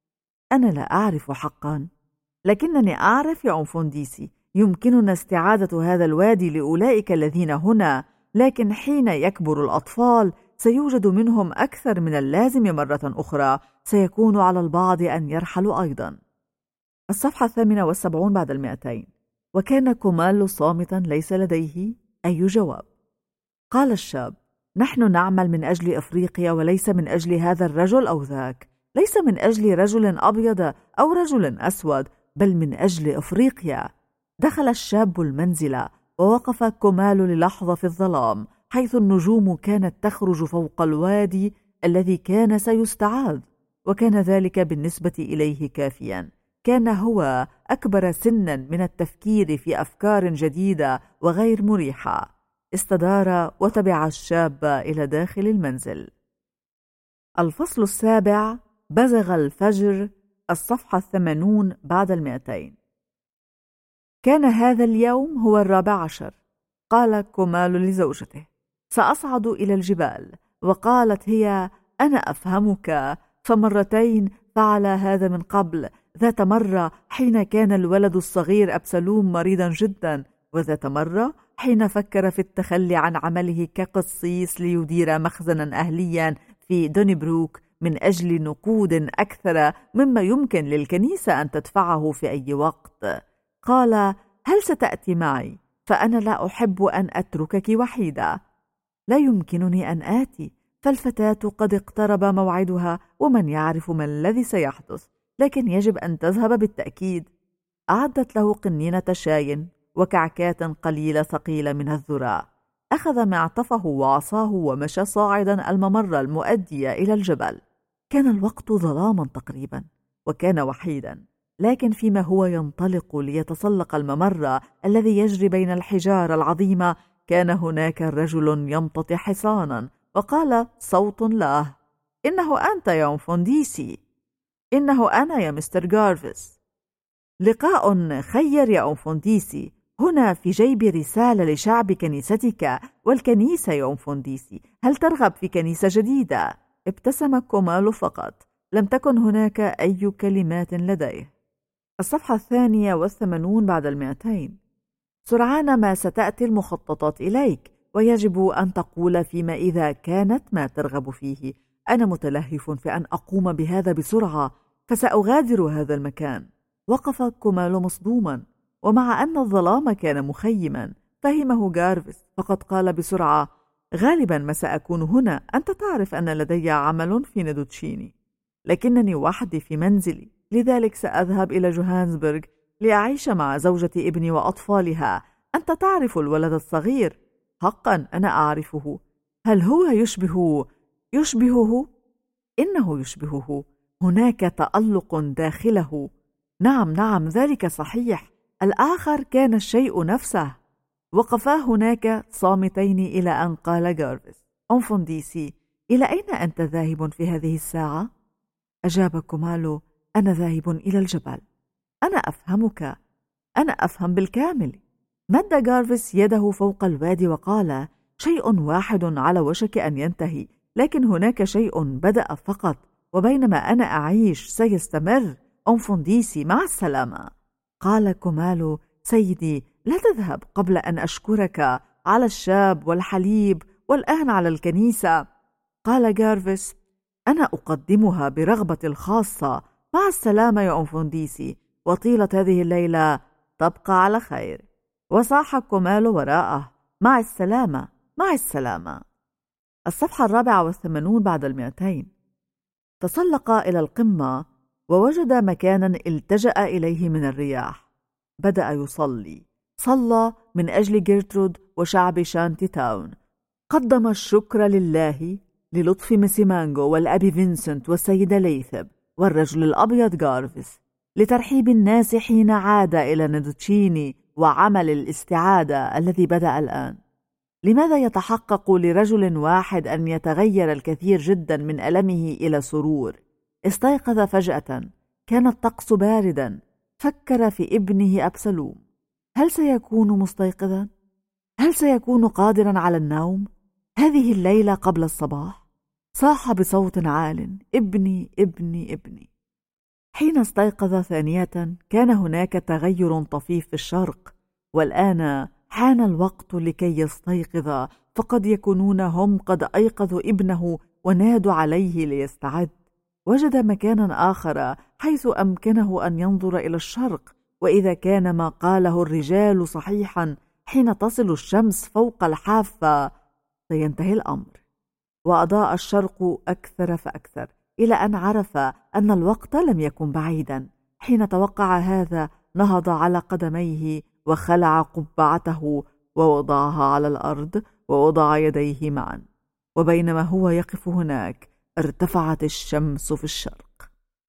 أنا لا أعرف حقا، لكنني أعرف يا أنفونديسي، يمكننا استعادة هذا الوادي لأولئك الذين هنا، لكن حين يكبر الأطفال سيوجد منهم أكثر من اللازم مرة أخرى. سيكون على البعض أن يرحلوا أيضا. الصفحة 78 بعد 200. وكان كومالو صامتا ليس لديه أي جواب. قال الشاب: نحن نعمل من أجل أفريقيا وليس من أجل هذا الرجل أو ذاك، ليس من أجل رجل أبيض أو رجل أسود، بل من أجل أفريقيا. دخل الشاب المنزل ووقف كومالو للحظة في الظلام، حيث النجوم كانت تخرج فوق الوادي الذي كان سيستعاد، وكان ذلك بالنسبة إليه كافيا. كان هو أكبر سنا من التفكير في أفكار جديدة وغير مريحة. استدار وتبع الشاب إلى داخل المنزل. الفصل 7. بزغ الفجر. الصفحة 80 بعد 200. كان هذا اليوم هو 14. قال كومالو لزوجته: سأصعد إلى الجبال. وقالت هي: أنا أفهمك، فمرتين فعل هذا من قبل. ذات مرة حين كان الولد الصغير أبسلوم مريضا جدا، وذات مرة حين فكر في التخلي عن عمله كقصيص ليدير مخزنا أهليا في دونيبروك من أجل نقود أكثر مما يمكن للكنيسة أن تدفعه في أي وقت. قال: هل ستأتي معي؟ فأنا لا أحب أن أتركك وحيدة. لا يمكنني أن آتي، فالفتاة قد اقترب موعدها، ومن يعرف ما الذي سيحدث، لكن يجب أن تذهب بالتأكيد. أعدت له قنينة شاي وكعكات قليلة ثقيلة من الذرة. أخذ معطفه وعصاه ومشى صاعدا الممر المؤدي إلى الجبل. كان الوقت ظلاما تقريبا، وكان وحيدا، لكن فيما هو ينطلق ليتسلق الممر الذي يجري بين الحجار العظيمة، كان هناك رجل يمتطي حصانا، وقال صوت له: إنه أنت يا أنفونديسي. إنه أنا يا مستر جارفيس. لقاء خير يا أنفونديسي. هنا في جيب رسالة لشعب كنيستك والكنيسة يا أنفونديسي. هل ترغب في كنيسة جديدة؟ ابتسم كومالو فقط، لم تكن هناك أي كلمات لديه. الصفحة 82 بعد 200. سرعان ما ستأتي المخططات إليك، ويجب أن تقول فيما إذا كانت ما ترغب فيه. أنا متلهف في أن أقوم بهذا بسرعة، فسأغادر هذا المكان. وقف كومالو مصدوما، ومع أن الظلام كان مخيما فهمه جارفيس، فقد قال بسرعة: غالبا ما سأكون هنا، أنت تعرف أن لدي عمل في ندوتشيني. لكنني وحدي في منزلي، لذلك سأذهب إلى جوهانسبرغ لأعيش مع زوجة ابني وأطفالها. أنت تعرف الولد الصغير؟ حقا أنا أعرفه. هل هو يشبهه؟ إنه يشبهه. هناك تألق داخله. نعم ذلك صحيح. الآخر كان الشيء نفسه. وقفا هناك صامتين إلى أن قال جارفيس: أنفنديسي، إلى أين أنت ذاهب في هذه الساعة؟ أجاب كومالو: أنا ذاهب إلى الجبل. أنا أفهمك، أنا أفهم بالكامل. مد جارفيس يده فوق الوادي وقال: شيء واحد على وشك أن ينتهي، لكن هناك شيء بدأ فقط، وبينما أنا أعيش سيستمر. أنفنديسي، مع السلامة. قال كومالو: سيدي، لا تذهب قبل أن أشكرك على الشاب والحليب والآن على الكنيسة. قال جارفيس: أنا أقدمها برغبتي الخاصة. مع السلامة يا أنفنديسي، وطيلة هذه الليلة تبقى على خير. وصاح كومالو وراءه: مع السلامة، مع السلامة. الصفحة 84 بعد 200. تسلق إلى القمة ووجد مكانا التجأ إليه من الرياح. بدأ يصلي. صلى من أجل جيرترود وشعب شانتي تاون. قدم الشكر لله للطف ميسي مانجو والأب فينسنت والسيدة ليثب والرجل الأبيض جارفيس، لترحيب الناس حين عاد إلى ندوتشيني وعمل الاستعادة الذي بدأ الآن. لماذا يتحقق لرجل واحد أن يتغير الكثير جدا من ألمه إلى سرور؟ استيقظ فجأة. كان الطقس باردا. فكر في ابنه أبسلوم. هل سيكون مستيقظا؟ هل سيكون قادرا على النوم هذه الليلة قبل الصباح؟ صاح بصوت عال: ابني ابني ابني. حين استيقظ ثانية كان هناك تغير طفيف في الشرق، والآن حان الوقت لكي يستيقظ، فقد يكونون هم قد أيقظوا ابنه ونادوا عليه ليستعد. وجد مكانا آخر حيث أمكنه أن ينظر إلى الشرق، وإذا كان ما قاله الرجال صحيحا، حين تصل الشمس فوق الحافة سينتهي الأمر. وأضاء الشرق أكثر فأكثر إلى أن عرف أن الوقت لم يكن بعيدا. حين توقع هذا نهض على قدميه وخلع قبعته ووضعها على الأرض ووضع يديه معا، وبينما هو يقف هناك ارتفعت الشمس في الشرق.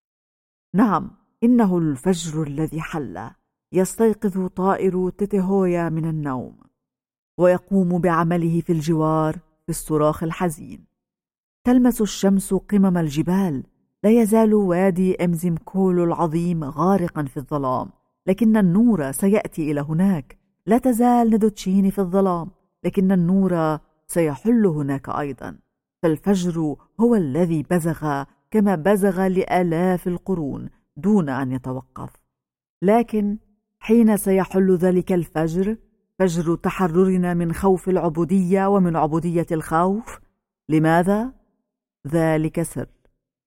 نعم، إنه الفجر الذي حل. يستيقظ طائر تيتيهويا من النوم ويقوم بعمله في الجوار في الصراخ الحزين. تلمس الشمس قمم الجبال. لا يزال وادي أمزيمكولو العظيم غارقا في الظلام، لكن النور سيأتي إلى هناك. لا تزال ندوتشيني في الظلام، لكن النور سيحل هناك أيضا. فالفجر هو الذي بزغ كما بزغ لآلاف القرون دون أن يتوقف. لكن حين سيحل ذلك الفجر، فجر تحررنا من خوف العبودية ومن عبودية الخوف. لماذا؟ ذلك سر.